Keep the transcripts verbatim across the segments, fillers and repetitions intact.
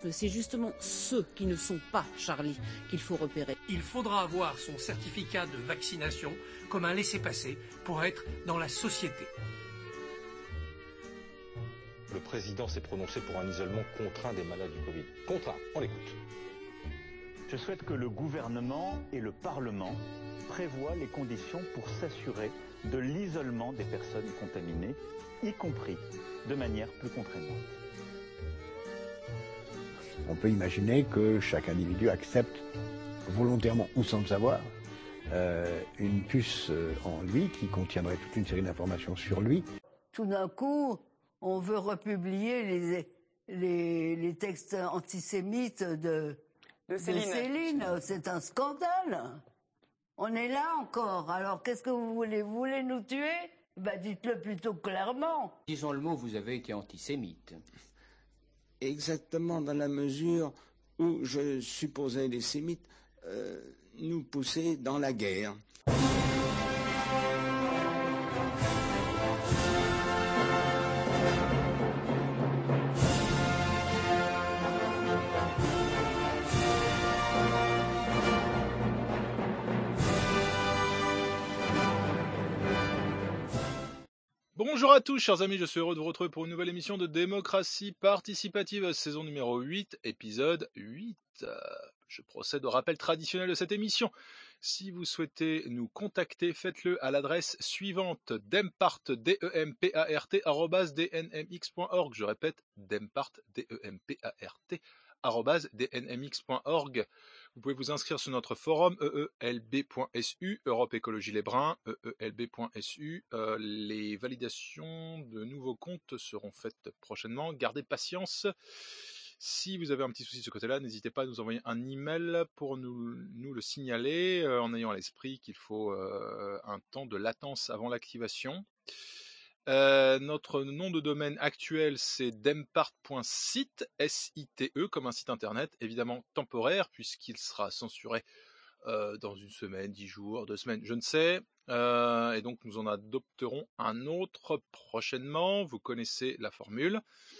rythme. C'est justement ceux qui ne sont pas Charlie qu'il faut repérer. Il faudra avoir son certificat de vaccination comme un laissez-passer pour être dans la société. Le président s'est prononcé pour un isolement contraint des malades du Covid. Contraint, on l'écoute. Je souhaite que le gouvernement et le Parlement prévoient les conditions pour s'assurer de l'isolement des personnes contaminées, y compris de manière plus contraignante. On peut imaginer que chaque individu accepte volontairement ou sans le savoir euh, une puce en lui qui contiendrait toute une série d'informations sur lui. Tout d'un coup, on veut republier les, les, les textes antisémites de, de Céline. de Céline. C'est un scandale. On est là encore. Alors qu'est-ce que vous voulez? Vous voulez nous tuer? Ben, dites-le plutôt clairement. Disons le mot, vous avez été antisémite. Exactement dans la mesure où je supposais les sémites euh, nous pousser dans la guerre. Bonjour à tous, chers amis, je suis heureux de vous retrouver pour une nouvelle émission de Démocratie Participative, saison numéro huit, épisode huit. Je procède au rappel traditionnel de cette émission. Si vous souhaitez nous contacter, faites-le à l'adresse suivante, dempart, D E M P A R T, arobase D N M X point org. Je répète, dempart, D E M P A R T, arobase D N M X point org. Vous pouvez vous inscrire sur notre forum E E L B point S U, Europe Écologie Les Brins, E E L B point S U. Euh, les validations de nouveaux comptes seront faites prochainement. Gardez patience. Si vous avez un petit souci de ce côté-là, n'hésitez pas à nous envoyer un email pour nous, nous le signaler, euh, en ayant à l'esprit qu'il faut euh, un temps de latence avant l'activation. Euh, notre nom de domaine actuel, c'est dempart point site, S I T E, comme un site internet, évidemment temporaire, puisqu'il sera censuré euh, dans une semaine, dix jours, deux semaines, je ne sais. Euh, et donc, nous en adopterons un autre prochainement. Vous connaissez la formule.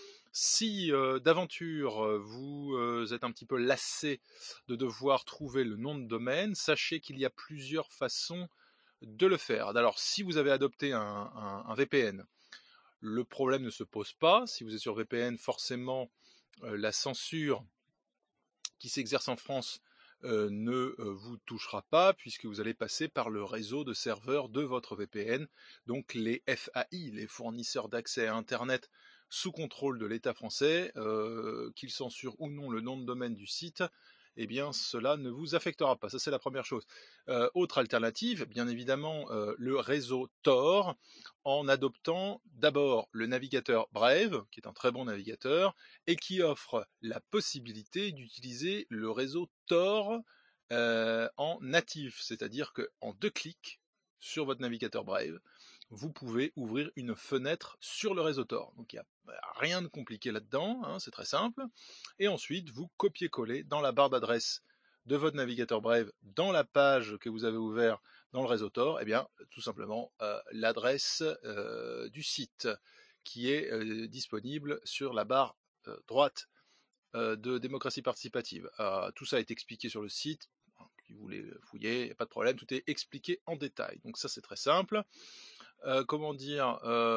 Si euh, d'aventure vous euh, êtes un petit peu lassé de devoir trouver le nom de domaine, sachez qu'il y a plusieurs façons de le faire. Alors, si vous avez adopté un, un, un V P N, le problème ne se pose pas. Si vous êtes sur V P N, forcément, euh, la censure qui s'exerce en France euh, ne euh, vous touchera pas, puisque vous allez passer par le réseau de serveurs de votre V P N, donc les F A I, les fournisseurs d'accès à Internet sous contrôle de l'État français, euh, qu'ils censurent ou non le nom de domaine du site, eh bien cela ne vous affectera pas. Ça, c'est la première chose. Euh, autre alternative, bien évidemment, euh, le réseau Tor, en adoptant d'abord le navigateur Brave, qui est un très bon navigateur, et qui offre la possibilité d'utiliser le réseau Tor euh, en natif, c'est-à-dire qu'en deux clics sur votre navigateur Brave, vous pouvez ouvrir une fenêtre sur le réseau Tor. Donc il n'y a rien de compliqué là-dedans, hein, c'est très simple. Et ensuite, vous copiez-collez dans la barre d'adresse de votre navigateur Brave, dans la page que vous avez ouverte dans le réseau Tor, eh bien, tout simplement euh, l'adresse euh, du site qui est euh, disponible sur la barre euh, droite euh, de Démocratie Participative. Euh, tout ça est expliqué sur le site. Si vous voulez fouiller, il n'y a pas de problème, tout est expliqué en détail. Donc ça, c'est très simple. Euh, comment dire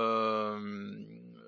euh,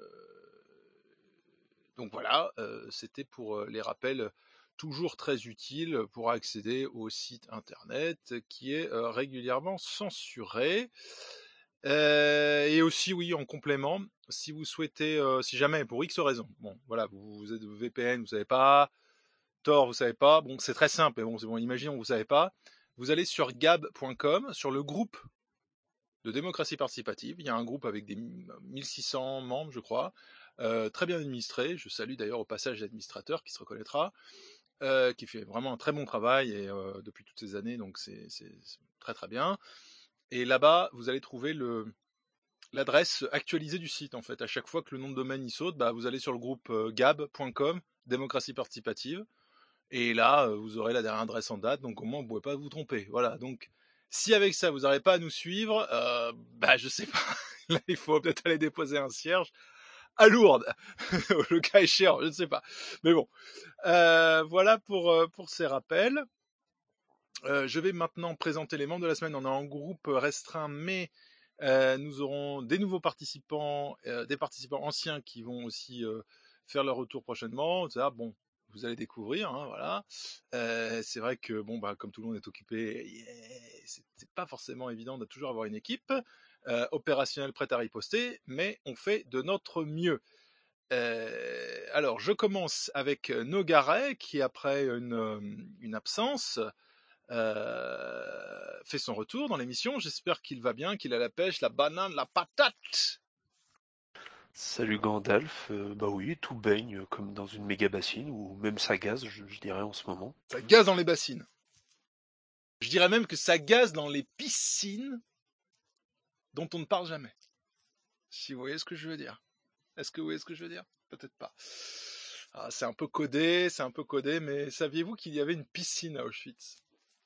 Donc voilà, euh, c'était pour les rappels toujours très utiles pour accéder au site internet qui est euh, régulièrement censuré. Euh, et aussi, oui, en complément, si vous souhaitez, euh, si jamais, pour X raisons, bon, voilà, vous, vous êtes V P N, vous savez pas, Tor, vous savez pas, bon, c'est très simple, mais bon, c'est bon, imaginons que vous savez pas, vous allez sur gab point com, sur le groupe de Démocratie Participative. Il y a un groupe avec des mille six cents membres, je crois, euh, très bien administré. Je salue d'ailleurs au passage l'administrateur qui se reconnaîtra, euh, qui fait vraiment un très bon travail et euh, depuis toutes ces années, donc c'est, c'est, c'est très très bien. Et là-bas, vous allez trouver le l'adresse actualisée du site en fait. À chaque fois que le nom de domaine y saute, bah, vous allez sur le groupe euh, gab point com, Démocratie Participative, et là, euh, vous aurez la dernière adresse en date, donc au moins vous ne pouvez pas vous tromper. Voilà, donc si avec ça vous n'arrivez pas à nous suivre, euh, bah je sais pas, là il faut peut-être aller déposer un cierge à Lourdes, le cas échéant, je ne sais pas. Mais bon, euh, voilà pour euh, pour ces rappels. Euh, je vais maintenant présenter les membres de la semaine. On est en groupe restreint, mais euh, nous aurons des nouveaux participants, euh, des participants anciens qui vont aussi euh, faire leur retour prochainement. Ça, bon, vous allez découvrir, hein, voilà. Euh, c'est vrai que bon, bah, comme tout le monde est occupé, yeah, c'est, c'est pas forcément évident de toujours avoir une équipe euh, opérationnelle prête à riposter, mais on fait de notre mieux. Euh, alors, je commence avec Nogaret, qui après une, une absence euh, fait son retour dans l'émission. J'espère qu'il va bien, qu'il a la pêche, la banane, la patate. Salut Gandalf, euh, bah oui, tout baigne comme dans une méga bassine, ou même ça gaze, je, je dirais en ce moment. Ça gaze dans les bassines. Je dirais même que ça gaze dans les piscines dont on ne parle jamais. Si vous voyez ce que je veux dire. Est-ce que vous voyez ce que je veux dire? Peut-être pas. Ah, c'est un peu codé, c'est un peu codé, mais saviez-vous qu'il y avait une piscine à Auschwitz?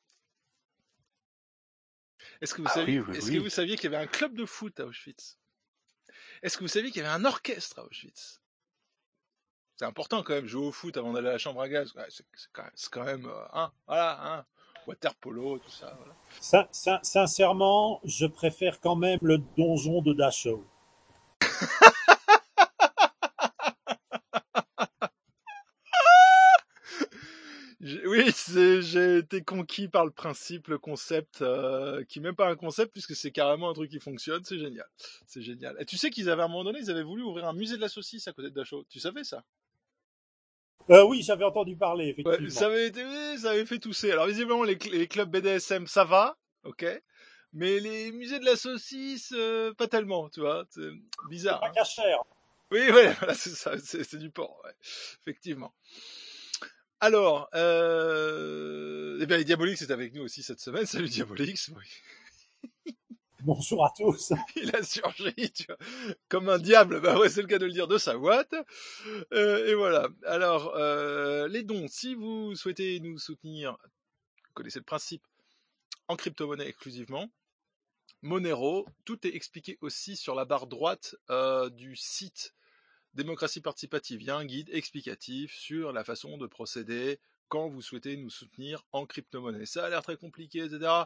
Est-ce que vous, ah, saviez, oui, oui, est-ce oui. que vous saviez qu'il y avait un club de foot à Auschwitz? Est-ce que vous saviez qu'il y avait un orchestre à Auschwitz? C'est important quand même, jouer au foot avant d'aller à la chambre à gaz. Ouais, c'est, c'est quand même, c'est quand même euh, hein, voilà, hein, water polo, tout ça. Voilà. Sin- sin- sincèrement, je préfère quand même le donjon de Dachau. Oui, c'est, j'ai été conquis par le principe, le concept, euh, qui n'est même pas un concept puisque c'est carrément un truc qui fonctionne. C'est génial, c'est génial. Et tu sais qu'ils avaient à un moment donné, ils avaient voulu ouvrir un musée de la saucisse à côté de Dachau. Tu savais ça? Euh, oui, j'avais entendu parler, effectivement. Ouais, ça avait été, ça avait fait tousser. Alors visiblement, les, les clubs B D S M, ça va, ok. Mais les musées de la saucisse, euh, pas tellement, tu vois. C'est bizarre. C'est pas hein. cachère. Oui, ouais, voilà, c'est ça, c'est, c'est du porc, ouais. Effectivement. Alors, euh... eh bien, les Diabolix c'est avec nous aussi cette semaine. Salut Diabolix. Oui. Bonjour à tous. Il a surgi, tu vois, comme un diable. Bah ouais, c'est le cas de le dire, de sa ouate. Euh, et voilà. Alors, euh, les dons. Si vous souhaitez nous soutenir, vous connaissez le principe, en crypto-monnaie exclusivement. Monero, tout est expliqué aussi sur la barre droite euh, du site Démocratie participative. Il y a un guide explicatif sur la façon de procéder quand vous souhaitez nous soutenir en crypto-monnaie. Ça a l'air très compliqué, et cetera.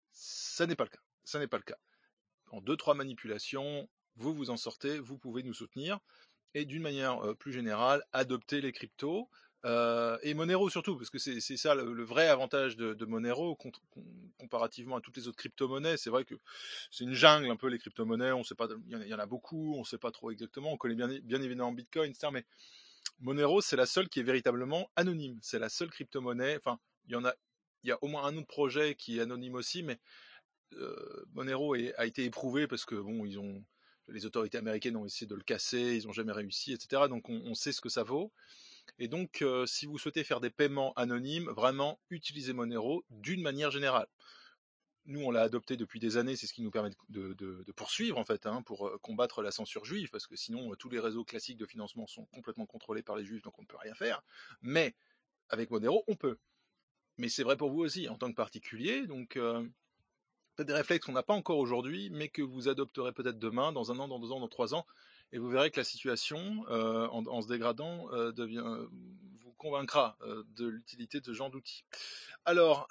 Ça n'est pas le cas. Ça n'est pas le cas. En deux, trois manipulations, vous vous en sortez, vous pouvez nous soutenir. Et d'une manière euh, plus générale, adopter les cryptos. Euh, et Monero surtout, parce que c'est, c'est ça le, le vrai avantage de, de Monero contre, comparativement à toutes les autres crypto-monnaies. C'est vrai que c'est une jungle un peu les crypto-monnaies, on sait pas, il y, y en a beaucoup, on sait pas trop exactement, on connaît bien, bien évidemment Bitcoin, et cetera. Mais Monero, c'est la seule qui est véritablement anonyme. C'est la seule crypto-monnaie, enfin, il y en a, il y a au moins un autre projet qui est anonyme aussi, mais euh, Monero est, a été éprouvé parce que bon, ils ont, les autorités américaines ont essayé de le casser, ils n'ont jamais réussi, et cetera. Donc on, on sait ce que ça vaut. Et donc, euh, si vous souhaitez faire des paiements anonymes, vraiment, utilisez Monero d'une manière générale. Nous, on l'a adopté depuis des années, c'est ce qui nous permet de, de, de poursuivre, en fait, hein, pour combattre la censure juive, parce que sinon, tous les réseaux classiques de financement sont complètement contrôlés par les juifs, donc on ne peut rien faire. Mais, avec Monero, on peut. Mais c'est vrai pour vous aussi, en tant que particulier, donc... Euh, peut-être des réflexes qu'on n'a pas encore aujourd'hui, mais que vous adopterez peut-être demain, dans un an, dans deux ans, dans trois ans, et vous verrez que la situation, euh, en, en se dégradant, euh, devient, euh, vous convaincra euh, de l'utilité de ce genre d'outils. Alors,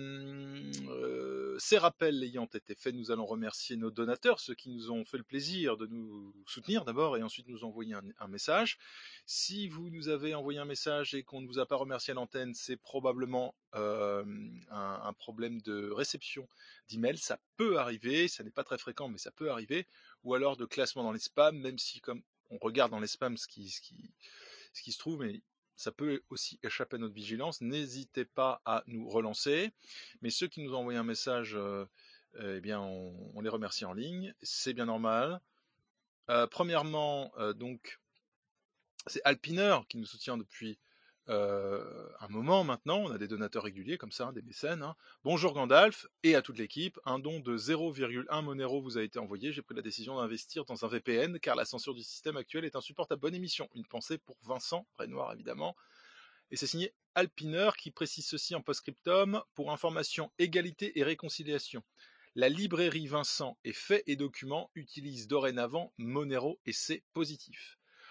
euh, euh, ces rappels ayant été faits, nous allons remercier nos donateurs, ceux qui nous ont fait le plaisir de nous soutenir d'abord, et ensuite nous envoyer un, un message. Si vous nous avez envoyé un message et qu'on ne vous a pas remercié à l'antenne, c'est probablement euh, un, un problème de réception d'email. Ça peut arriver, ça n'est pas très fréquent, mais ça peut arriver. Ou alors de classement dans les spams, même si comme on regarde dans les spams ce qui, ce qui, ce qui se trouve, mais ça peut aussi échapper à notre vigilance. N'hésitez pas à nous relancer. Mais ceux qui nous ont envoyé un message, euh, eh bien, on, on les remercie en ligne. C'est bien normal. Euh, premièrement, euh, donc, c'est Alpiner qui nous soutient depuis euh, un moment maintenant. On a des donateurs réguliers comme ça, des mécènes. Hein. Bonjour Gandalf et à toute l'équipe. Un don de zéro virgule un Monero vous a été envoyé. J'ai pris la décision d'investir dans un V P N car la censure du système actuel est insupportable. Bonne émission. Une pensée pour Vincent Renoir évidemment. Et c'est signé Alpiner qui précise ceci en post-scriptum. Pour information, égalité et réconciliation. La librairie Vincent et Faits et Documents utilise dorénavant Monero et c'est positif.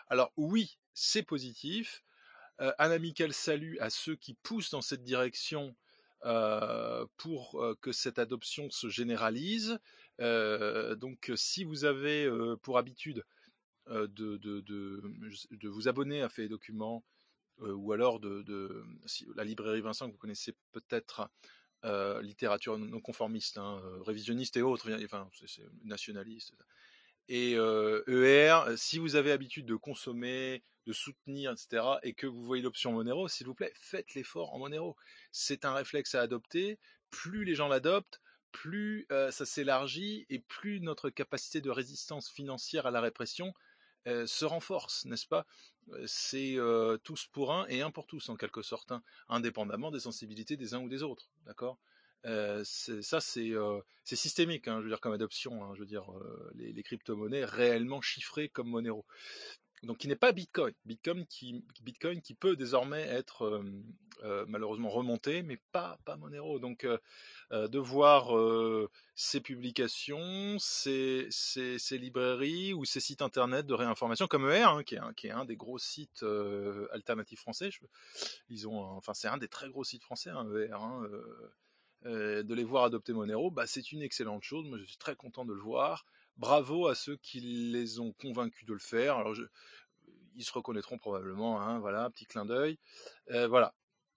Alors oui, c'est positif. Euh, un amical salut à ceux qui poussent dans cette direction euh, pour euh, que cette adoption se généralise. Euh, donc si vous avez euh, pour habitude euh, de, de, de, de vous abonner à Faits et Documents, euh, ou alors de, de si, la librairie Vincent que vous connaissez peut-être, euh, littérature non conformiste, hein, euh, révisionniste et autres, enfin c'est, c'est nationaliste. Et euh, E R, si vous avez l'habitude de consommer, de soutenir, et cetera, et que vous voyez l'option Monero, s'il vous plaît, faites l'effort en Monero. C'est un réflexe à adopter. Plus les gens l'adoptent, plus euh, ça s'élargit et plus notre capacité de résistance financière à la répression euh, se renforce, n'est-ce pas? C'est euh, tous pour un et un pour tous, en quelque sorte, hein, indépendamment des sensibilités des uns ou des autres, d'accord? Euh, c'est, ça, c'est, euh, c'est systémique, hein, je veux dire, comme adoption, hein, je veux dire, euh, les, les crypto-monnaies réellement chiffrées comme Monero. Donc, qui n'est pas Bitcoin. Bitcoin qui, Bitcoin qui peut désormais être euh, euh, malheureusement remonté, mais pas, pas Monero. Donc, euh, euh, de voir euh, ces publications, ces, ces, ces librairies ou ces sites internet de réinformation comme E R, hein, qui, est un, qui est un des gros sites euh, alternatifs français. Je, ils ont, enfin, c'est un des très gros sites français, hein, E R. Hein, euh, euh, de les voir adopter Monero, bah, c'est une excellente chose. Moi, je suis très content de le voir. Bravo à ceux qui les ont convaincus de le faire. Alors, je, ils se reconnaîtront probablement, hein, voilà, petit clin d'œil. Euh, voilà.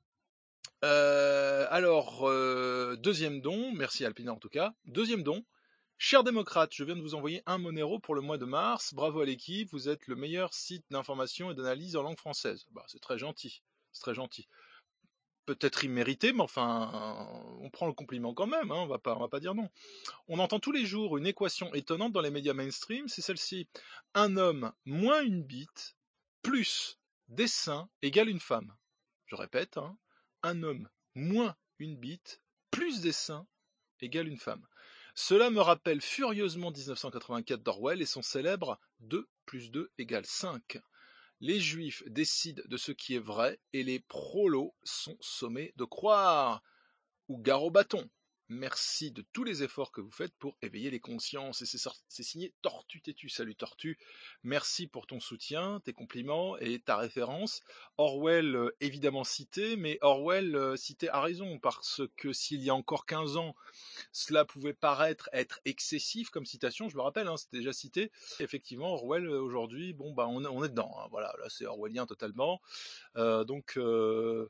Euh, alors, euh, deuxième don, merci Alpina en tout cas. Deuxième don, cher démocrate, je viens de vous envoyer un Monero pour le mois de mars. Bravo à l'équipe, vous êtes le meilleur site d'information et d'analyse en langue française. Bah, c'est très gentil, c'est très gentil. Peut-être immérité, mais enfin, on prend le compliment quand même, hein, on va pas, on va pas dire non. On entend tous les jours une équation étonnante dans les médias mainstream, c'est celle-ci. Un homme moins une bite, plus des seins, égale une femme. Je répète, hein, un homme moins une bite, plus des seins, égale une femme. Cela me rappelle furieusement dix-neuf cent quatre-vingt-quatre d'Orwell et son célèbre deux plus deux égale cinq. Les juifs décident de ce qui est vrai et les prolos sont sommés de croire. Ou gare au bâton. Merci de tous les efforts que vous faites pour éveiller les consciences. Et c'est, c'est signé Tortue Têtu. Salut Tortue. Merci pour ton soutien, tes compliments et ta référence. Orwell, euh, évidemment cité, mais Orwell euh, cité à raison, parce que s'il y a encore quinze ans, cela pouvait paraître être excessif comme citation, je me rappelle, hein, c'était déjà cité. Effectivement, Orwell, aujourd'hui, bon, bah, on, on est dedans. Hein, voilà, là, c'est orwellien totalement. Euh, donc, euh,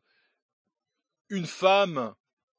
une femme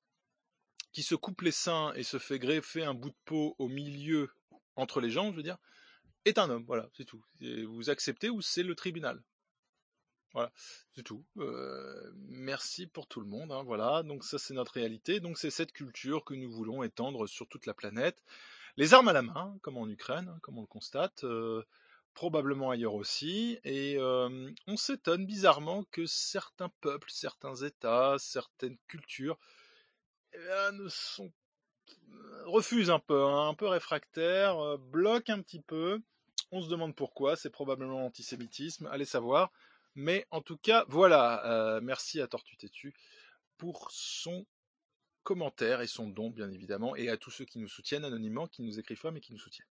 qui se coupe les seins et se fait greffer un bout de peau au milieu, entre les jambes, je veux dire, est un homme, voilà, c'est tout. Et vous acceptez ou c'est le tribunal. Voilà, c'est tout. Euh, merci pour tout le monde, hein, voilà, donc ça c'est notre réalité, donc c'est cette culture que nous voulons étendre sur toute la planète. Les armes à la main, comme en Ukraine, comme on le constate, euh, probablement ailleurs aussi, et euh, on s'étonne bizarrement que certains peuples, certains États, certaines cultures eh bien, ne sont, refusent un peu, hein, un peu réfractaires, euh, bloquent un petit peu. On se demande pourquoi, c'est probablement l'antisémitisme, allez savoir. Mais en tout cas, voilà, euh, merci à Tortue Têtu pour son commentaire et son don, bien évidemment, et à tous ceux qui nous soutiennent anonymement, qui nous écrivent pas, mais qui nous soutiennent.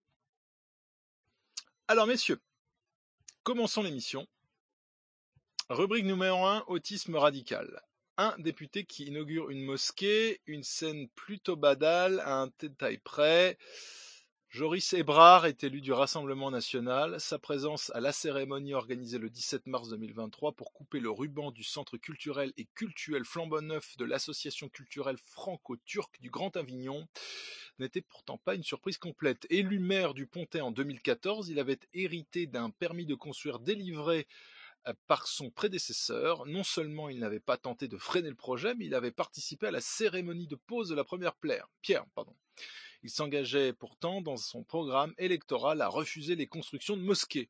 Alors, messieurs, commençons l'émission. Rubrique numéro un, autisme radical. Un député qui inaugure une mosquée, une scène plutôt badale à un détail près. Joris Ebrard est élu du Rassemblement national. Sa présence à la cérémonie organisée le dix-sept mars deux mille vingt-trois pour couper le ruban du centre culturel et cultuel flambant neuf de l'association culturelle franco-turque du Grand Avignon n'était pourtant pas une surprise complète. Élu maire du Pontet en deux mille quatorze, il avait hérité d'un permis de construire délivré par son prédécesseur. Non seulement il n'avait pas tenté de freiner le projet, mais il avait participé à la cérémonie de pose de la première pierre. Pierre, pardon. Il s'engageait pourtant dans son programme électoral à refuser les constructions de mosquées.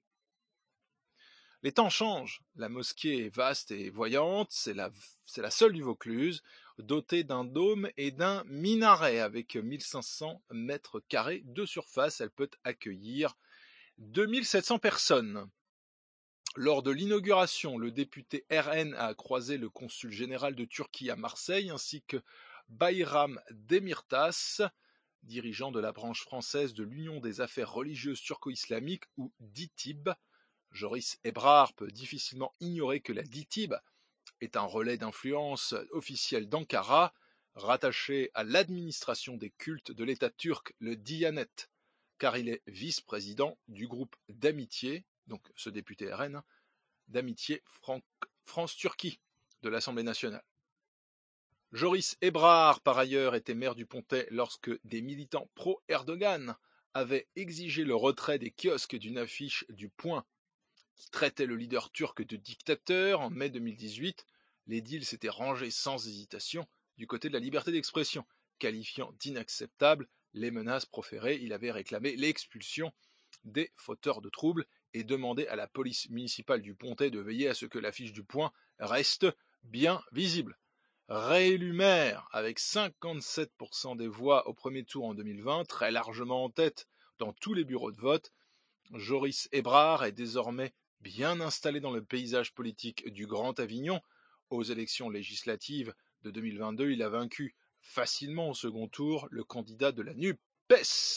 Les temps changent. La mosquée est vaste et voyante, c'est la, c'est la seule du Vaucluse, dotée d'un dôme et d'un minaret avec mille cinq cents mètres carrés de surface. Elle peut accueillir deux mille sept cents personnes. Lors de l'inauguration, le député R N a croisé le consul général de Turquie à Marseille ainsi que Bayram Demirtas, dirigeant de la branche française de l'Union des affaires religieuses turco-islamiques ou D I T I B. Joris Ebrard peut difficilement ignorer que la D I T I B est un relais d'influence officiel d'Ankara, rattaché à l'administration des cultes de l'État turc, le Diyanet, car il est vice-président du groupe d'amitié, donc ce député R N, d'amitié France-Turquie de l'Assemblée nationale. Joris Ebrard, par ailleurs, était maire du Pontet lorsque des militants pro-Erdogan avaient exigé le retrait des kiosques d'une affiche du Point qui traitait le leader turc de dictateur. En mai deux mille dix-huit, l'édile s'était rangé sans hésitation du côté de la liberté d'expression, qualifiant d'inacceptables les menaces proférées. Il avait réclamé l'expulsion des fauteurs de troubles et demandé à la police municipale du Pontet de veiller à ce que l'affiche du Point reste bien visible. Réélu maire avec cinquante-sept pour cent des voix au premier tour en deux mille vingt, très largement en tête dans tous les bureaux de vote, Joris Ebrard est désormais bien installé dans le paysage politique du Grand Avignon. Aux élections législatives de deux mille vingt-deux, il a vaincu facilement au second tour le candidat de la NUPES.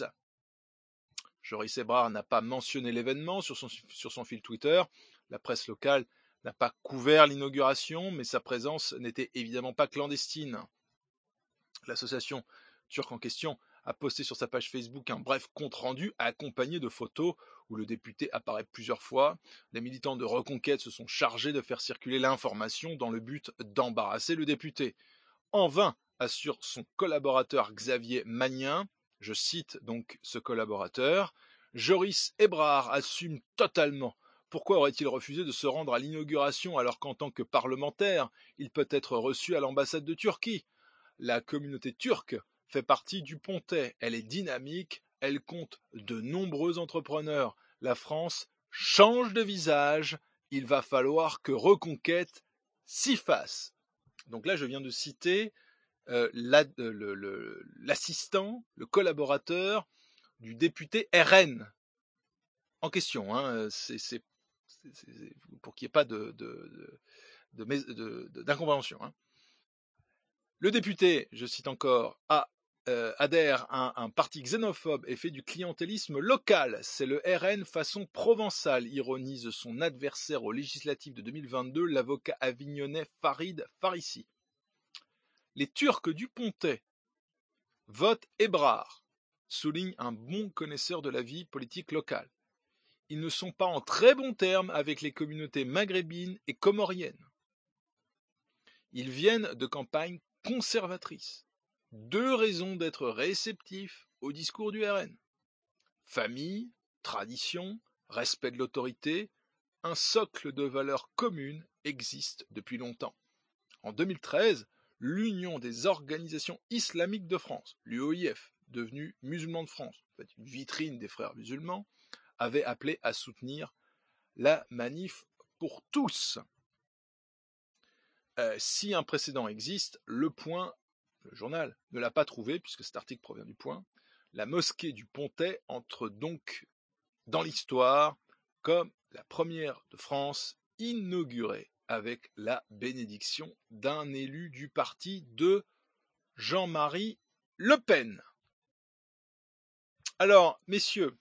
Joris Ebrard n'a pas mentionné l'événement sur son, sur son fil Twitter. La presse locale n'a pas couvert l'inauguration, mais sa présence n'était évidemment pas clandestine. L'association turque en question a posté sur sa page Facebook un bref compte-rendu accompagné de photos où le député apparaît plusieurs fois. Les militants de Reconquête se sont chargés de faire circuler l'information dans le but d'embarrasser le député. En vain, assure son collaborateur Xavier Magnin, je cite donc ce collaborateur, Joris Ebrard assume totalement. Pourquoi aurait-il refusé de se rendre à l'inauguration alors qu'en tant que parlementaire, il peut être reçu à l'ambassade de Turquie? La communauté turque fait partie du Pontet, elle est dynamique, elle compte de nombreux entrepreneurs. La France change de visage, il va falloir que Reconquête s'y fasse. Donc là, je viens de citer euh, la, euh, le, le, l'assistant, le collaborateur du député R N en question. Hein, c'est, c'est, c'est, c'est, pour qu'il n'y ait pas de, de, de, de, de, de, d'incompréhension. Hein. Le député, je cite encore, a Euh, adhère à un, un parti xénophobe et fait du clientélisme local. C'est le R N façon provençale, ironise son adversaire aux législatives de deux mille vingt-deux, l'avocat avignonnais Farid Farissi. Les Turcs du Pontet votent Ebrard, souligne un bon connaisseur de la vie politique locale. Ils ne sont pas en très bons termes avec les communautés maghrébines et comoriennes. Ils viennent de campagnes conservatrices. Deux raisons d'être réceptifs au discours du R N. Famille, tradition, respect de l'autorité, un socle de valeurs communes existe depuis longtemps. En deux mille treize, l'Union des organisations islamiques de France, l'U O I F, devenue Musulmans de France, en fait une vitrine des frères musulmans, avait appelé à soutenir la manif pour tous. Euh, si un précédent existe, le point Le journal ne l'a pas trouvé, puisque cet article provient du Point. La mosquée du Pontet entre donc dans l'histoire comme la première de France inaugurée avec la bénédiction d'un élu du parti de Jean-Marie Le Pen. Alors, messieurs,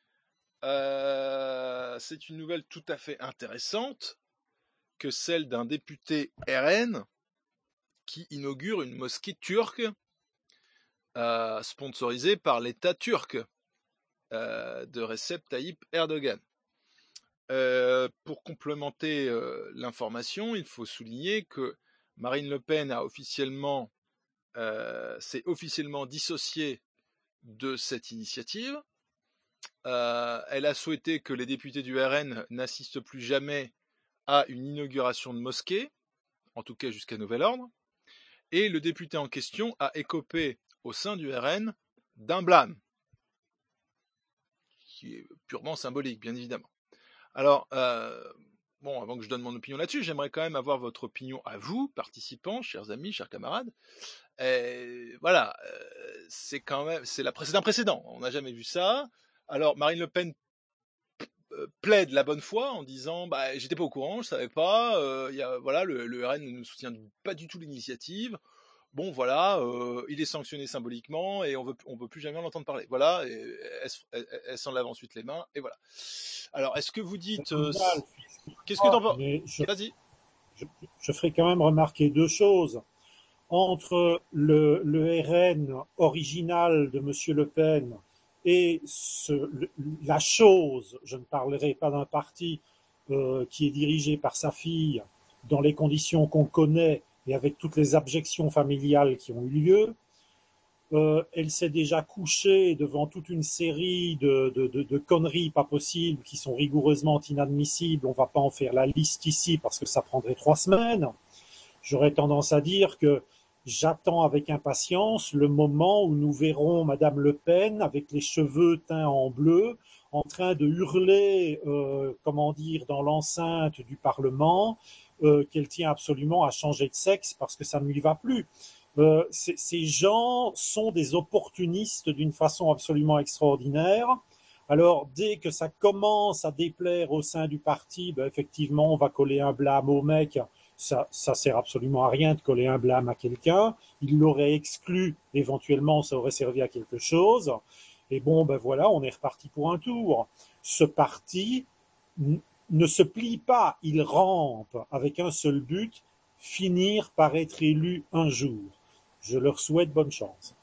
euh, c'est une nouvelle tout à fait intéressante que celle d'un député R N qui inaugure une mosquée turque euh, sponsorisée par l'État turc euh, de Recep Tayyip Erdogan. Euh, pour complémenter euh, l'information, il faut souligner que Marine Le Pen a officiellement, euh, s'est officiellement dissociée de cette initiative. Euh, elle a souhaité que les députés du R N n'assistent plus jamais à une inauguration de mosquée, en tout cas jusqu'à nouvel ordre. Et le député en question a écopé au sein du R N d'un blâme, qui est purement symbolique, bien évidemment. Alors, euh, bon, avant que je donne mon opinion là-dessus, j'aimerais quand même avoir votre opinion à vous, participants, chers amis, chers camarades. Et voilà, euh, c'est quand même, c'est, la, c'est un précédent, on n'a jamais vu ça. Alors, Marine Le Pen plaide la bonne foi en disant bah j'étais pas au courant, je savais pas, euh, y a, voilà le, le R N ne soutient pas du tout l'initiative. bon voilà, euh, il est sanctionné symboliquement et on veut, on veut plus jamais en entendre parler. Voilà, et elle, elle, elle s'en lave ensuite les mains et voilà. Alors, est-ce que vous dites, euh, qu'est-ce que t'en penses? je, Vas-y. Je, je ferai quand même remarquer deux choses. Entre le, le R N original de Monsieur Le Pen et ce, le, la chose, je ne parlerai pas d'un parti euh, qui est dirigé par sa fille dans les conditions qu'on connaît et avec toutes les abjections familiales qui ont eu lieu, euh, elle s'est déjà couchée devant toute une série de, de, de, de conneries pas possibles qui sont rigoureusement inadmissibles. On ne va pas en faire la liste ici parce que ça prendrait trois semaines. J'aurais tendance à dire que j'attends avec impatience le moment où nous verrons Madame Le Pen avec les cheveux teints en bleu en train de hurler, euh, comment dire, dans l'enceinte du Parlement euh, qu'elle tient absolument à changer de sexe parce que ça ne lui va plus. Euh, ces gens sont des opportunistes d'une façon absolument extraordinaire. Alors, dès que ça commence à déplaire au sein du parti, ben, effectivement, on va coller un blâme au mec. Ça, ça sert absolument à rien de coller un blâme à quelqu'un. Il l'aurait exclu, éventuellement, ça aurait servi à quelque chose. Et bon, ben voilà, on est reparti pour un tour. Ce parti n- ne se plie pas, il rampe avec un seul but, finir par être élu un jour. Je leur souhaite bonne chance.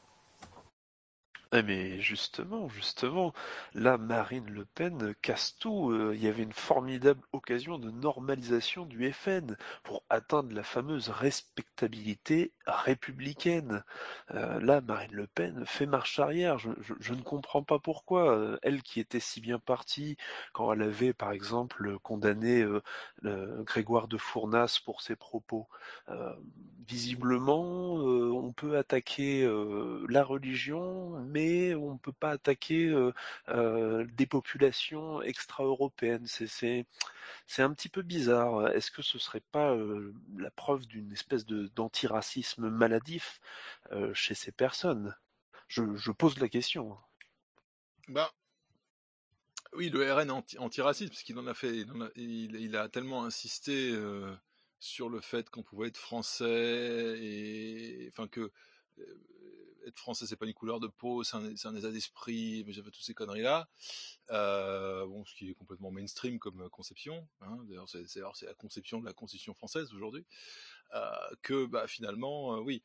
Eh mais justement, justement, là, Marine Le Pen casse tout. euh, Il y avait une formidable occasion de normalisation du F N pour atteindre la fameuse respectabilité républicaine. Euh, là, Marine Le Pen fait marche arrière. Je, je- je ne comprends pas pourquoi. Euh, Elle qui était si bien partie quand elle avait, par exemple, condamné euh, le- Grégoire de Fournas pour ses propos. Euh, visiblement, euh, on peut attaquer euh, la religion, mais on ne peut pas attaquer euh, euh, des populations extra-européennes. C'est, c'est, c'est un petit peu bizarre. Est-ce que ce serait pas euh, la preuve d'une espèce de, d'antiracisme maladif euh, chez ces personnes? je, je pose la question. Ben, oui, le R N anti- antiraciste, parce qu'il en a fait, il, en a, il, il a tellement insisté euh, sur le fait qu'on pouvait être français et, enfin que euh, être français c'est pas une couleur de peau, c'est un, c'est un état d'esprit, mais j'avais toutes ces conneries là. Euh, bon, ce qui est complètement mainstream comme conception. Hein, d'ailleurs, c'est, c'est, alors, c'est la conception de la Constitution française aujourd'hui. Euh, que bah finalement, euh, oui.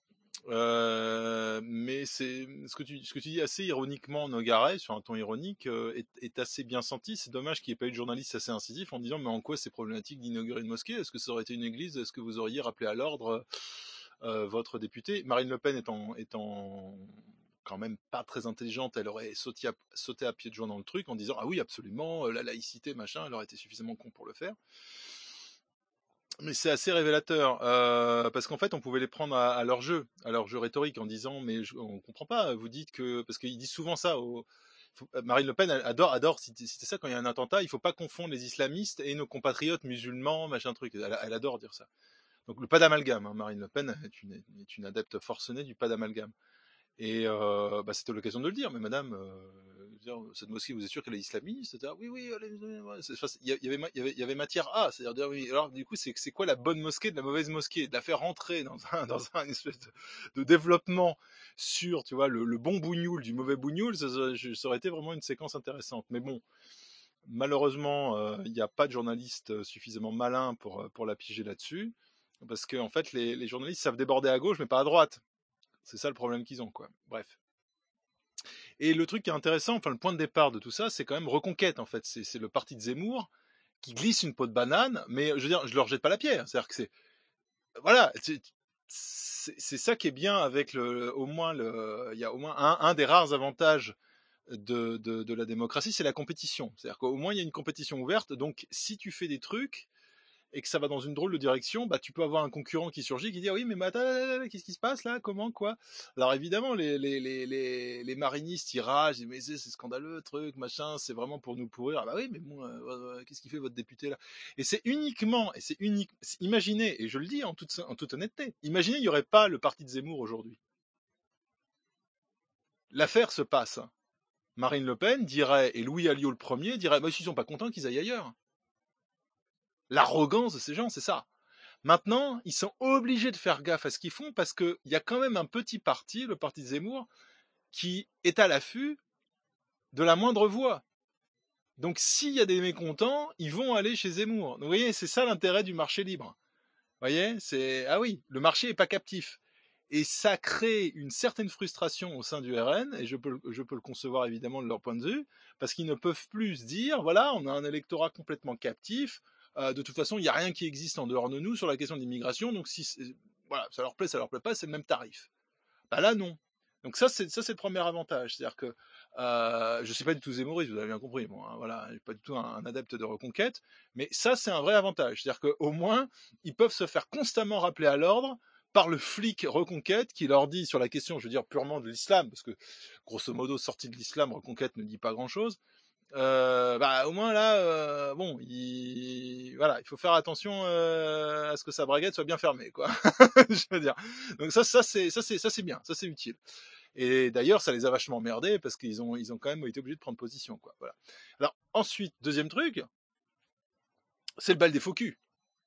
Euh, mais c'est ce que tu ce que tu dis assez ironiquement, Nogaret, sur un ton ironique, euh, est, est assez bien senti. C'est dommage qu'il n'y ait pas eu de journaliste assez incisif en disant mais en quoi c'est problématique d'inaugurer une mosquée? Est-ce que ça aurait été une église? Est-ce que vous auriez rappelé à l'ordre euh, votre député? Marine Le Pen étant étant quand même pas très intelligente, elle aurait sauté à, sauté à pieds de joint dans le truc en disant ah oui absolument la laïcité machin, elle aurait été suffisamment con pour le faire. Mais c'est assez révélateur, euh, parce qu'en fait, on pouvait les prendre à, à leur jeu, à leur jeu rhétorique, en disant, mais je, on comprend pas, vous dites que, parce qu'ils disent souvent ça, au, faut, Marine Le Pen elle adore, adore citer, citer ça quand il y a un attentat, il faut pas confondre les islamistes et nos compatriotes musulmans, machin truc, elle, elle adore dire ça. Donc le pas d'amalgame, hein, Marine Le Pen est une, est une adepte forcenée du pas d'amalgame. Et euh, bah, c'était l'occasion de le dire, mais madame, euh, dire, cette mosquée, vous êtes sûr qu'elle est islamiste? C'est-à-dire, oui, oui, elle est, ouais, c'est, enfin, il y avait, il y avait, il y avait matière A, c'est-à-dire, dire, oui, alors du coup, c'est, c'est quoi la bonne mosquée de la mauvaise mosquée? De la faire rentrer dans un, dans un espèce de, de développement sur, tu vois, le, le bon bougnoul du mauvais bougnoul, ça, ça, ça aurait été vraiment une séquence intéressante. Mais bon, malheureusement, euh, il n'y a pas de journaliste suffisamment malin pour, pour la piger là-dessus, parce que en fait, les, les journalistes savent déborder à gauche, mais pas à droite. C'est ça le problème qu'ils ont, quoi. Bref. Et le truc qui est intéressant, enfin le point de départ de tout ça, c'est quand même Reconquête, en fait. C'est, c'est le parti de Zemmour qui glisse une peau de banane, mais je veux dire, je leur jette pas la pierre. C'est-à-dire que c'est, voilà, c'est, c'est, c'est ça qui est bien avec le, au moins le, il y a au moins un, un des rares avantages de, de, de la démocratie, c'est la compétition. C'est-à-dire qu'au moins il y a une compétition ouverte. Donc si tu fais des trucs et que ça va dans une drôle de direction, bah tu peux avoir un concurrent qui surgit qui dit ah oui mais, mais attends, qu'est-ce qui se passe là, comment, quoi? Alors évidemment les les les les, les marinistes ils ragent, ils disent mais c'est, c'est scandaleux truc machin, c'est vraiment pour nous pourrir. Ah bah oui mais bon euh, euh, qu'est-ce qu'il fait votre député là? Et c'est uniquement et c'est unique. Imaginez, et je le dis en toute en toute honnêteté, imaginez il y aurait pas le parti de Zemmour aujourd'hui. L'affaire se passe. Marine Le Pen dirait, et Louis Alliot le premier dirait, bah, s'ils sont pas contents qu'ils aillent ailleurs. L'arrogance de ces gens, c'est ça. Maintenant, ils sont obligés de faire gaffe à ce qu'ils font parce qu'il y a quand même un petit parti, le parti de Zemmour, qui est à l'affût de la moindre voix. Donc s'il y a des mécontents, ils vont aller chez Zemmour. Donc vous voyez, c'est ça l'intérêt du marché libre. Vous voyez, c'est ah oui, le marché est pas captif. Et ça crée une certaine frustration au sein du R N, et je peux, je peux le concevoir évidemment de leur point de vue, parce qu'ils ne peuvent plus se dire, voilà, on a un électorat complètement captif, euh, de toute façon, il n'y a rien qui existe en dehors de nous sur la question de l'immigration, donc si voilà, ça leur plaît, ça leur plaît pas, c'est le même tarif. Bah là, non. Donc ça, c'est ça, c'est le premier avantage, c'est-à-dire que euh, je suis pas du tout zémouriste, vous avez bien compris, moi, hein, voilà, je suis pas du tout un, un adepte de reconquête, mais ça, c'est un vrai avantage, c'est-à-dire qu'au moins, ils peuvent se faire constamment rappeler à l'ordre par le flic reconquête qui leur dit sur la question, je veux dire purement de l'islam, parce que grosso modo, sortie de l'islam, reconquête ne dit pas grand-chose. Euh, bah au moins là, euh, bon, il, voilà, il faut faire attention euh, à ce que sa braguette soit bien fermée, quoi. Je veux dire. Donc ça, ça c'est, ça c'est, ça c'est bien, ça c'est utile. Et d'ailleurs, ça les a vachement emmerdés parce qu'ils ont, ils ont quand même été obligés de prendre position, quoi. Voilà. Alors ensuite, deuxième truc, c'est le bal des faux culs.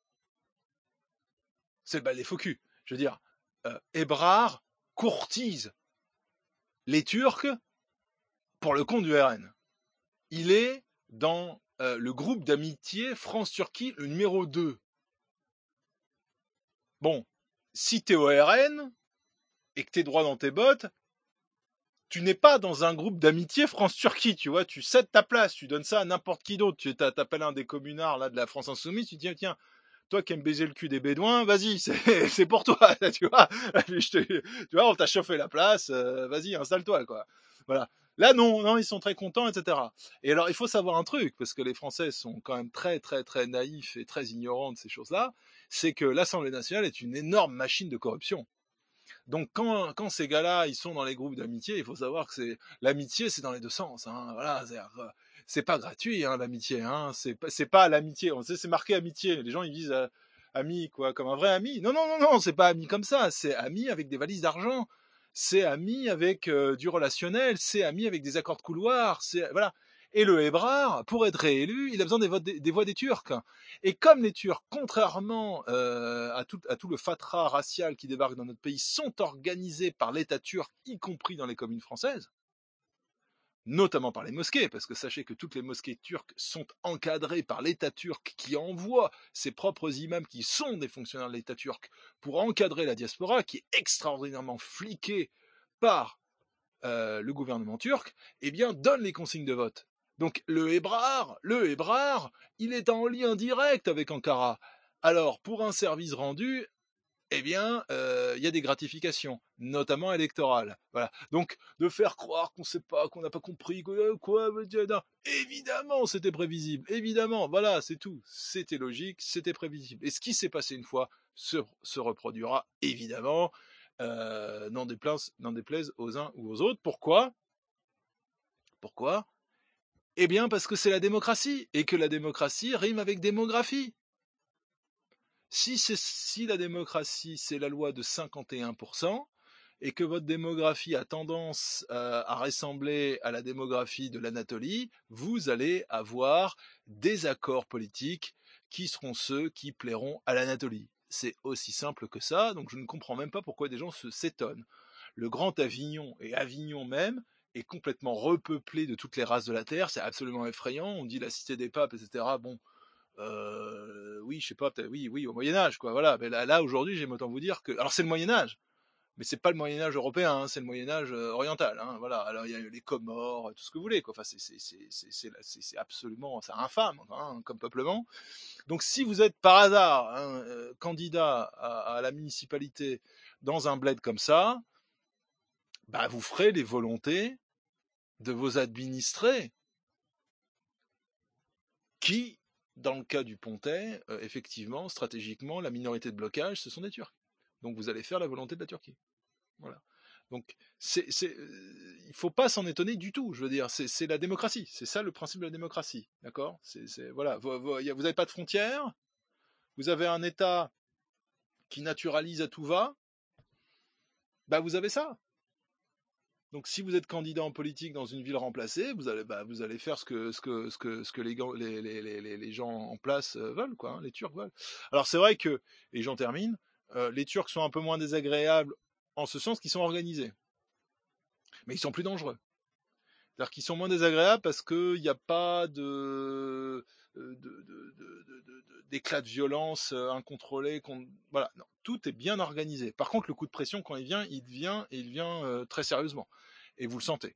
C'est le bal des faux culs. Je veux dire, euh, Ebrard courtise les Turcs pour le compte du R N. Il est dans euh, le groupe d'amitié France-Turquie, le numéro deux. Bon, si t'es au R N et que t'es droit dans tes bottes, tu n'es pas dans un groupe d'amitié France-Turquie, tu vois, tu cèdes ta place, tu donnes ça à n'importe qui d'autre. Tu t'appelles un des communards là de la France Insoumise, tu te dis tiens, toi qui aimes baiser le cul des bédouins, vas-y, c'est, c'est pour toi, tu vois. Je te, tu vois, on t'a chauffé la place, euh, vas-y, installe-toi, quoi. Voilà. Là, non, non, ils sont très contents, et cetera. Et alors, il faut savoir un truc, parce que les Français sont quand même très, très, très naïfs et très ignorants de ces choses-là, c'est que l'Assemblée nationale est une énorme machine de corruption. Donc, quand, quand ces gars-là, ils sont dans les groupes d'amitié, il faut savoir que c'est l'amitié, c'est dans les deux sens. Hein. Voilà, c'est, c'est pas gratuit, hein, l'amitié. Hein. C'est, c'est pas l'amitié. On sait, c'est marqué amitié. Les gens, ils disent euh, ami, quoi, comme un vrai ami. Non, non, non, non, c'est pas ami comme ça. C'est ami avec des valises d'argent. C'est ami avec euh, du relationnel. C'est ami avec des accords de couloir. C'est voilà. Et le Ebrard, pour être réélu, il a besoin des, votes des, des voix des Turcs. Et comme les Turcs, contrairement euh, à, tout, à tout le fatras racial qui débarque dans notre pays, sont organisés par l'État turc, y compris dans les communes françaises, notamment par les mosquées, parce que sachez que toutes les mosquées turques sont encadrées par l'État turc qui envoie ses propres imams qui sont des fonctionnaires de l'État turc pour encadrer la diaspora, qui est extraordinairement fliquée par euh, le gouvernement turc, eh bien, donne les consignes de vote. Donc le Ebrard, le Ebrard, il est en lien direct avec Ankara. Alors pour un service rendu, eh bien, il euh, y a des gratifications, notamment électorales. Voilà. Donc de faire croire qu'on ne sait pas, qu'on n'a pas compris, quoi, quoi, non. Évidemment, c'était prévisible. Évidemment, voilà, c'est tout. C'était logique, c'était prévisible. Et ce qui s'est passé une fois se, se reproduira évidemment. Euh, n'en déplaise, n'en déplaise aux uns ou aux autres. Pourquoi ? Pourquoi ? Eh bien, parce que c'est la démocratie, et que la démocratie rime avec démographie. Si, c'est, si la démocratie, c'est la loi de cinquante et un pour cent, et que votre démographie a tendance euh, à ressembler à la démographie de l'Anatolie, vous allez avoir des accords politiques qui seront ceux qui plairont à l'Anatolie. C'est aussi simple que ça, donc je ne comprends même pas pourquoi des gens se, s'étonnent. Le Grand Avignon, et Avignon même, est complètement repeuplé de toutes les races de la Terre, c'est absolument effrayant, on dit la cité des papes, et cetera. Bon, euh, oui, je sais pas, peut-être, oui, oui, au Moyen-Âge, quoi, voilà. Mais là, là aujourd'hui, j'aime autant vous dire que... Alors, c'est le Moyen-Âge, mais c'est pas le Moyen-Âge européen, hein, c'est le Moyen-Âge euh, oriental, hein, voilà. Alors, il y a les Comores, tout ce que vous voulez, quoi. Enfin, c'est, c'est, c'est, c'est, c'est, c'est, c'est absolument, c'est infâme, hein, comme peuplement. Donc, si vous êtes par hasard hein, euh, candidat à, à la municipalité dans un bled comme ça, bah, vous ferez les volontés de vos administrés qui, dans le cas du Pontet, euh, effectivement, stratégiquement, la minorité de blocage, ce sont des Turcs. Donc vous allez faire la volonté de la Turquie. Voilà. Donc c'est, c'est, euh, il ne faut pas s'en étonner du tout. Je veux dire, c'est, c'est la démocratie. C'est ça le principe de la démocratie, d'accord ? C'est, c'est, voilà. Vous n'avez pas de frontières. Vous avez un État qui naturalise à tout va. Bah vous avez ça. Donc, si vous êtes candidat en politique dans une ville remplacée, vous allez, bah, vous allez faire ce que, ce que, ce que, ce que les, les, les, les, les gens en place veulent, quoi, hein, les Turcs veulent. Alors, c'est vrai que, et j'en termine, euh, les Turcs sont un peu moins désagréables en ce sens qu'ils sont organisés. Mais ils sont plus dangereux. C'est-à-dire qu'ils sont moins désagréables parce qu'il n'y a pas de, de, de, de, de, de, d'éclats de violence incontrôlés. Voilà, non, tout est bien organisé. Par contre, le coup de pression, quand il vient, il vient et il vient euh, très sérieusement. Et vous le sentez.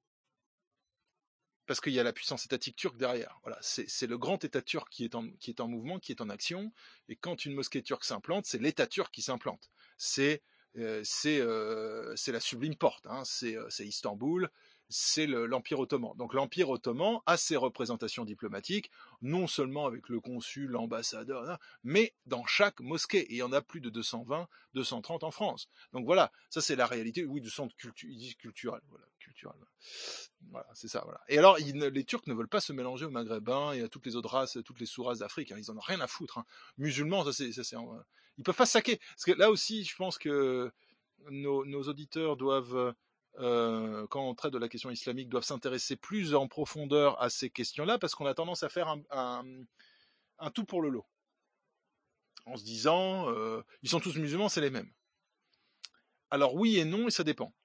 Parce qu'il y a la puissance étatique turque derrière. Voilà, c'est, c'est le grand État turc qui est, en, qui est en mouvement, qui est en action. Et quand une mosquée turque s'implante, c'est l'État turc qui s'implante. C'est, euh, c'est, euh, c'est la sublime porte. Hein. C'est, euh, c'est Istanbul. C'est le, l'Empire ottoman. Donc l'Empire ottoman a ses représentations diplomatiques, non seulement avec le consul, l'ambassadeur, hein, mais dans chaque mosquée. Et il y en a plus de deux cent vingt, deux cent trente en France. Donc voilà, ça c'est la réalité. Oui, du centre cultu- ils disent culturel. Voilà, culturel. Voilà, c'est ça. Voilà. Et alors, ils ne, les Turcs ne veulent pas se mélanger aux Maghrébins et à toutes les autres races, toutes les sous-races d'Afrique. Hein, ils en ont rien à foutre. Hein. Musulmans, ça c'est, ça c'est, euh, ils peuvent pas se saquer. Parce que là aussi, je pense que nos, nos auditeurs doivent Euh, quand on traite de la question islamique, doivent s'intéresser plus en profondeur à ces questions-là, parce qu'on a tendance à faire un, un, un tout pour le lot. En se disant, euh, ils sont tous musulmans, c'est les mêmes. Alors oui et non, et ça dépend.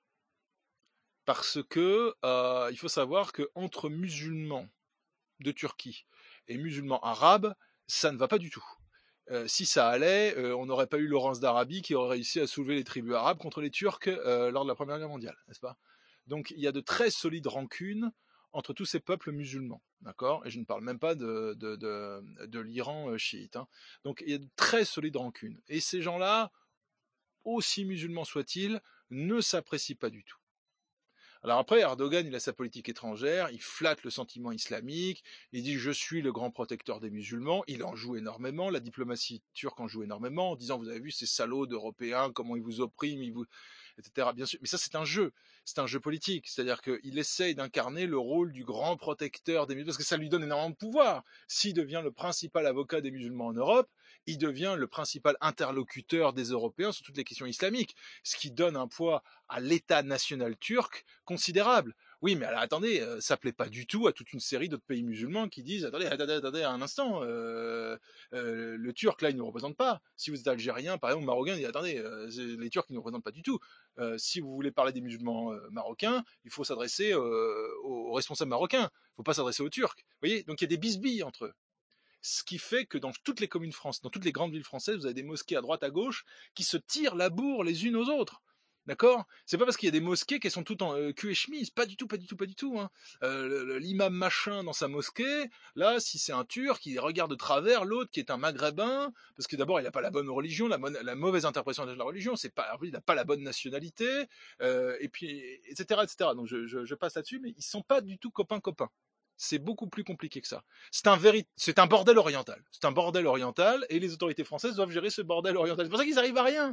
Parce que euh, il faut savoir qu'entre musulmans de Turquie et musulmans arabes, ça ne va pas du tout. Euh, si ça allait, euh, on n'aurait pas eu Laurence d'Arabie qui aurait réussi à soulever les tribus arabes contre les Turcs euh, lors de la Première Guerre mondiale, n'est-ce pas ? Donc il y a de très solides rancunes entre tous ces peuples musulmans, d'accord ? Et je ne parle même pas de, de, de, de l'Iran chiite. Hein. Donc il y a de très solides rancunes. Et ces gens-là, aussi musulmans soient-ils, ne s'apprécient pas du tout. Alors après, Erdogan, il a sa politique étrangère, il flatte le sentiment islamique, il dit « je suis le grand protecteur des musulmans », il en joue énormément, la diplomatie turque en joue énormément, en disant « vous avez vu ces salauds d'Européens, comment ils vous oppriment, ils vous... » et cetera. Bien sûr, mais ça c'est un jeu, c'est un jeu politique, c'est-à-dire qu'il essaye d'incarner le rôle du grand protecteur des musulmans, parce que ça lui donne énormément de pouvoir. S'il devient le principal avocat des musulmans en Europe, il devient le principal interlocuteur des Européens sur toutes les questions islamiques, ce qui donne un poids à l'État national turc considérable. Oui, mais alors, attendez, euh, ça plaît pas du tout à toute une série d'autres pays musulmans qui disent attendez, attendez, attendez un instant, euh, euh, le Turc là, il ne nous représente pas. Si vous êtes algérien, par exemple, marocain, il dit attendez, euh, les Turcs ils ne nous représentent pas du tout. Euh, si vous voulez parler des musulmans euh, marocains, il faut s'adresser euh, aux, aux responsables marocains. Il ne faut pas s'adresser aux Turcs. Vous voyez, donc il y a des bisbilles entre eux. Ce qui fait que dans toutes les communes françaises, dans toutes les grandes villes françaises, vous avez des mosquées à droite à gauche qui se tirent la bourre les unes aux autres. D'accord ? C'est pas parce qu'il y a des mosquées qui sont toutes en euh, cul et chemise, pas du tout, pas du tout, pas du tout. Hein. Euh, l'imam machin dans sa mosquée, là, si c'est un Turc, il regarde de travers l'autre qui est un Maghrébin, parce que d'abord il n'a pas la bonne religion, la, bonne, la mauvaise interprétation de la religion, c'est pas, il n'a pas la bonne nationalité, euh, et puis, et cetera, et cetera. Donc je, je, je passe là-dessus, mais ils sont pas du tout copains copains. C'est beaucoup plus compliqué que ça. C'est un, véri... c'est un bordel oriental. C'est un bordel oriental, et les autorités françaises doivent gérer ce bordel oriental. C'est pour ça qu'ils n'arrivent à rien.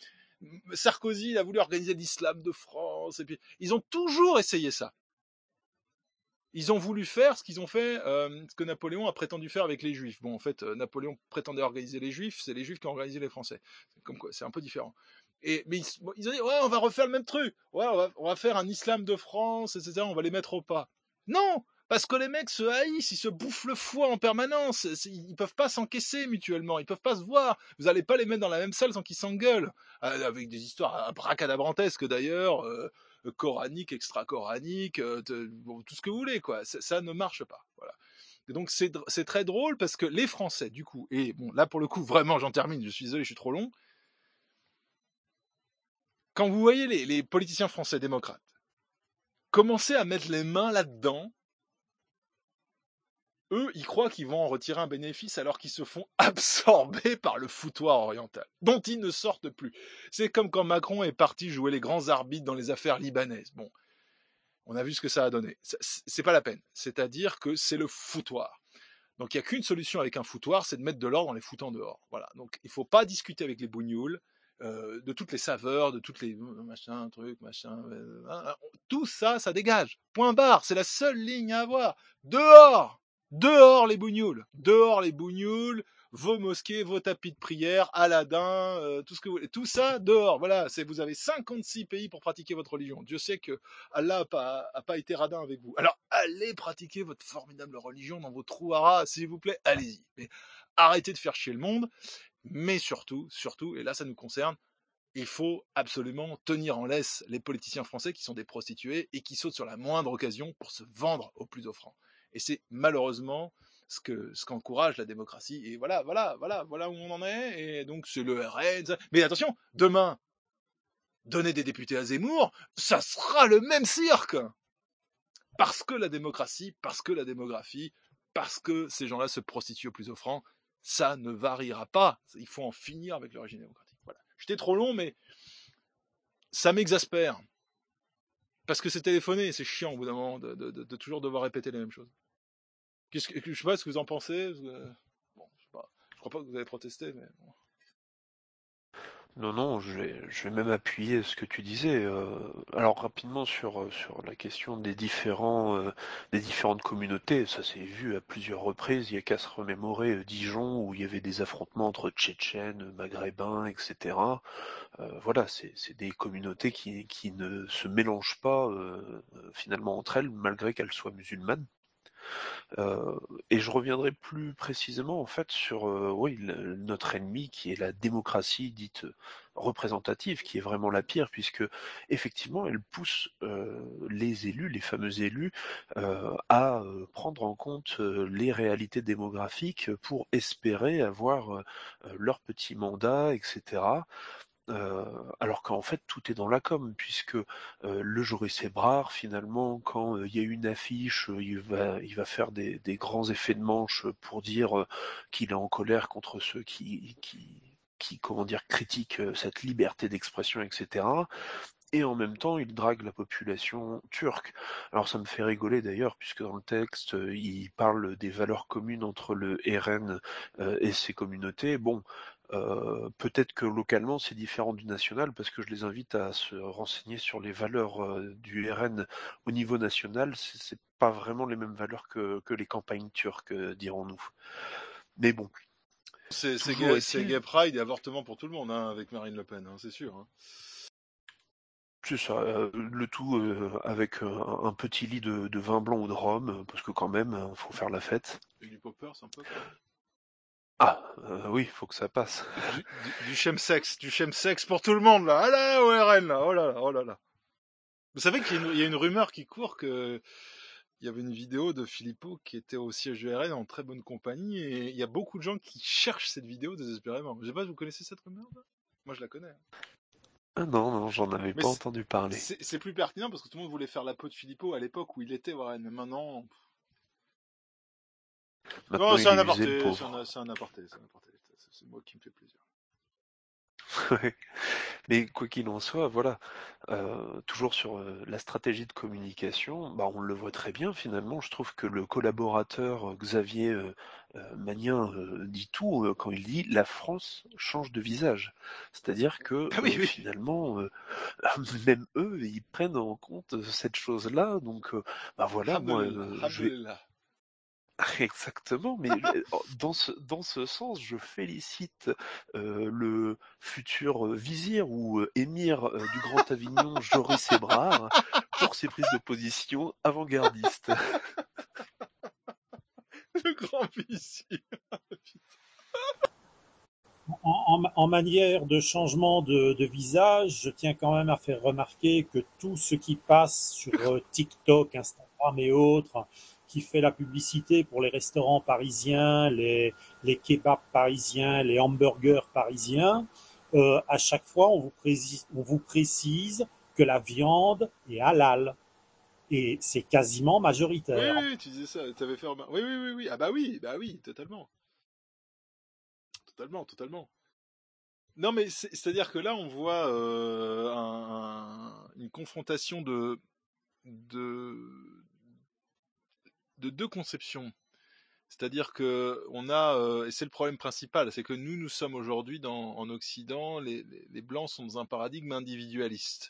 Sarkozy il a voulu organiser l'islam de France, et puis ils ont toujours essayé ça. Ils ont voulu faire ce qu'ils ont fait, euh, ce que Napoléon a prétendu faire avec les Juifs. Bon, en fait, euh, Napoléon prétendait organiser les Juifs, c'est les Juifs qui ont organisé les Français. C'est comme quoi, c'est un peu différent. Et mais ils, bon, ils ont dit ouais, on va refaire le même truc. Ouais, on va, on va faire un islam de France, et cetera. On va les mettre au pas. Non. Parce que les mecs se haïssent, ils se bouffent le foie en permanence. Ils peuvent pas s'encaisser mutuellement, ils peuvent pas se voir. Vous allez pas les mettre dans la même salle sans qu'ils s'engueulent. Avec des histoires abracadabrantesques d'ailleurs, euh, coraniques, extra-coraniques, euh, bon, tout ce que vous voulez, quoi. Ça, ça ne marche pas. Voilà. Et donc c'est, c'est très drôle parce que les Français, du coup, et bon, là pour le coup, vraiment, j'en termine, je suis désolé, je suis trop long. Quand vous voyez les, les politiciens français démocrates commencer à mettre les mains là-dedans, eux, ils croient qu'ils vont en retirer un bénéfice alors qu'ils se font absorber par le foutoir oriental, dont ils ne sortent plus. C'est comme quand Macron est parti jouer les grands arbitres dans les affaires libanaises. Bon, on a vu ce que ça a donné. C'est pas la peine. C'est-à-dire que c'est le foutoir. Donc il n'y a qu'une solution avec un foutoir, c'est de mettre de l'ordre en les foutant dehors. Voilà. Donc il ne faut pas discuter avec les bougnoules, euh, de toutes les saveurs, de toutes les machin, trucs, machin. Euh, tout ça, ça dégage. Point barre. C'est la seule ligne à avoir. Dehors! Dehors les bougnoules, dehors les bougnoules, vos mosquées, vos tapis de prière, Aladdin, euh, tout ce que vous voulez. Tout ça dehors. Voilà, c'est, vous avez cinquante-six pays pour pratiquer votre religion. Dieu sait que Allah n'a pas, a pas été radin avec vous. Alors, allez pratiquer votre formidable religion dans vos trous haras, s'il vous plaît, allez-y. Mais arrêtez de faire chier le monde. Mais surtout, surtout, et là ça nous concerne, il faut absolument tenir en laisse les politiciens français qui sont des prostituées et qui sautent sur la moindre occasion pour se vendre au plus offrant. Et c'est malheureusement ce que ce qu'encourage la démocratie. Et voilà, voilà, voilà, voilà où on en est. Et donc c'est le R N. Ça. Mais attention, demain, donner des députés à Zemmour, ça sera le même cirque. Parce que la démocratie, parce que la démographie, parce que ces gens-là se prostituent au plus offrant, ça ne variera pas. Il faut en finir avec le régime démocratique. Voilà. J'étais trop long, mais ça m'exaspère. Parce que c'est téléphoné, c'est chiant au bout d'un moment de, de, de, de toujours devoir répéter les mêmes choses. Qu'est-ce que, je sais pas ce que vous en pensez. Bon, je sais pas. Je crois pas que vous avez protesté, mais bon. Non, non, je vais, je vais même appuyer ce que tu disais. Euh, alors rapidement sur sur la question des différents euh, des différentes communautés, ça s'est vu à plusieurs reprises. Il y a qu'à se remémorer euh, Dijon où il y avait des affrontements entre Tchétchènes, Maghrébins, et cetera. Euh, voilà, c'est c'est des communautés qui qui ne se mélangent pas euh, finalement entre elles malgré qu'elles soient musulmanes. Euh, et je reviendrai plus précisément en fait sur euh, oui le, notre ennemi qui est la démocratie dite représentative, qui est vraiment la pire puisque effectivement elle pousse euh, les élus, les fameux élus, euh, à euh, prendre en compte euh, les réalités démographiques pour espérer avoir euh, leur petit mandat, et cetera. Euh, alors qu'en fait tout est dans la com, puisque euh, le Joris Ebrard finalement quand il euh, y a une affiche, euh, il va il va faire des, des grands effets de manche pour dire euh, qu'il est en colère contre ceux qui qui qui comment dire critiquent euh, cette liberté d'expression, et cetera. Et en même temps, il drague la population turque. Alors ça me fait rigoler d'ailleurs, puisque dans le texte, euh, il parle des valeurs communes entre le R N euh, et ses communautés. Bon, euh, peut-être que localement c'est différent du national, parce que je les invite à se renseigner sur les valeurs euh, du R N au niveau national. C'est, c'est pas vraiment les mêmes valeurs que, que les campagnes turques, euh, dirons-nous. Mais bon. C'est, c'est, gay, c'est gay pride et avortement pour tout le monde, hein, avec Marine Le Pen, hein, c'est sûr. Hein. C'est ça, euh, le tout euh, avec euh, un petit lit de, de vin blanc ou de rhum, parce que quand même, il faut faire la fête. Et du popper, c'est un peu. Ah, euh, oui, faut que ça passe. Du, du, du chemsex, du chemsex pour tout le monde, là. Ah là, O R N, là, oh là là, oh là là. Vous savez qu'il y a une, il y a une rumeur qui court que il y avait une vidéo de Philippot qui était au siège du R N en très bonne compagnie, et il y a beaucoup de gens qui cherchent cette vidéo désespérément. Je sais pas, vous connaissez cette rumeur, là? Moi, je la connais. Ah non, non, j'en avais mais pas entendu parler. C'est, c'est plus pertinent parce que tout le monde voulait faire la peau de Philippot à l'époque où il était au R N, mais maintenant... Maintenant non, c'est un, aparté, c'est, un, c'est un aparté, c'est un aparté, c'est, c'est moi qui me fais plaisir. Mais quoi qu'il en soit, voilà, euh, toujours sur euh, la stratégie de communication, bah on le voit très bien finalement. Je trouve que le collaborateur euh, Xavier euh, euh, Magnin euh, dit tout euh, quand il dit la France change de visage. C'est-à-dire que ah oui, euh, oui. finalement, euh, même eux, ils prennent en compte cette chose-là. Donc, euh, bah voilà, moi, euh, je vais... Exactement, mais dans ce dans ce sens, je félicite euh, le futur vizir ou euh, émir euh, du Grand Avignon, Joris Ebrard, pour ses prises de position avant-gardistes. Le grand vizir. En, en, en manière de changement de, de visage, je tiens quand même à faire remarquer que tout ce qui passe sur TikTok, Instagram et autres, qui fait la publicité pour les restaurants parisiens, les, les kebabs parisiens, les hamburgers parisiens, euh, à chaque fois on vous, précise, on vous précise que la viande est halal. Et c'est quasiment majoritaire. Oui, oui, tu disais ça, tu avais fait remarquer. Oui, oui, oui, oui, ah bah oui, bah oui, totalement. Totalement, totalement. Non, mais c'est, c'est-à-dire que là, on voit euh, un, une confrontation de, de, de deux conceptions. C'est-à-dire que on a, euh, et c'est le problème principal, c'est que nous, nous sommes aujourd'hui dans, en Occident, les, les, les Blancs sont dans un paradigme individualiste.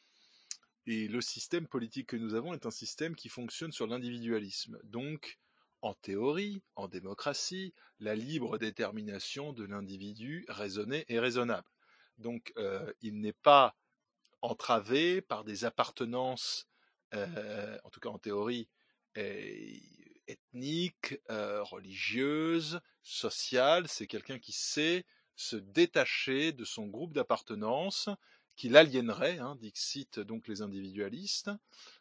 Et le système politique que nous avons est un système qui fonctionne sur l'individualisme. Donc, en théorie, en démocratie, la libre détermination de l'individu raisonnée et raisonnable. Donc, euh, il n'est pas entravé par des appartenances, euh, en tout cas en théorie, euh, ethniques, euh, religieuses, sociales. C'est quelqu'un qui sait se détacher de son groupe d'appartenance, qui l'aliénerait, hein, dixit donc les individualistes,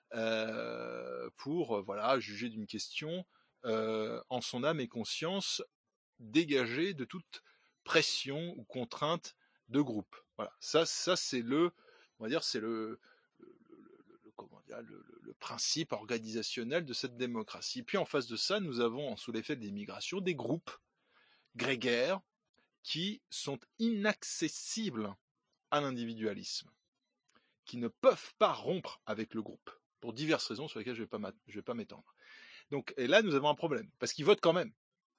euh, pour voilà juger d'une question euh, en son âme et conscience, dégagée de toute pression ou contrainte de groupe. Voilà, ça, ça c'est le, on va dire, c'est le, le, le, le, comment dire, le, le, le principe organisationnel de cette démocratie. Puis en face de ça, nous avons, sous l'effet de l'immigration, des groupes grégaires qui sont inaccessibles à l'individualisme, qui ne peuvent pas rompre avec le groupe, pour diverses raisons sur lesquelles je ne vais pas m'étendre. Donc, et là, nous avons un problème, parce qu'ils votent quand même.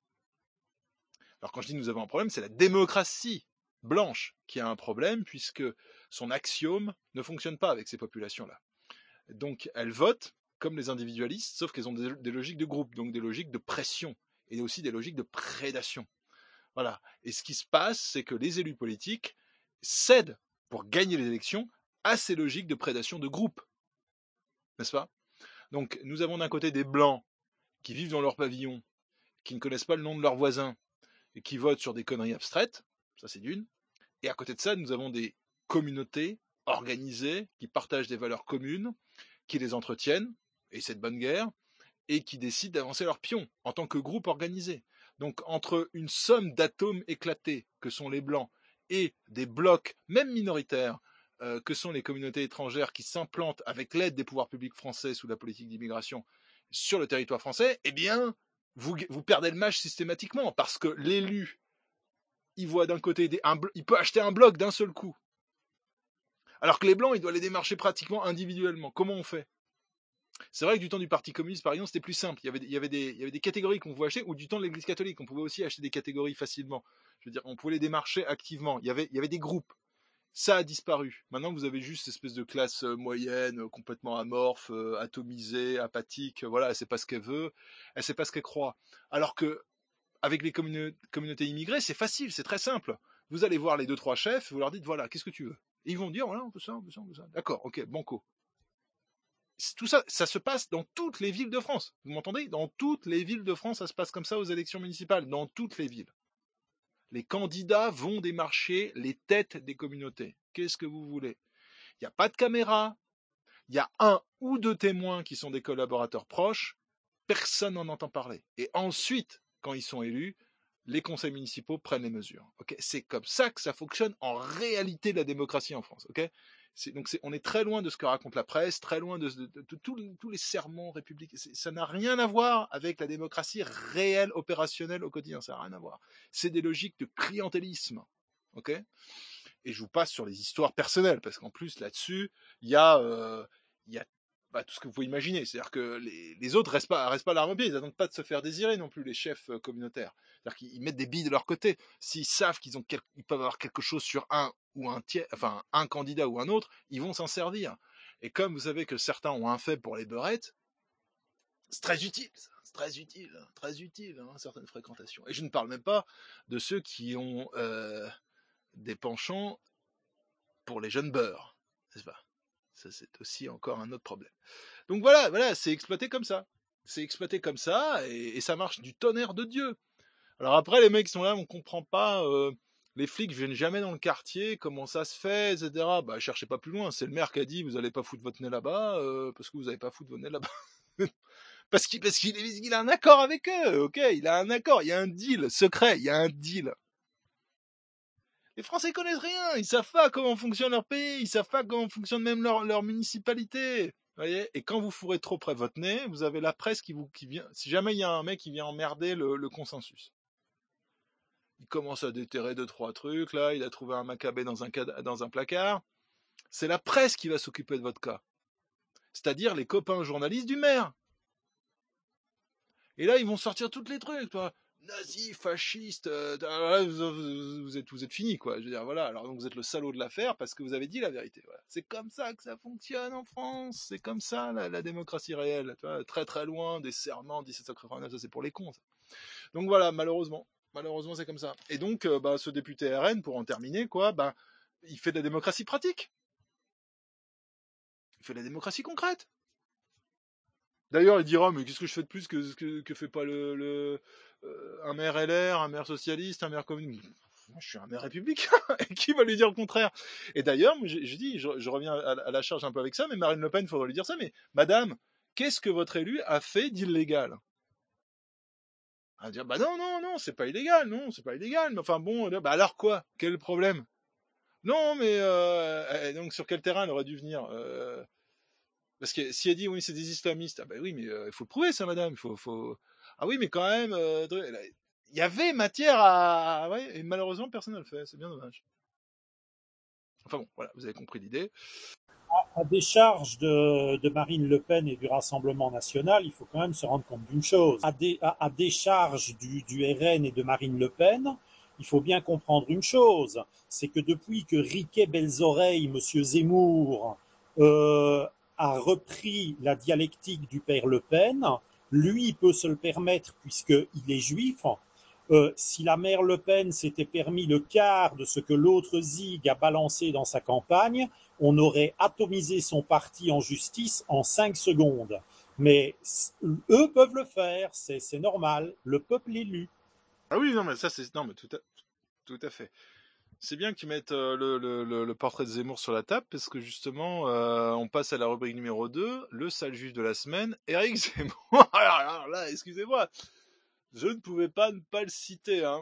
Alors quand je dis nous avons un problème, c'est la démocratie blanche qui a un problème, puisque son axiome ne fonctionne pas avec ces populations-là. Donc elles votent comme les individualistes, sauf qu'elles ont des, des logiques de groupe, donc des logiques de pression, et aussi des logiques de prédation. Voilà. Et ce qui se passe, c'est que les élus politiques cèdent, pour gagner les élections, à ces logiques de prédation de groupe. N'est-ce pas? Donc nous avons d'un côté des blancs qui vivent dans leur pavillon, qui ne connaissent pas le nom de leurs voisins, et qui votent sur des conneries abstraites, ça c'est d'une. Et à côté de ça, nous avons des communautés organisées, qui partagent des valeurs communes, qui les entretiennent, et c'est de bonne guerre, et qui décident d'avancer leurs pions, en tant que groupe organisé. Donc entre une somme d'atomes éclatés, que sont les blancs, et des blocs, même minoritaires, euh, que sont les communautés étrangères qui s'implantent avec l'aide des pouvoirs publics français sous la politique d'immigration sur le territoire français, eh bien, vous, vous perdez le match systématiquement, parce que l'élu, il voit d'un côté, des, un, il peut acheter un bloc d'un seul coup. Alors que les blancs, il doit les démarcher pratiquement individuellement. Comment on fait? C'est vrai que du temps du Parti communiste, par exemple, c'était plus simple. Il y avait, il y avait, des, il y avait des catégories qu'on pouvait acheter, ou du temps de l'Église catholique, on pouvait aussi acheter des catégories facilement. Je veux dire, on pouvait les démarcher activement. Il y avait, il y avait des groupes. Ça a disparu. Maintenant, vous avez juste cette espèce de classe moyenne, complètement amorphe, euh, atomisée, apathique. Voilà, elle sait pas ce qu'elle veut, elle sait pas ce qu'elle croit. Alors que, avec les commune- communautés immigrées, c'est facile, c'est très simple. Vous allez voir les deux, trois chefs, vous leur dites, voilà, qu'est-ce que tu veux? Et ils vont dire, voilà, on peut ça, on peut ça, on peut ça. D'accord, ok, banco. Tout ça, ça se passe dans toutes les villes de France. Vous m'entendez? Dans toutes les villes de France, ça se passe comme ça aux élections municipales. Dans toutes les villes. Les candidats vont démarcher les têtes des communautés. Qu'est-ce que vous voulez? Il n'y a pas de caméra. Il y a un ou deux témoins qui sont des collaborateurs proches. Personne n'en entend parler. Et ensuite, quand ils sont élus, les conseils municipaux prennent les mesures. Okay, c'est comme ça que ça fonctionne en réalité la démocratie en France. Okay, c'est, donc c'est, on est très loin de ce que raconte la presse, très loin de, de, de, de tous, tous les sermons républicains. C'est, ça n'a rien à voir avec la démocratie réelle, opérationnelle au quotidien. Ça n'a rien à voir. C'est des logiques de clientélisme. Okay, et je vous passe sur les histoires personnelles, parce qu'en plus, là-dessus, il y a... Euh, il y a Bah, tout ce que vous pouvez imaginer. C'est-à-dire que les, les autres restent pas, restent pas l'arme au pied. Ils n'attendent pas de se faire désirer non plus, les chefs euh, communautaires. C'est-à-dire qu'ils mettent des billes de leur côté. S'ils savent qu'ils ont quel, ils peuvent avoir quelque chose sur un ou un tiers, enfin, un candidat ou un autre, ils vont s'en servir. Et comme vous savez que certains ont un faible pour les beurettes, c'est très utile, ça. C'est très utile, très utile, hein, certaines fréquentations. Et je ne parle même pas de ceux qui ont euh, des penchants pour les jeunes beurs, n'est-ce pas? Ça, c'est aussi encore un autre problème. Donc voilà, voilà, c'est exploité comme ça. C'est exploité comme ça, et, et ça marche du tonnerre de Dieu. Alors après, les mecs qui sont là, on comprend pas, euh, les flics viennent jamais dans le quartier, comment ça se fait, et cetera. Bah, cherchez pas plus loin. C'est le maire qui a dit, vous allez pas foutre votre nez là-bas, euh, parce que vous avez pas foutre votre nez là-bas. parce qu'il, parce qu'il, il a un accord avec eux, ok? Il a un accord, il y a un deal secret, il y a un deal. Les Français connaissent rien, ils savent pas comment fonctionne leur pays, ils savent pas comment fonctionne même leur, leur municipalité. Voyez, et quand vous fourrez trop près de votre nez, vous avez la presse qui vous qui vient. Si jamais il y a un mec qui vient emmerder le, le consensus, il commence à déterrer deux trois trucs. Là, il a trouvé un macabé dans un dans un placard. C'est la presse qui va s'occuper de votre cas, c'est-à-dire les copains journalistes du maire. Et là, ils vont sortir tous les trucs. Toi. nazi, fasciste, euh, vous, vous êtes vous êtes fini quoi. Je veux dire voilà. Alors donc vous êtes le salaud de l'affaire parce que vous avez dit la vérité. Voilà. C'est comme ça que ça fonctionne en France. C'est comme ça la, la démocratie réelle. Tu vois, très très loin des serments dix-sept cent quatre-vingt-neuf. Ça c'est pour les cons. Ça. Donc voilà, malheureusement, malheureusement c'est comme ça. Et donc euh, bah, ce député R N pour en terminer quoi, bah il fait de la démocratie pratique. Il fait de la démocratie concrète. D'ailleurs, il dira, mais qu'est-ce que je fais de plus que que, que fait pas le, le euh, un maire L R, un maire socialiste, un maire communiste. Moi, je suis un maire républicain. Et qui va lui dire le contraire? Et d'ailleurs, je, je dis, je, je reviens à, à la charge un peu avec ça, mais Marine Le Pen, il faudrait lui dire ça. Mais madame, qu'est-ce que votre élu a fait d'illégal? Elle va dire, bah non, non, non, c'est pas illégal, non, c'est pas illégal. Mais enfin bon, bah alors quoi? Quel est le problème? Non, mais euh, donc sur quel terrain elle aurait dû venir? euh, Parce que si elle dit oui c'est des islamistes, ah ben oui mais il euh, faut le prouver ça madame, il faut, faut... Ah oui mais quand même, euh, il y avait matière à... Ouais, et malheureusement personne ne le fait, c'est bien dommage. Enfin bon, voilà, vous avez compris l'idée. À, à décharge de, de Marine Le Pen et du Rassemblement National, il faut quand même se rendre compte d'une chose. À, dé, à, à décharge du, du R N et de Marine Le Pen, il faut bien comprendre une chose, c'est que depuis que Riquet Belles-Oreilles, Monsieur Zemmour, euh, a repris la dialectique du père Le Pen, lui peut se le permettre puisqu'il est juif. Euh, si la mère Le Pen s'était permis le quart de ce que l'autre zig a balancé dans sa campagne, on aurait atomisé son parti en justice en cinq secondes. Mais eux peuvent le faire, c'est, c'est normal, le peuple élu. Ah oui, non mais ça c'est... Non mais tout à, tout à fait. C'est bien que tu mettes euh, le, le, le, le portrait de Zemmour sur la table, parce que justement, euh, on passe à la rubrique numéro deux, le sale juif de la semaine, Éric Zemmour. Alors là, excusez-moi, je ne pouvais pas ne pas le citer. Hein.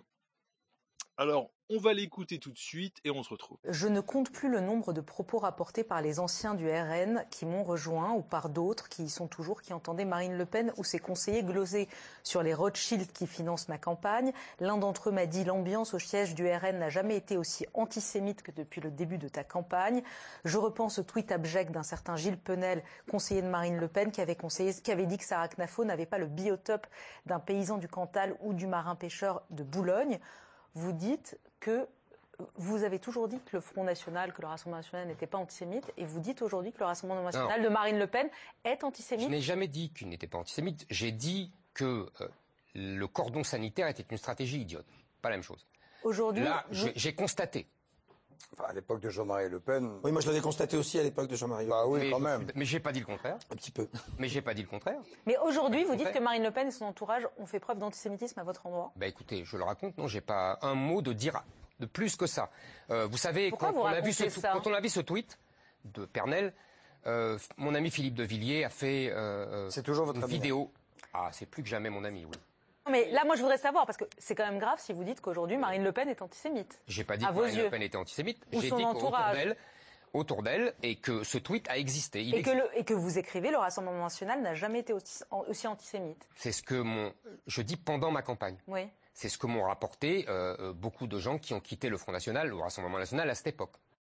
Alors, on va l'écouter tout de suite et on se retrouve. Je ne compte plus le nombre de propos rapportés par les anciens du R N qui m'ont rejoint ou par d'autres qui y sont toujours, qui entendaient Marine Le Pen ou ses conseillers gloser sur les Rothschild qui financent ma campagne. L'un d'entre eux m'a dit « L'ambiance au siège du R N n'a jamais été aussi antisémite que depuis le début de ta campagne ». Je repense au tweet abject d'un certain Gilles Penel, conseiller de Marine Le Pen, qui avait, conseillé, qui avait dit que Sarah Knafo n'avait pas le biotope d'un paysan du Cantal ou du marin-pêcheur de Boulogne. Vous dites que vous avez toujours dit que le Front National, que le Rassemblement National n'était pas antisémite, et vous dites aujourd'hui que le Rassemblement National non. de Marine Le Pen est antisémite. Je n'ai jamais dit qu'il n'était pas antisémite. J'ai dit que euh, le cordon sanitaire était une stratégie idiote. Pas la même chose. Aujourd'hui, là, vous... j'ai constaté. Enfin, à l'époque de Jean-Marie Le Pen. Oui, moi je l'avais constaté aussi à l'époque de Jean-Marie Le Pen. Bah oui, mais, quand même. Mais j'ai pas dit le contraire. Un petit peu. Mais j'ai pas dit le contraire. Mais aujourd'hui, vous dites que Marine Le Pen et son entourage ont fait preuve d'antisémitisme à votre endroit. Bah écoutez, je le raconte. Non, j'ai pas un mot de dire de plus que ça. Euh, vous savez, Pourquoi quand, vous on a vu ce, ça quand on a vu ce tweet de Pernel, euh, mon ami Philippe de Villiers a fait euh, c'est toujours votre une ami. vidéo. Ah, c'est plus que jamais mon ami, oui. Mais là, moi, je voudrais savoir, parce que c'est quand même grave si vous dites qu'aujourd'hui, Marine Le Pen est antisémite. J'ai pas dit à que vos Marine yeux. Le Pen était antisémite. Ou J'ai son dit qu'autour entourage. d'elle, autour d'elle, et que ce tweet a existé. Il et, que le, et que vous écrivez, le Rassemblement National n'a jamais été aussi, aussi antisémite. C'est ce que mon, je dis pendant ma campagne. Oui. C'est ce que m'ont rapporté euh, beaucoup de gens qui ont quitté le Front National, le Rassemblement National à cette époque.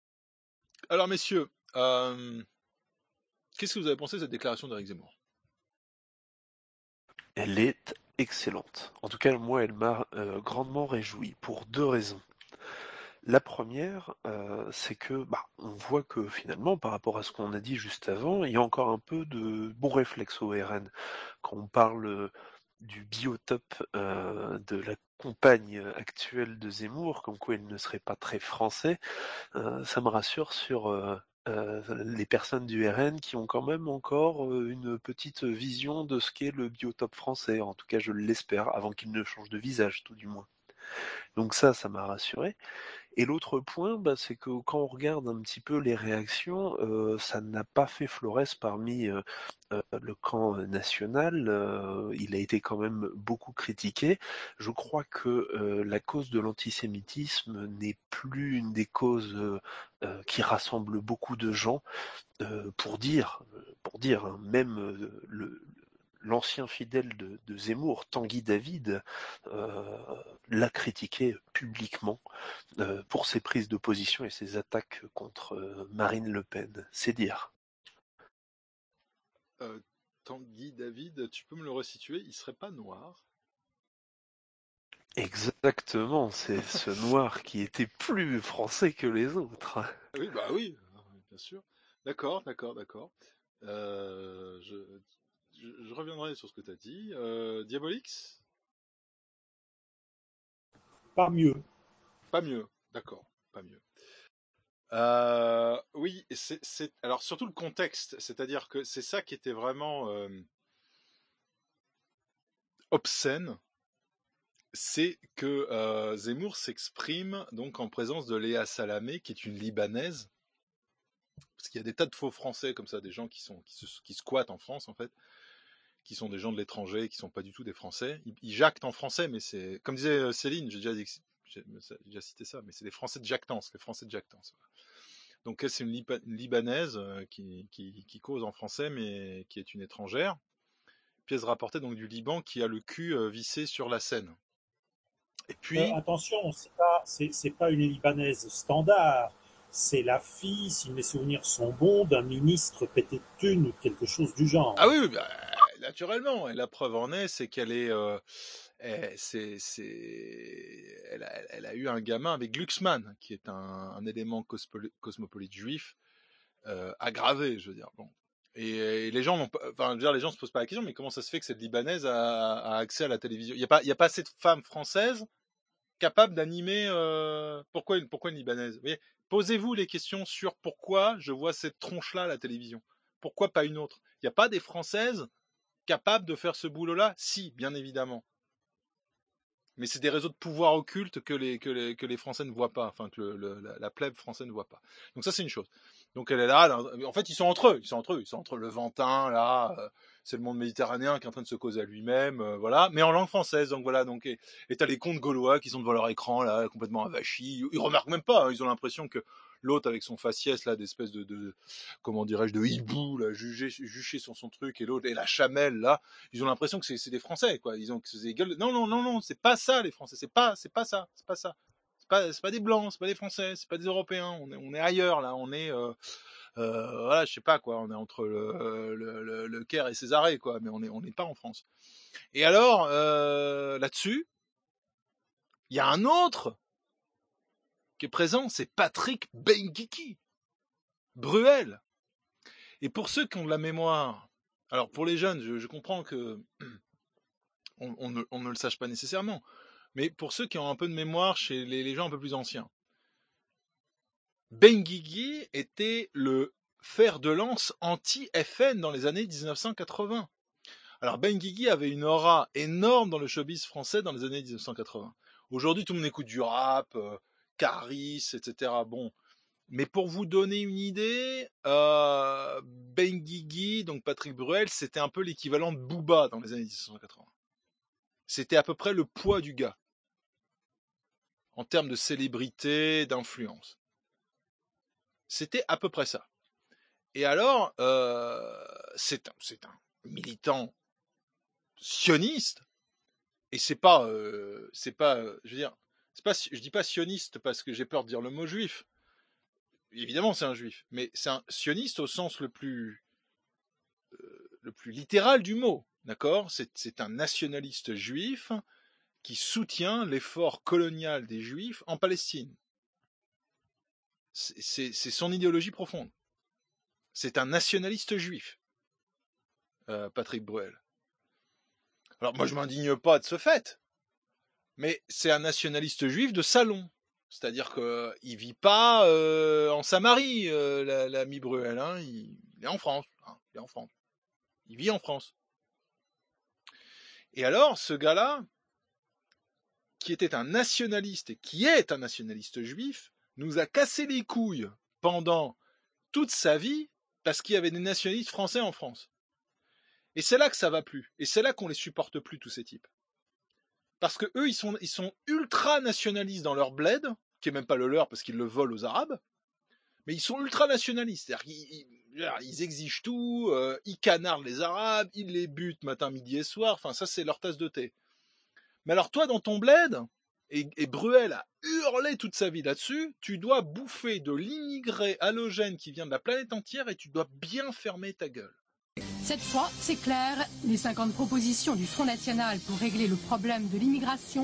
Alors messieurs, euh, qu'est-ce que vous avez pensé de cette déclaration d'Éric Zemmour? Elle est excellente. En tout cas, moi, elle m'a euh, grandement réjoui pour deux raisons. La première, euh, c'est que bah, on voit que finalement, par rapport à ce qu'on a dit juste avant, il y a encore un peu de bon réflexe au R N. Quand on parle du biotope euh, de la compagne actuelle de Zemmour, comme quoi il ne serait pas très français, euh, ça me rassure sur euh, euh, les personnes du R N qui ont quand même encore euh, une petite vision de ce qu'est le biotope français. En tout cas, je l'espère, avant qu'il ne change de visage, tout du moins. Donc ça, ça m'a rassuré. Et l'autre point, bah, c'est que quand on regarde un petit peu les réactions, euh, ça n'a pas fait florès parmi euh, euh, le camp national. Euh, il a été quand même beaucoup critiqué. Je crois que euh, la cause de l'antisémitisme n'est plus une des causes euh, euh, qui rassemble beaucoup de gens. Euh, pour dire, pour dire, hein, même euh, le L'ancien fidèle de, de Zemmour, Tanguy David, euh, l'a critiqué publiquement euh, pour ses prises de position et ses attaques contre euh, Marine Le Pen. C'est dire. Euh, Tanguy David, tu peux me le resituer? Il serait pas noir? Exactement, c'est ce noir qui était plus français que les autres. Oui, bah oui, bien sûr. D'accord, d'accord, d'accord. Euh, je, je, je reviendrai sur ce que tu as dit. Euh, Diabolix? Pas mieux. Pas mieux, d'accord, pas mieux. Euh, oui, c'est, c'est alors surtout le contexte, c'est-à-dire que c'est ça qui était vraiment euh, obscène, c'est que euh, Zemmour s'exprime donc en présence de Léa Salamé, qui est une Libanaise, parce qu'il y a des tas de faux Français comme ça, des gens qui sont qui, se, qui squattent en France en fait, qui sont des gens de l'étranger, qui sont pas du tout des Français. Ils, ils jactent en français, mais c'est comme disait Céline, j'ai déjà dit, j'ai déjà cité ça, mais c'est des Français de jactance, les Français de jactance. Voilà. Donc elle, c'est une, Liba, une Libanaise qui, qui, qui cause en français, mais qui est une étrangère. Pièce rapportée donc du Liban, qui a le cul vissé sur la Seine. Et puis euh, attention, c'est pas c'est, c'est pas une Libanaise standard. C'est la fille, si mes souvenirs sont bons, d'un ministre pété de thunes ou quelque chose du genre. Ah oui, bah, naturellement. Et la preuve en est, c'est qu'elle est, euh, elle, c'est, c'est, elle a, elle a eu un gamin avec Glucksmann, qui est un, un élément cosmo- cosmopolite juif euh, aggravé, je veux dire. Bon. Et, et les gens n'ont pas, enfin, je veux dire, les gens se posent pas la question, mais comment ça se fait que cette Libanaise a, a accès à la télévision? Il y a pas, il y a pas assez de femmes françaises capables d'animer. Euh, pourquoi, une, pourquoi une Libanaise? Vous voyez, posez-vous les questions sur pourquoi je vois cette tronche-là à la télévision. Pourquoi pas une autre? Il n'y a pas des Françaises capables de faire ce boulot-là? Si, bien évidemment. Mais c'est des réseaux de pouvoir occultes que les, que les, que les Français ne voient pas, enfin que le, le, la, la plèbe française ne voit pas. Donc ça, c'est une chose. Donc elle est là, là, en fait, ils sont entre eux, ils sont entre eux, ils sont entre le Ventin, là, euh, c'est le monde méditerranéen qui est en train de se causer à lui-même, euh, voilà, mais en langue française, donc voilà, donc, et, et t'as les contes gaulois qui sont devant leur écran, là, complètement avachis, ils remarquent même pas, hein, ils ont l'impression que l'autre avec son faciès, là, d'espèce de, de, comment dirais-je, de hibou, là, juché, juché sur son truc, et l'autre, et la chamelle, là, ils ont l'impression que c'est, c'est des Français, quoi, ils ont, que c'est des gueules, non, non, non, non, c'est pas ça, les Français, c'est pas, c'est pas ça, c'est pas ça. C'est pas, c'est pas des Blancs, c'est pas des Français, c'est pas des Européens, on est, on est ailleurs, là, on est, euh, Euh, voilà, je sais pas quoi, on est entre le, le, le, le Caire et Césarée, quoi, mais on est on n'est pas en France. Et alors euh, là-dessus, il y a un autre qui est présent, c'est Patrick Benguigui, Bruel. Et pour ceux qui ont de la mémoire, alors pour les jeunes, je, je comprends que on, on, ne, on ne le sache pas nécessairement, mais pour ceux qui ont un peu de mémoire chez les, les gens un peu plus anciens, Benguigui était le fer de lance anti-F N dans les années dix-neuf cent quatre-vingts. Alors Benguigui avait une aura énorme dans le showbiz français dans les années dix-neuf cent quatre-vingts. Aujourd'hui, tout le monde écoute du rap, euh, Caris, et cetera. Bon, mais pour vous donner une idée, euh, Benguigui, donc Patrick Bruel, c'était un peu l'équivalent de Booba dans les années dix-neuf cent quatre-vingts. C'était à peu près le poids du gars en termes de célébrité, d'influence. C'était à peu près ça. Et alors, euh, c'est un, c'est un militant sioniste, et c'est pas, euh, c'est pas, euh, je veux dire, c'est pas, je dis pas sioniste parce que j'ai peur de dire le mot juif. Évidemment, c'est un juif, mais c'est un sioniste au sens le plus, euh, le plus littéral du mot, d'accord? C'est, c'est un nationaliste juif qui soutient l'effort colonial des juifs en Palestine. C'est, c'est, c'est son idéologie profonde. C'est un nationaliste juif, euh, Patrick Bruel. Alors moi je m'indigne pas de ce fait, mais c'est un nationaliste juif de salon, c'est-à-dire que il vit pas euh, en Samarie, euh, l'ami Bruel, hein, il, il est en France, hein, il est en France, il vit en France. Et alors ce gars-là, qui était un nationaliste et qui est un nationaliste juif, nous a cassé les couilles pendant toute sa vie parce qu'il y avait des nationalistes français en France. Et c'est là que ça va plus. Et c'est là qu'on les supporte plus, tous ces types. Parce que eux, ils sont, ils sont ultra nationalistes dans leur bled, qui est même pas le leur parce qu'ils le volent aux Arabes, mais ils sont ultra nationalistes. C'est-à-dire qu'ils ils, ils exigent tout, euh, ils canardent les Arabes, ils les butent matin, midi et soir. Enfin, ça, c'est leur tasse de thé. Mais alors, toi, dans ton bled, et, et Bruel a hurlé toute sa vie là-dessus, tu dois bouffer de l'immigré halogène qui vient de la planète entière et tu dois bien fermer ta gueule. Cette fois, c'est clair, les cinquante propositions du Front National pour régler le problème de l'immigration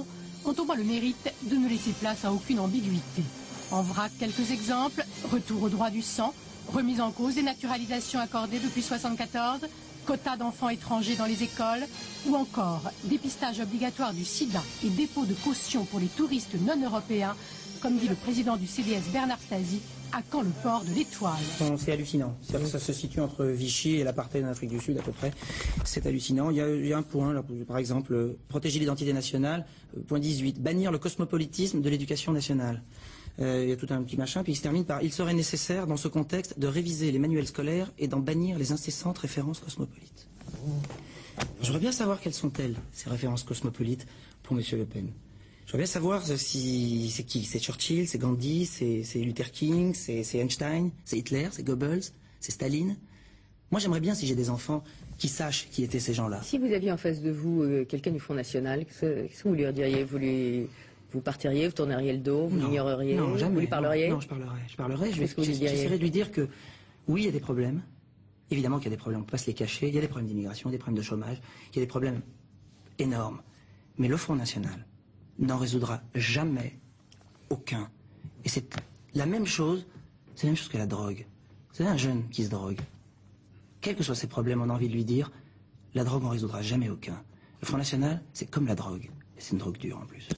ont au moins le mérite de ne laisser place à aucune ambiguïté. En vrac, quelques exemples: retour au droit du sang, remise en cause des naturalisations accordées depuis soixante-quatorze, quotas d'enfants étrangers dans les écoles, ou encore dépistage obligatoire du sida et dépôt de caution pour les touristes non européens, comme dit le président du C D S Bernard Stasi, à quand le port de l'étoile. C'est hallucinant. C'est-à-dire que ça se situe entre Vichy et l'apartheid en Afrique du Sud à peu près. C'est hallucinant. Il y a, il y a un point, là, par exemple, euh, protéger l'identité nationale. Euh, point dix-huit, bannir le cosmopolitisme de l'éducation nationale. Euh, il y a tout un petit machin, puis il se termine par « Il serait nécessaire, dans ce contexte, de réviser les manuels scolaires et d'en bannir les incessantes références cosmopolites. » J'aimerais bien savoir quelles sont-elles, ces références cosmopolites, pour M. Le Pen. J'aimerais bien savoir si c'est qui. C'est Churchill, c'est Gandhi, c'est Luther King, c'est Einstein, c'est Hitler, c'est Goebbels, c'est Staline. Moi, j'aimerais bien, si j'ai des enfants, qui sachent qui étaient ces gens-là. Si vous aviez en face de vous euh, quelqu'un du Front National, qu'est-ce que vous lui diriez? Vous lui... Vous partiriez, vous tourneriez le dos, vous l'ignoreriez? Non, jamais. Vous lui parleriez? Non, non, je parlerai. Je parlerai. Je vais, Qu'est-ce que vous lui diriez? J'essaierai de lui dire que, oui, il y a des problèmes. Évidemment qu'il y a des problèmes, on ne peut pas se les cacher. Il y a des problèmes d'immigration, des problèmes de chômage, il y a des problèmes énormes. Mais le Front National n'en résoudra jamais aucun. Et c'est la même chose, c'est la même chose que la drogue. Vous savez, un jeune qui se drogue, quels que soient ses problèmes, on a envie de lui dire, la drogue n'en résoudra jamais aucun. Le Front National, c'est comme la drogue. Et c'est une drogue dure en plus.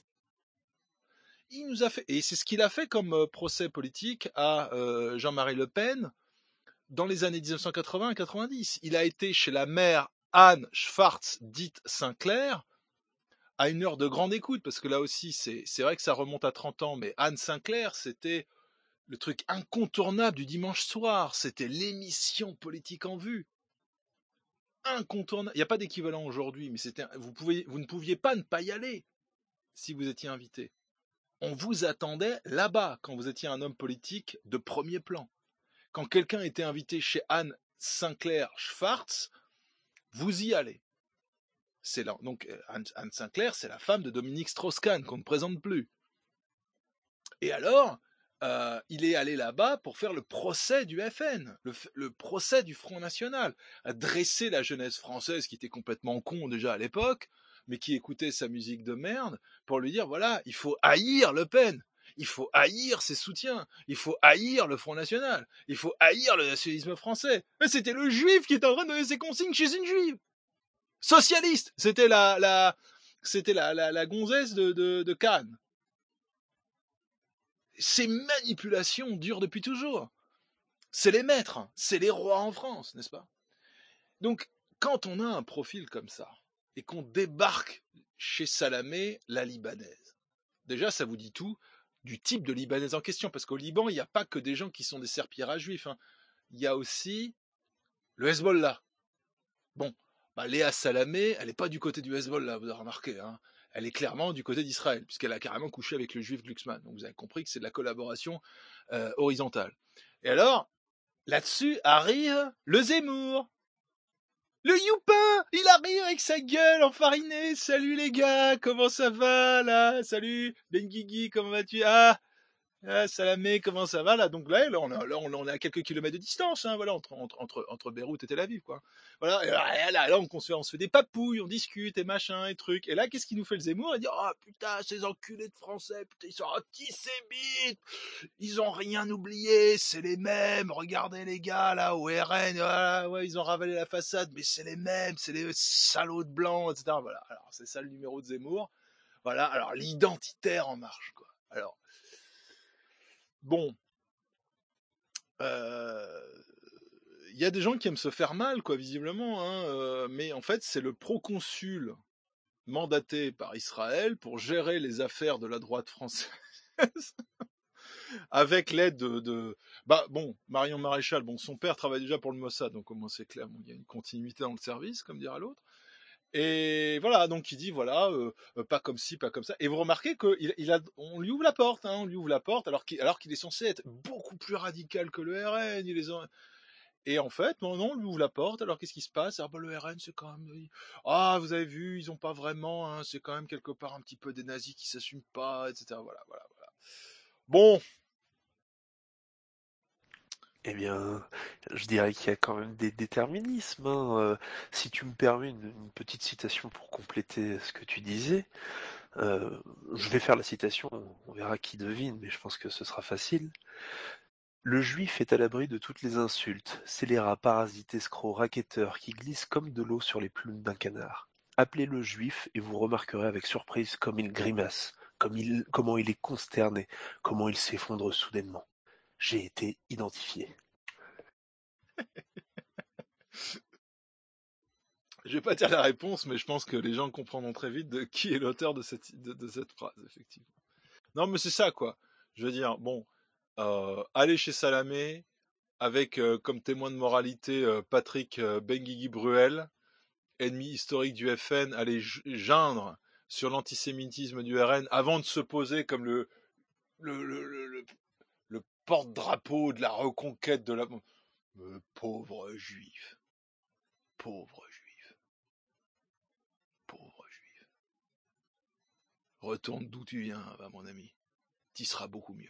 Il nous a fait, et c'est ce qu'il a fait comme euh, procès politique à euh, Jean-Marie Le Pen dans les années mille neuf cent quatre-vingts à quatre-vingt-dix. Il a été chez la mère Anne Schwartz, dite Sinclair, à une heure de grande écoute, parce que là aussi, c'est vrai que ça remonte à trente ans, mais Anne Sinclair, c'était le truc incontournable du dimanche soir, c'était l'émission politique en vue. Incontournable. Il n'y a pas d'équivalent aujourd'hui, mais c'était, vous, pouvez, vous ne pouviez pas ne pas y aller si vous étiez invité. On vous attendait là-bas quand vous étiez un homme politique de premier plan. Quand quelqu'un était invité chez Anne Sinclair Schwartz, vous y allez. C'est là. Donc Anne, Anne Sinclair, c'est la femme de Dominique Strauss-Kahn qu'on ne présente plus. Et alors, euh, il est allé là-bas pour faire le procès du F N, le, le procès du Front National, à dresser la jeunesse française qui était complètement con déjà à l'époque, mais qui écoutait sa musique de merde, pour lui dire, voilà, il faut haïr Le Pen, il faut haïr ses soutiens, il faut haïr le Front National, il faut haïr le nationalisme français. Mais c'était le juif qui était en train de donner ses consignes chez une juive. Socialiste, c'était la, la, c'était la, la, la gonzesse de, de, de Cannes. Ces manipulations durent depuis toujours. C'est les maîtres, c'est les rois en France, n'est-ce pas? Donc, quand on a un profil comme ça, et qu'on débarque chez Salamé, la Libanaise. Déjà, ça vous dit tout du type de Libanaise en question, parce qu'au Liban, il n'y a pas que des gens qui sont des serpillères juifs, hein. Il y a aussi le Hezbollah. Bon, bah, Léa Salamé, elle n'est pas du côté du Hezbollah, vous avez remarqué, hein. Elle est clairement du côté d'Israël, puisqu'elle a carrément couché avec le juif Glucksmann. Donc vous avez compris que c'est de la collaboration euh, horizontale. Et alors, là-dessus arrive le Zemmour. Le Youpin, il arrive avec sa gueule enfarinée. Salut les gars, comment ça va là? Salut Ben Guigui, comment vas-tu? Ah, ah, Salamé, comment ça va là? Donc là, là, on, là, on, on est à quelques kilomètres de distance, hein, voilà, entre, entre, entre, entre Beyrouth et Tel Aviv, quoi. Voilà, et là, là, là on, on, se fait, on se fait des papouilles, on discute et machin et trucs. Et là, qu'est-ce qu'il nous fait le Zemmour? Il dit, oh putain, ces enculés de Français, putain, ils sont antisémites, ils ont rien oublié, c'est les mêmes. Regardez les gars là au R N, voilà, ouais, ils ont ravalé la façade, mais c'est les mêmes, c'est les salauds de blancs, et cetera. Voilà, alors c'est ça le numéro de Zemmour. Voilà, alors l'identitaire en marche, quoi. Alors. Bon, il euh, y a des gens qui aiment se faire mal, quoi, visiblement, hein, euh, mais en fait, c'est le proconsul mandaté par Israël pour gérer les affaires de la droite française, avec l'aide de, de... Bah, bon, Marion Maréchal, bon, son père travaille déjà pour le Mossad, donc au moins c'est clair, bon, il y a une continuité dans le service, comme dira l'autre. Et voilà, donc il dit voilà, euh, pas comme ci, pas comme ça. Et vous remarquez qu'il il a, on lui ouvre la porte, hein, on lui ouvre la porte, alors qu'il, alors qu'il est censé être beaucoup plus radical que le R N. Il est... Et en fait, non, non, on lui ouvre la porte. Alors qu'est-ce qui se passe? Ah bah le R N, c'est quand même, ah vous avez vu, ils ont pas vraiment, hein, c'est quand même quelque part un petit peu des nazis qui s'assument pas, et cetera. Voilà, voilà, voilà. Bon. Eh bien, je dirais qu'il y a quand même des déterminismes, hein. Euh, si tu me permets une, une petite citation pour compléter ce que tu disais, Euh, je vais faire la citation, on verra qui devine, mais je pense que ce sera facile. Le juif est à l'abri de toutes les insultes, scélérat, parasite, escroc, racketteur, qui glisse comme de l'eau sur les plumes d'un canard. Appelez-le juif et vous remarquerez avec surprise comme il grimace, comme il, comment il est consterné, comment il s'effondre soudainement. J'ai été identifié. Je vais pas dire la réponse, mais je pense que les gens comprendront très vite de qui est l'auteur de cette, de, de cette phrase, effectivement. Non, mais c'est ça, quoi. Je veux dire, bon, euh, aller chez Salamé, avec euh, comme témoin de moralité euh, Patrick euh, Benguigui-Bruel, ennemi historique du F N, aller geindre sur l'antisémitisme du R N avant de se poser comme le, le, le, le, le, le porte-drapeau de la reconquête de la... Euh, pauvre juif. Pauvre juif. Pauvre juif. Retourne d'où tu viens, va, mon ami. T'y seras beaucoup mieux.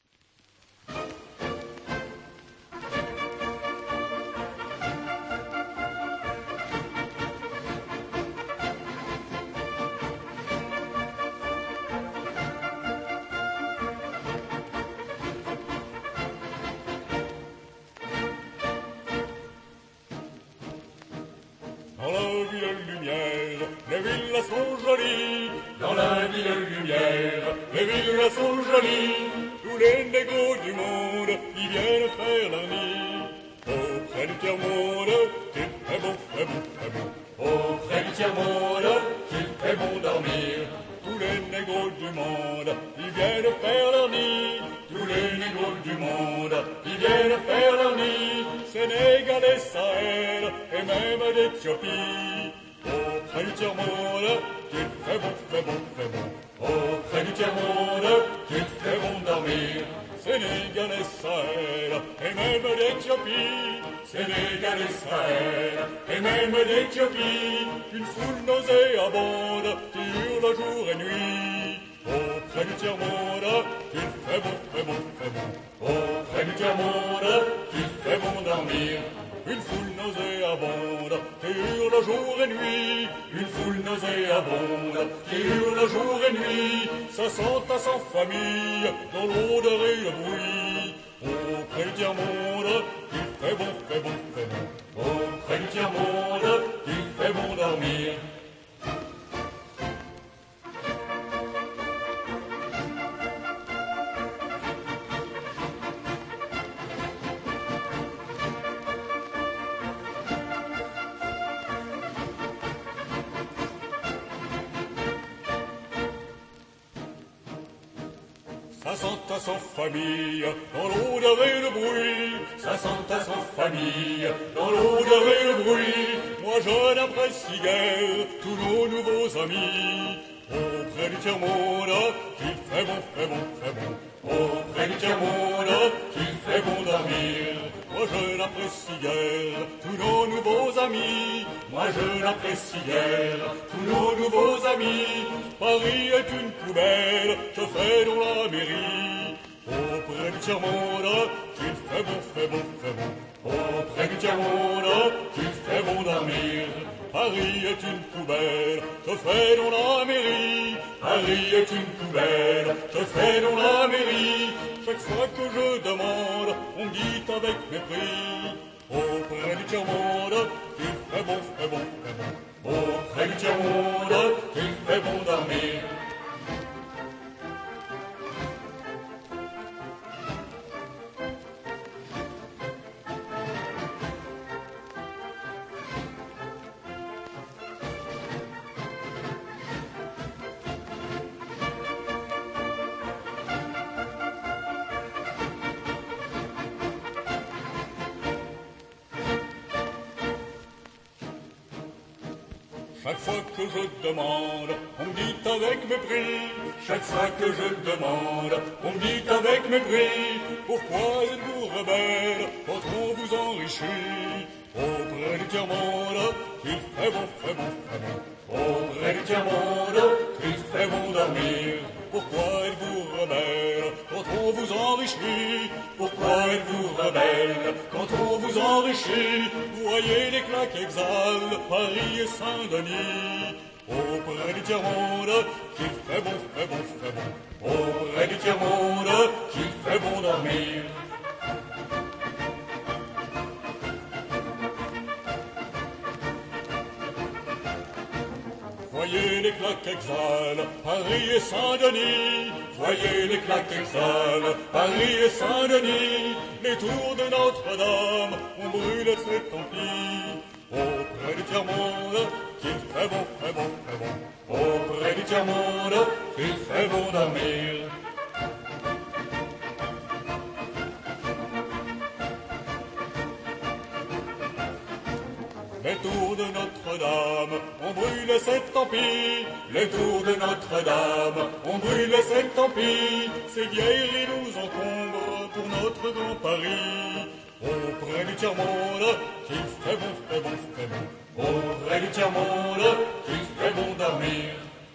Dans la ville lumière, les villas sont jolies. Dans la ville lumière, les villas sont jolies. Tous les négros du monde y viennent faire leur nid. Auprès du tiers-monde, qu'il fait bon, fait bon, fait bon. Auprès du tiers-monde, qu'il fait bon dormir. Tous les négros du monde y viennent faire leur nid. Tous les négros du monde y viennent faire leur nid. Sénégalais, Sahel et même d'Éthiopie. Auprès du tiers-monde, qu'il fait bon, fait bon, fait bon. Auprès du tiers-monde, qu'il fait bon dormir. Sénégalais, Sahel et même d'Éthiopie. Sénégalais, Sahel et même d'Éthiopie. Une foule nauséabonde qui hurle jour et nuit. Auprès du tiers-monde, qu'il fait bon, fait bon, fait bon. Auprès du tiers-monde, qu'il fait bon dormir. Une foule nauséabonde qui hurle jour et nuit. Une foule nauséabonde qui hurle jour et nuit. Ça sent à sans famille dans l'odeur et le bruit. Auprès du tiers-monde, qu'il fait bon, fait bon, fait bon. Auprès du tiers-monde, qu'il fait bon dormir. Ça sent à son famille, dans l'odeur et le bruit. Ça sent à son famille, dans l'odeur et le bruit. Moi je n'apprécie guère tous nos nouveaux amis. Auprès du tiers-monde, qu'il fait bon, fait bon, fait bon. Auprès du tiers-monde, qu'il fait bon dormir. Moi je n'apprécie guère tous nos nouveaux amis. Moi je n'apprécie guère tous nos nouveaux amis. Paris est une poubelle, je fais dans la mairie. Auprès du tiers-monde, qu'il fait bon, fait bon, fait bon. Auprès du tiers-monde, qu'il fait bon dormir. Paris est une poubelle, je fais dans la mairie. Paris est une poubelle, je fais dans la mairie. Chaque fois que je demande, on me dit avec mépris. Auprès du tiers-monde, qu'il fait bon, fait bon, fait bon. Auprès du tiers-monde, qu'il fait bon dormir. Chaque fois que je demande, on me dit avec mépris. Chaque fois que je demande, on me dit avec mépris. Pourquoi êtes-vous rebelle quand on vous enrichit? Auprès du tiers-monde, qu'il fait bon, fait bon, fait bon. Auprès du tiers-monde, qu'il fait bon dormir. Pourquoi êtes-vous rebelle quand on vous enrichit? Pourquoi êtes-vous rebelle quand on vous enrichit? Voyez les claques exhalent Paris et Saint-Denis. auprès du tiers-monde, qu'il fait bon, fait bon, fait bon, auprès du tiers-monde, qu'il fait bon dormir. Voyez les claques exhalent, Paris et Saint-Denis. Voyez les claques exhalent, Paris et Saint-Denis. Les tours de Notre-Dame, on brûle ses Templiers. Auprès du tiers-monde, qu'il fait bon, fait bon, fait bon. Auprès du tiers-monde, qu'il fait bon dormir. Les tours de Notre-Dame, on brûle cet empire. Les tours de Notre-Dame, on brûle cet empire. Ces vieilleries nous encombrent pour notre grand Paris. Auprès du tiers-monde, qu'il fait bon, fait bon, fait bon. Auprès du tiers-monde, qu'il fait bon dormir.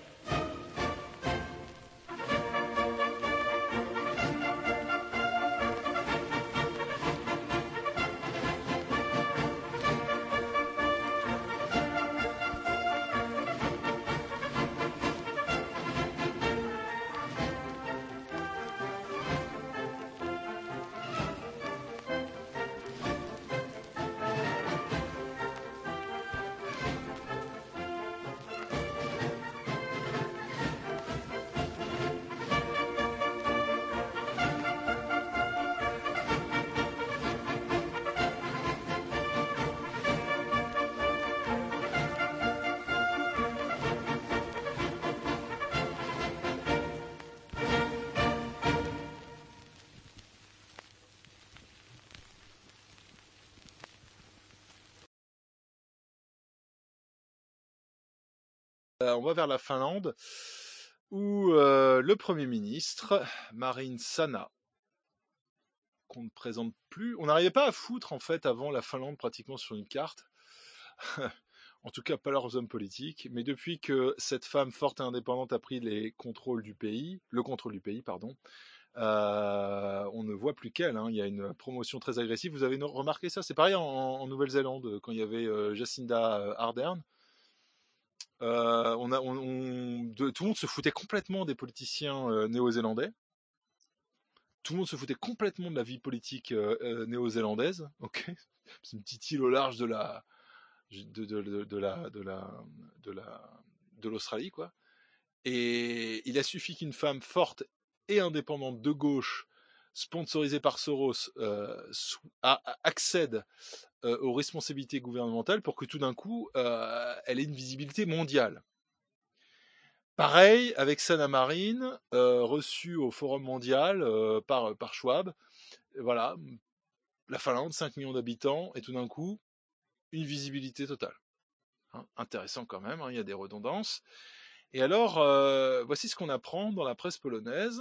Euh, on va vers la Finlande, où euh, le Premier ministre, Marine Sana, qu'on ne présente plus, on n'arrivait pas à foutre en fait avant la Finlande pratiquement sur une carte, en tout cas pas leurs hommes politiques, mais depuis que cette femme forte et indépendante a pris les contrôles du pays, le contrôle du pays, pardon, euh, on ne voit plus qu'elle, hein. Il y a une promotion très agressive. Vous avez remarqué ça? C'est pareil en, en Nouvelle-Zélande, quand il y avait euh, Jacinda Ardern. Euh, on a, on, on, de, tout le monde se foutait complètement des politiciens euh, néo-zélandais. Tout le monde se foutait complètement de la vie politique euh, euh, néo-zélandaise. Ok, c'est une petite île au large de la, de, de, de, de la, de la, de la, de l'Australie, quoi. Et il a suffi qu'une femme forte et indépendante de gauche, sponsorisée par Soros, euh, a, a, accède euh, aux responsabilités gouvernementales pour que tout d'un coup, euh, elle ait une visibilité mondiale. Pareil avec Sanna Marin, euh, reçue au Forum mondial euh, par, par Schwab. Voilà, la Finlande, cinq millions d'habitants, et tout d'un coup, une visibilité totale. Hein, intéressant quand même, hein, il y a des redondances. Et alors, euh, voici ce qu'on apprend dans la presse polonaise.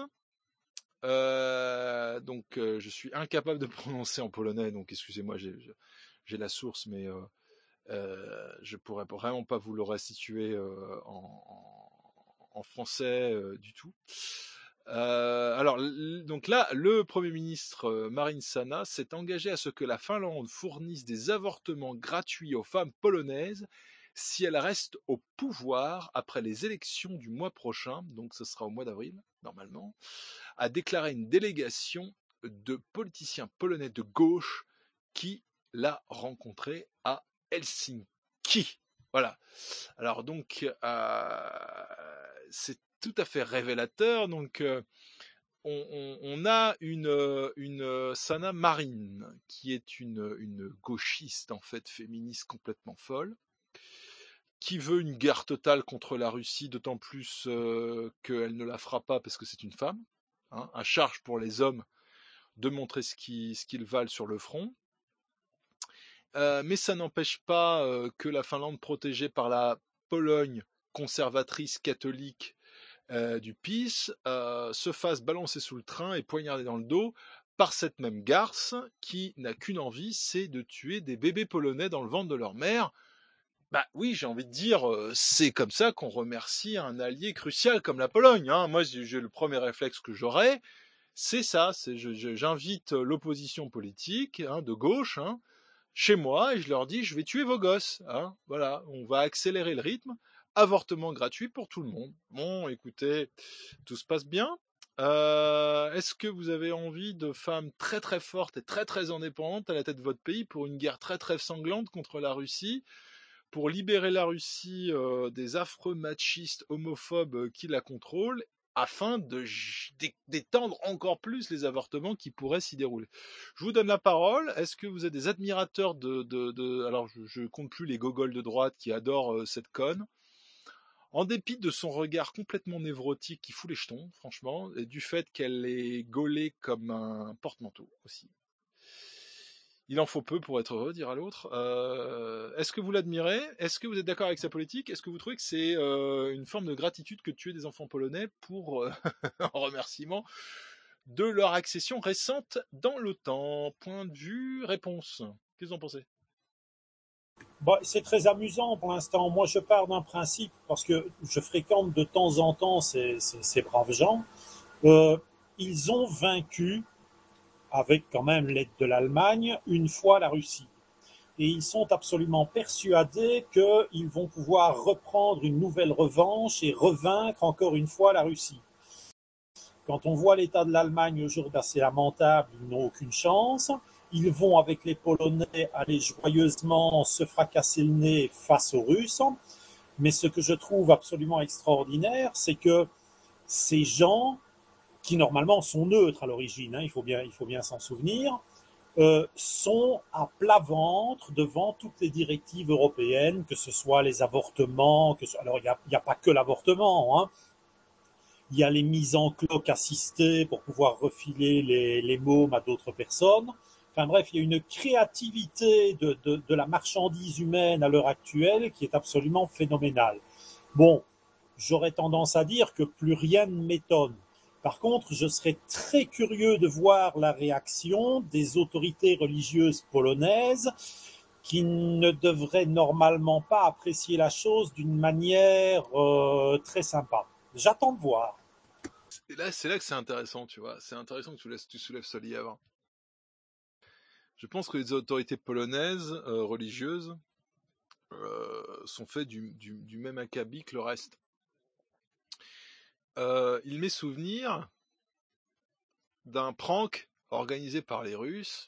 Euh, donc, euh, je suis incapable de prononcer en polonais, donc excusez-moi, j'ai, j'ai la source, mais euh, euh, je pourrais vraiment pas vous le restituer euh, en, en français euh, du tout. Euh, alors, donc là, le Premier ministre euh, Marine Sana s'est engagé à ce que la Finlande fournisse des avortements gratuits aux femmes polonaises si elle reste au pouvoir après les élections du mois prochain, donc ce sera au mois d'avril, normalement, a déclaré une délégation de politiciens polonais de gauche qui l'a rencontré à Helsinki. Voilà. Alors donc, euh, c'est tout à fait révélateur. Donc, euh, on, on, on a une, une Sanna Marin, qui est une, une gauchiste, en fait, féministe complètement folle, qui veut une guerre totale contre la Russie, d'autant plus euh, qu'elle ne la fera pas parce que c'est une femme. Hein, à charge pour les hommes de montrer ce qu'ils, ce qu'ils valent sur le front. Euh, mais ça n'empêche pas euh, que la Finlande, protégée par la Pologne conservatrice catholique euh, du P I S, euh, se fasse balancer sous le train et poignarder dans le dos par cette même garce qui n'a qu'une envie, c'est de tuer des bébés polonais dans le ventre de leur mère. Bah oui, j'ai envie de dire, euh, c'est comme ça qu'on remercie un allié crucial comme la Pologne. Hein. Moi, j'ai, j'ai le premier réflexe que j'aurais, c'est ça. C'est, je, je, j'invite l'opposition politique hein, de gauche hein, chez moi et je leur dis, je vais tuer vos gosses. Hein. Voilà, on va accélérer le rythme avortement gratuit pour tout le monde. Bon, écoutez, tout se passe bien. Euh, est-ce que vous avez envie de femmes très très fortes et très très indépendantes à la tête de votre pays pour une guerre très très sanglante contre la Russie, pour libérer la Russie euh, des affreux machistes homophobes euh, qui la contrôlent, afin de d'étendre encore plus les avortements qui pourraient s'y dérouler. Je vous donne la parole. Est-ce que vous êtes des admirateurs de... de, de alors, je, je compte plus les gogoles de droite qui adorent euh, cette conne. En dépit de son regard complètement névrotique qui fout les jetons, franchement, et du fait qu'elle est gaulée comme un porte-manteau aussi. Il en faut peu pour être heureux, dira l'autre. Euh, est-ce que vous l'admirez? Est-ce que vous êtes d'accord avec sa politique? Est-ce que vous trouvez que c'est euh, une forme de gratitude que de tuer des enfants polonais pour euh, en remerciement de leur accession récente dans l'OTAN? Point de vue, réponse. Qu'est-ce que vous en pensez? Bon, c'est très amusant pour l'instant. Moi, je pars d'un principe, parce que je fréquente de temps en temps ces, ces, ces braves gens. Euh, ils ont vaincu, avec quand même l'aide de l'Allemagne, une fois la Russie. Et ils sont absolument persuadés qu'ils vont pouvoir reprendre une nouvelle revanche et revaincre encore une fois la Russie. Quand on voit l'état de l'Allemagne aujourd'hui assez lamentable, ils n'ont aucune chance. Ils vont, avec les Polonais, aller joyeusement se fracasser le nez face aux Russes. Mais ce que je trouve absolument extraordinaire, c'est que ces gens, qui normalement sont neutres à l'origine, hein, il faut bien, il faut bien s'en souvenir, euh, sont à plat ventre devant toutes les directives européennes, que ce soit les avortements, que ce... alors il n'y a, il y a pas que l'avortement, hein. Il y a les mises en cloque assistées pour pouvoir refiler les, les mômes à d'autres personnes. Enfin bref, il y a une créativité de, de, de la marchandise humaine à l'heure actuelle qui est absolument phénoménale. Bon, j'aurais tendance à dire que plus rien ne m'étonne. Par contre, je serais très curieux de voir la réaction des autorités religieuses polonaises qui ne devraient normalement pas apprécier la chose d'une manière euh, très sympa. J'attends de voir. Et là, c'est là que c'est intéressant, tu vois. C'est intéressant que tu, laisses, tu soulèves ce lièvre. Je pense que les autorités polonaises euh, religieuses euh, sont faites du, du, du même acabit que le reste. Euh, il m'est souvenir d'un prank organisé par les Russes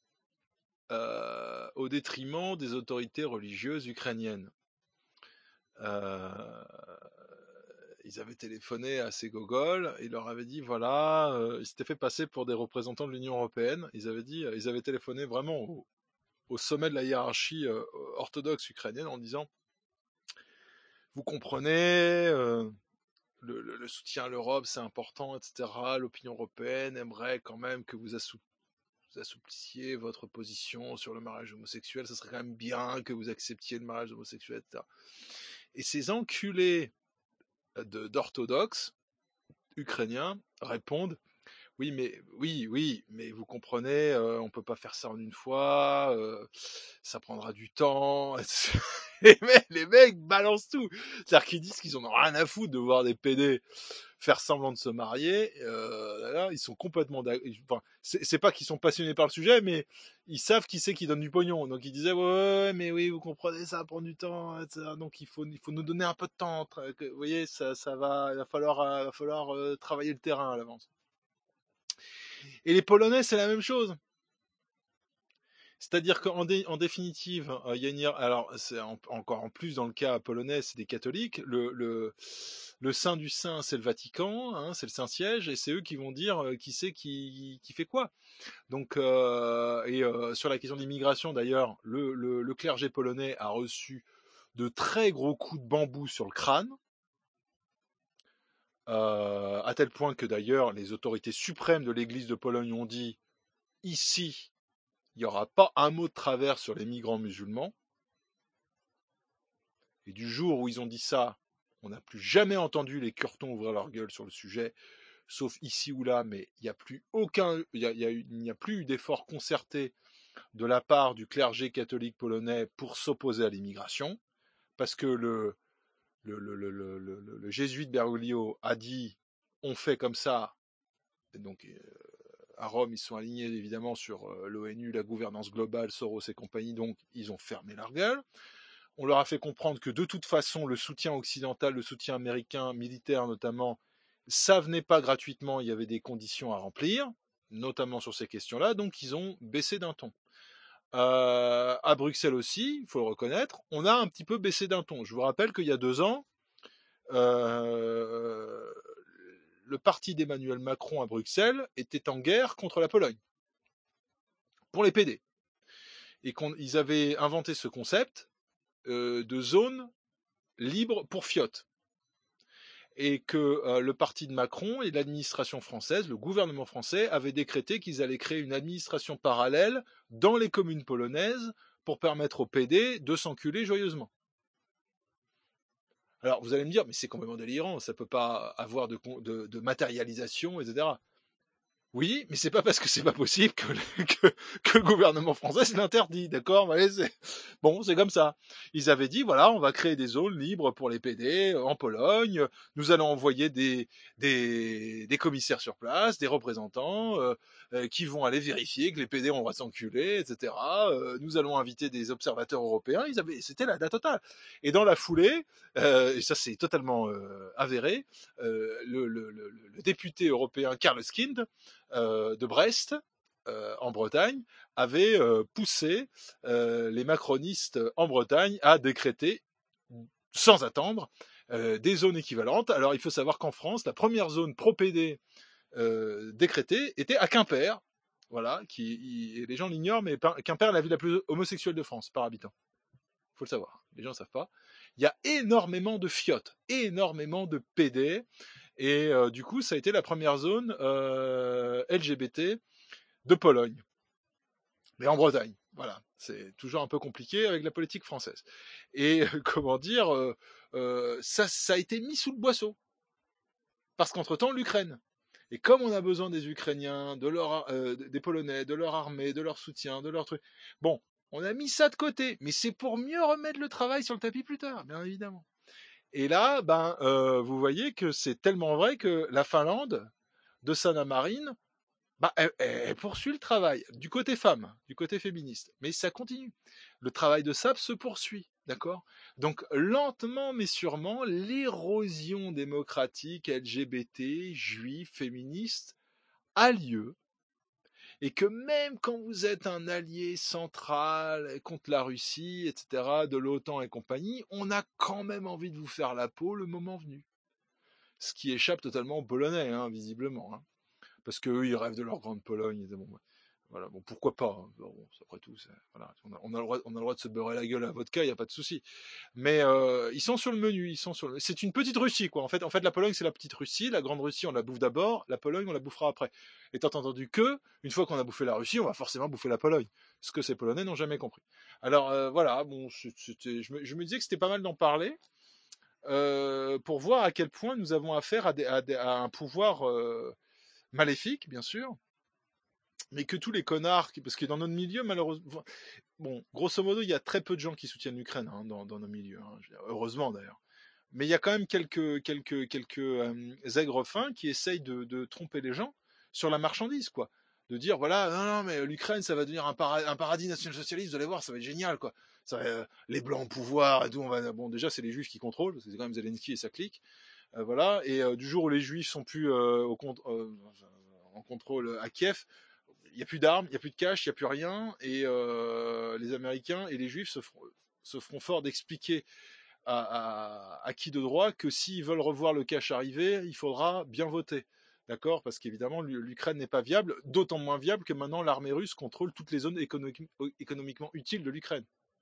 euh, au détriment des autorités religieuses ukrainiennes. Euh, ils avaient téléphoné à ces gogoles, ils leur avaient dit voilà, euh, ils s'étaient fait passer pour des représentants de l'Union européenne. Ils avaient dit, ils avaient téléphoné vraiment au, au sommet de la hiérarchie euh, orthodoxe ukrainienne en disant vous comprenez. Euh, Le, le, le soutien à l'Europe, c'est important, et cetera. L'opinion européenne aimerait quand même que vous, assou- vous assouplissiez votre position sur le mariage homosexuel. Ça serait quand même bien que vous acceptiez le mariage homosexuel, et cetera. Et ces enculés de, d'orthodoxes ukrainiens répondent oui, mais oui, oui, mais vous comprenez, euh, on peut pas faire ça en une fois, euh, ça prendra du temps. les, mecs, les mecs balancent tout. C'est-à-dire qu'ils disent qu'ils en ont rien à foutre de voir des pédés faire semblant de se marier. Euh, là, ils sont complètement... Enfin, c'est, c'est pas qu'ils sont passionnés par le sujet, mais ils savent qui c'est qui donne du pognon. Donc ils disaient, ouais, ouais, mais oui, vous comprenez, ça prend du temps, et cetera. Donc il faut, il faut nous donner un peu de temps. Vous voyez, ça, ça va, il va falloir, il va falloir euh, travailler le terrain à l'avance. Et les Polonais, c'est la même chose. C'est-à-dire qu'en dé, en définitive, euh, il y a une, alors c'est en, encore en plus dans le cas polonais, c'est des catholiques. Le, le, le saint du saint, c'est le Vatican, hein, c'est le Saint-Siège, et c'est eux qui vont dire euh, qui c'est qui, qui fait quoi. Donc, euh, et euh, sur la question de l'immigration, d'ailleurs, le, le, le clergé polonais a reçu de très gros coups de bambou sur le crâne. Euh, à tel point que d'ailleurs les autorités suprêmes de l'Église de Pologne ont dit ici il n'y aura pas un mot de travers sur les migrants musulmans. Et du jour où ils ont dit ça, on n'a plus jamais entendu les curtons ouvrir leur gueule sur le sujet, sauf ici ou là, mais il n'y a plus aucun, il y a, il y a, il n'y a plus eu d'effort concerté de la part du clergé catholique polonais pour s'opposer à l'immigration, parce que le Le, le, le, le, le, le jésuite Bergoglio a dit on fait comme ça. Et donc euh, à Rome ils sont alignés évidemment sur euh, l'ONU, la gouvernance globale, Soros et compagnie, donc ils ont fermé leur gueule. on leur a fait comprendre que de toute façon, le soutien occidental, le soutien américain, militaire notamment, ça venait pas gratuitement, il y avait des conditions à remplir, notamment sur ces questions-là, donc ils ont baissé d'un ton. Euh, à Bruxelles aussi, il faut le reconnaître, on a un petit peu baissé d'un ton. Je vous rappelle qu'il y a deux ans, euh, le parti d'Emmanuel Macron à Bruxelles était en guerre contre la Pologne, pour les P D. Et qu'ils avaient inventé ce concept euh, de zone libre pour fiottes. Et que euh, le parti de Macron et l'administration française, le gouvernement français, avaient décrété qu'ils allaient créer une administration parallèle dans les communes polonaises pour permettre aux P D de s'enculer joyeusement. Alors vous allez me dire, mais c'est complètement délirant, ça peut pas avoir de, de, de matérialisation, et cetera. Oui, mais c'est pas parce que c'est pas possible que le, que, que le gouvernement français l'interdit, d'accord? Ouais, c'est, bon, c'est comme ça. Ils avaient dit, voilà, on va créer des zones libres pour les P D en Pologne. Nous allons envoyer des des, des commissaires sur place, des représentants euh, euh, qui vont aller vérifier que les P D ont le droit de s'enculer, et cetera. Euh, nous allons inviter des observateurs européens. Ils avaient, c'était la date totale. Et dans la foulée, euh, et ça c'est totalement euh, avéré, euh, le, le, le, le député européen Karl Skind Euh, de Brest, euh, en Bretagne, avait euh, poussé euh, les macronistes en Bretagne à décréter, sans attendre, euh, des zones équivalentes. Alors il faut savoir qu'en France, la première zone pro-P D euh, décrétée était à Quimper, voilà, qui, y, les gens l'ignorent, mais Quimper est la ville la plus homosexuelle de France par habitant. Il faut le savoir, les gens ne savent pas. Il y a énormément de fiottes, énormément de P D, et euh, du coup, ça a été la première zone euh, L G B T de Pologne. Mais en Bretagne, voilà. C'est toujours un peu compliqué avec la politique française. Et euh, comment dire, euh, euh, ça, ça a été mis sous le boisseau. Parce qu'entre-temps, l'Ukraine. Et comme on a besoin des Ukrainiens, de leur, euh, des Polonais, de leur armée, de leur soutien, de leur truc... Bon, on a mis ça de côté. Mais c'est pour mieux remettre le travail sur le tapis plus tard, bien évidemment. Et là, ben, euh, vous voyez que c'est tellement vrai que la Finlande, de Sanna Marin, ben, elle, elle poursuit le travail du côté femme, du côté féministe. Mais ça continue. Le travail de S A P se poursuit, d'accord? Donc, lentement mais sûrement, l'érosion démocratique L G B T, juif, féministe, a lieu. Et que même quand vous êtes un allié central contre la Russie, et cetera, de l'OTAN et compagnie, on a quand même envie de vous faire la peau le moment venu. Ce qui échappe totalement aux Polonais, hein, visiblement. Hein. Parce qu'eux, ils rêvent de leur grande Pologne. Bon, voilà, bon, pourquoi pas hein. Bon, après tout, voilà, on, a, on, a le droit, on a le droit de se beurrer la gueule à la vodka, il n'y a pas de souci. Mais euh, ils sont sur le menu. Ils sont sur le... C'est une petite Russie, quoi. En fait, en fait, la Pologne, c'est la petite Russie. La grande Russie, on la bouffe d'abord. La Pologne, on la bouffera après. Étant entendu que, une fois qu'on a bouffé la Russie, on va forcément bouffer la Pologne. Ce que ces Polonais n'ont jamais compris. Alors, euh, voilà, bon, c'était, je, me, je me disais que c'était pas mal d'en parler. Euh, pour voir à quel point nous avons affaire à, des, à, des, à un pouvoir euh, maléfique, bien sûr, mais que tous les connards, parce que dans notre milieu, malheureusement, bon, grosso modo, il y a très peu de gens qui soutiennent l'Ukraine hein, dans, dans nos milieux, hein, je veux dire, heureusement d'ailleurs. Mais il y a quand même quelques quelques quelques euh, aigres fins qui essayent de, de tromper les gens sur la marchandise, quoi. De dire voilà, non, non, mais l'Ukraine, ça va devenir un, para- un paradis national-socialiste, vous allez voir, ça va être génial, quoi. Ça va, euh, les blancs au pouvoir et tout, on va, bon, déjà, c'est les juifs qui contrôlent, parce que c'est quand même Zelensky et sa clique, euh, voilà. Et euh, du jour où les juifs sont plus euh, au con- euh, en contrôle à Kiev, il n'y a plus d'armes, il n'y a plus de cash, il n'y a plus rien, et euh, les Américains et les Juifs se feront, se feront fort d'expliquer à, à, à qui de droit que s'ils veulent revoir le cash arriver, il faudra bien voter. D'accord? Parce qu'évidemment, l'Ukraine n'est pas viable, d'autant moins viable que maintenant l'armée russe contrôle toutes les zones économique, économiquement utiles de l'Ukraine.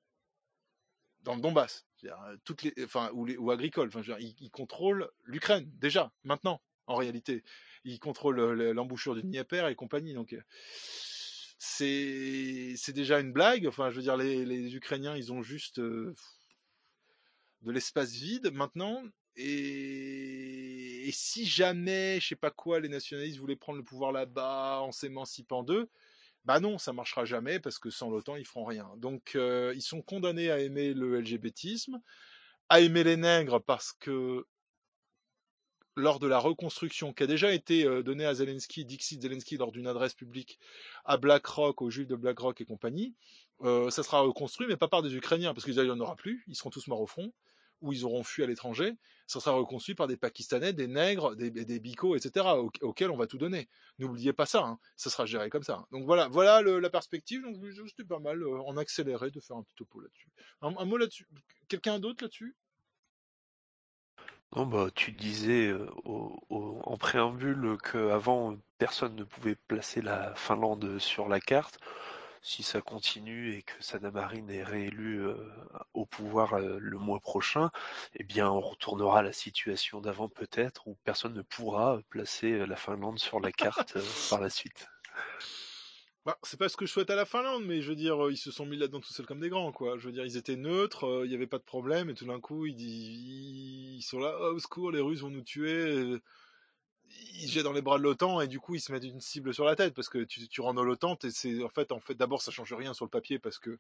Dans le Donbass, toutes les, enfin, ou, les, ou agricoles, enfin, ils, ils contrôlent l'Ukraine, déjà, maintenant, en réalité. Ils contrôlent l'embouchure du Dniepr et compagnie, donc c'est, c'est déjà une blague. Enfin, je veux dire, les, les Ukrainiens, ils ont juste euh, de l'espace vide maintenant. Et, et si jamais, je sais pas quoi, les nationalistes voulaient prendre le pouvoir là-bas en s'émancipant d'eux, bah non, ça marchera jamais parce que sans l'OTAN, ils feront rien. Donc, euh, ils sont condamnés à aimer le L G B T isme, à aimer les nègres parce que lors de la reconstruction qui a déjà été euh, donnée à Zelensky, Dixit Zelensky, lors d'une adresse publique à BlackRock, aux Juifs de BlackRock et compagnie, euh, ça sera reconstruit, mais pas par des Ukrainiens, parce qu'il n'y en aura plus, ils seront tous morts au front, ou ils auront fui à l'étranger. Ça sera reconstruit par des Pakistanais, des nègres, des, des Bicos, et cetera, aux, auxquels on va tout donner. N'oubliez pas ça, hein, ça sera géré comme ça. Donc voilà, voilà le, la perspective. Donc c'était pas mal euh, en accéléré de faire un petit topo là-dessus. Un, un mot là-dessus. Quelqu'un d'autre là-dessus? Non, bah, tu disais euh, au- au- en préambule qu'avant, personne ne pouvait placer la Finlande sur la carte. Si ça continue et que Sanna Marin est réélu euh, au pouvoir euh, le mois prochain, eh bien, on retournera à la situation d'avant peut-être, où personne ne pourra placer euh, la Finlande sur la carte euh, par la suite. Bah, c'est pas ce que je souhaite à la Finlande, mais je veux dire, euh, ils se sont mis là-dedans tout seuls comme des grands, quoi. Je veux dire, ils étaient neutres, euh, il y avait pas de problème, et tout d'un coup, ils, ils sont là, oh, au secours, les Russes vont nous tuer. euh, Ils jettent dans les bras de l'OTAN, et du coup, ils se mettent une cible sur la tête, parce que tu, tu rentres dans l'OTAN, et c'est en fait, en fait, d'abord, ça change rien sur le papier, parce que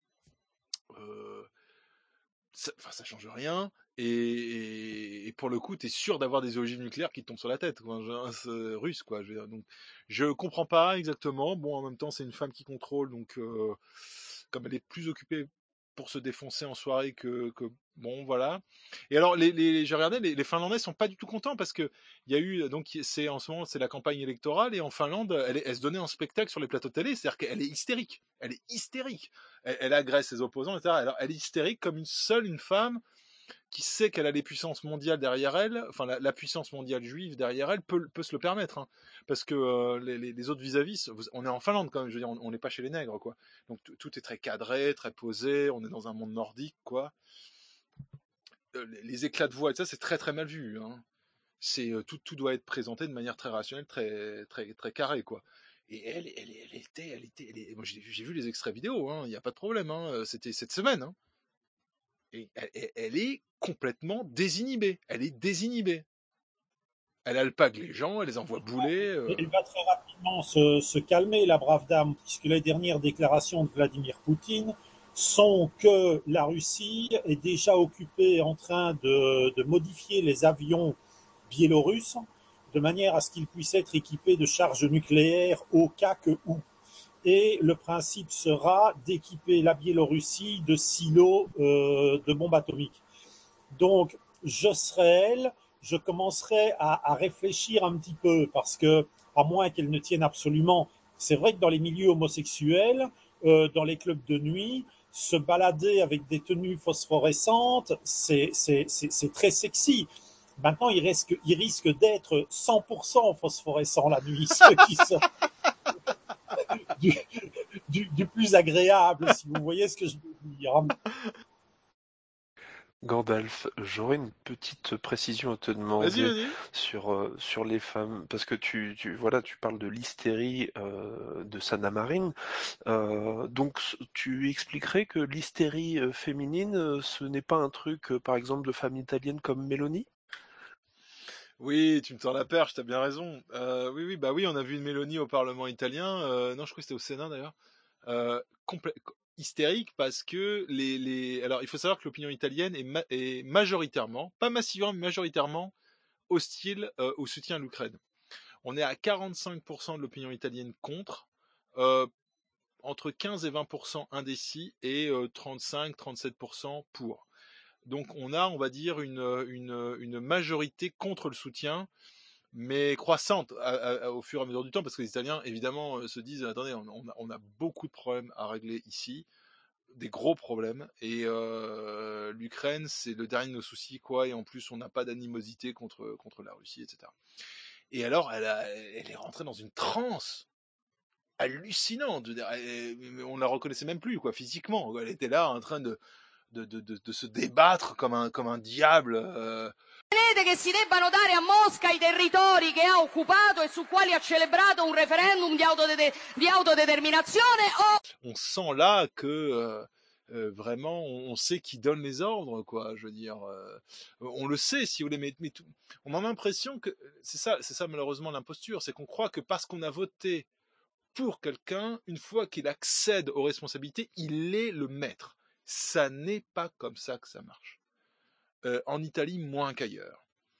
euh, ça, enfin, ça change rien. Et, et, et pour le coup, t'es sûr d'avoir des ogives nucléaires qui te tombent sur la tête, quoi. Genre, c'est russe, quoi. Je veux dire, donc, je comprends pas exactement. Bon, en même temps, c'est une femme qui contrôle, donc euh, comme elle est plus occupée pour se défoncer en soirée que, que bon, voilà. Et alors, les, les, j'ai regardé, les, les Finlandais sont pas du tout contents parce que il y a eu donc c'est en ce moment c'est la campagne électorale et en Finlande, elle, est, elle se donnait en spectacle sur les plateaux de télé, c'est-à-dire qu'elle est hystérique, elle est hystérique, elle, elle agresse ses opposants, et cetera. Alors, elle est hystérique comme une seule une femme qui sait qu'elle a les puissances mondiales derrière elle, enfin la, la puissance mondiale juive derrière elle peut, peut se le permettre, hein, parce que euh, les, les, les autres vis-à-vis, on est en Finlande quand même, je veux dire, on n'est pas chez les nègres, quoi. Donc t- tout est très cadré, très posé, on est dans un monde nordique, quoi. Euh, les, les éclats de voix et ça, c'est très très mal vu, hein. C'est euh, tout, tout doit être présenté de manière très rationnelle, très très très carrée, quoi. Et elle, elle, elle était, elle était, elle est... moi j'ai, j'ai vu les extraits vidéo, hein, il n'y a pas de problème, hein, c'était cette semaine, hein. Et elle, elle est complètement désinhibée. Elle est désinhibée. Elle alpague les gens, elle les envoie bouler. Euh... Elle va très rapidement se, se calmer, la brave dame, puisque les dernières déclarations de Vladimir Poutine sont que la Russie est déjà occupée en train de, de modifier les avions biélorusses de manière à ce qu'ils puissent être équipés de charges nucléaires au cas que où. Et le principe sera d'équiper la Biélorussie de silos euh, de bombes atomiques. Donc, je serais elle, je commencerai à, à réfléchir un petit peu, parce que, à moins qu'elle ne tienne absolument, c'est vrai que dans les milieux homosexuels, euh, dans les clubs de nuit, se balader avec des tenues phosphorescentes, c'est, c'est, c'est, c'est très sexy. Maintenant, il risque, il risque d'être cent pour cent phosphorescent la nuit, ce qui sera du, du, du plus agréable, si vous voyez ce que je veux dire. Gandalf, j'aurais une petite précision à te demander Vas-y, vas-y. sur euh, sur les femmes, parce que tu tu voilà, tu parles de l'hystérie euh, de Sanna Marin. Euh, donc tu expliquerais que l'hystérie euh, féminine, euh, ce n'est pas un truc, euh, par exemple, de femmes italiennes comme Mélanie? Oui, tu me tends la perche, t'as bien raison. Euh, oui, oui, bah oui, on a vu une Mélanie au Parlement italien. Euh, non, je crois que c'était au Sénat d'ailleurs. Euh, complè- hystérique parce que les, les... Alors, il faut savoir que l'opinion italienne est, ma- est majoritairement, pas massivement, mais majoritairement hostile euh, au soutien à l'Ukraine. On est à quarante-cinq pour cent de l'opinion italienne contre, euh, entre quinze et vingt pour cent indécis et euh, trente-cinq à trente-sept pour cent pour. Donc on a, on va dire, une, une, une majorité contre le soutien, mais croissante à, à, au fur et à mesure du temps, parce que les Italiens, évidemment, se disent, attendez, on, on, a, on a beaucoup de problèmes à régler ici, des gros problèmes, et euh, l'Ukraine, c'est le dernier de nos soucis, quoi, et en plus, on n'a pas d'animosité contre, contre la Russie, et cetera. Et alors, elle, a, elle est rentrée dans une transe hallucinante, je veux dire, elle, on la reconnaissait même plus, quoi, physiquement, elle était là en train de De, de, de, de se débattre comme un, comme un diable. Euh... Crede che si debbano dare a Mosca i territori che ha occupato e su quali ha celebrato un referendum di, autodede- di autodeterminazione o... On sent là que euh, euh, vraiment on, on sait qui donne les ordres, quoi. Je veux dire, euh, on le sait, si vous voulez, mais, mais tout, on a l'impression que c'est ça, c'est ça malheureusement l'imposture, c'est qu'on croit que parce qu'on a voté pour quelqu'un, une fois qu'il accède aux responsabilités, il est le maître. Ça n'est pas comme ça que ça marche. Euh, en Italie, moins qu'ailleurs.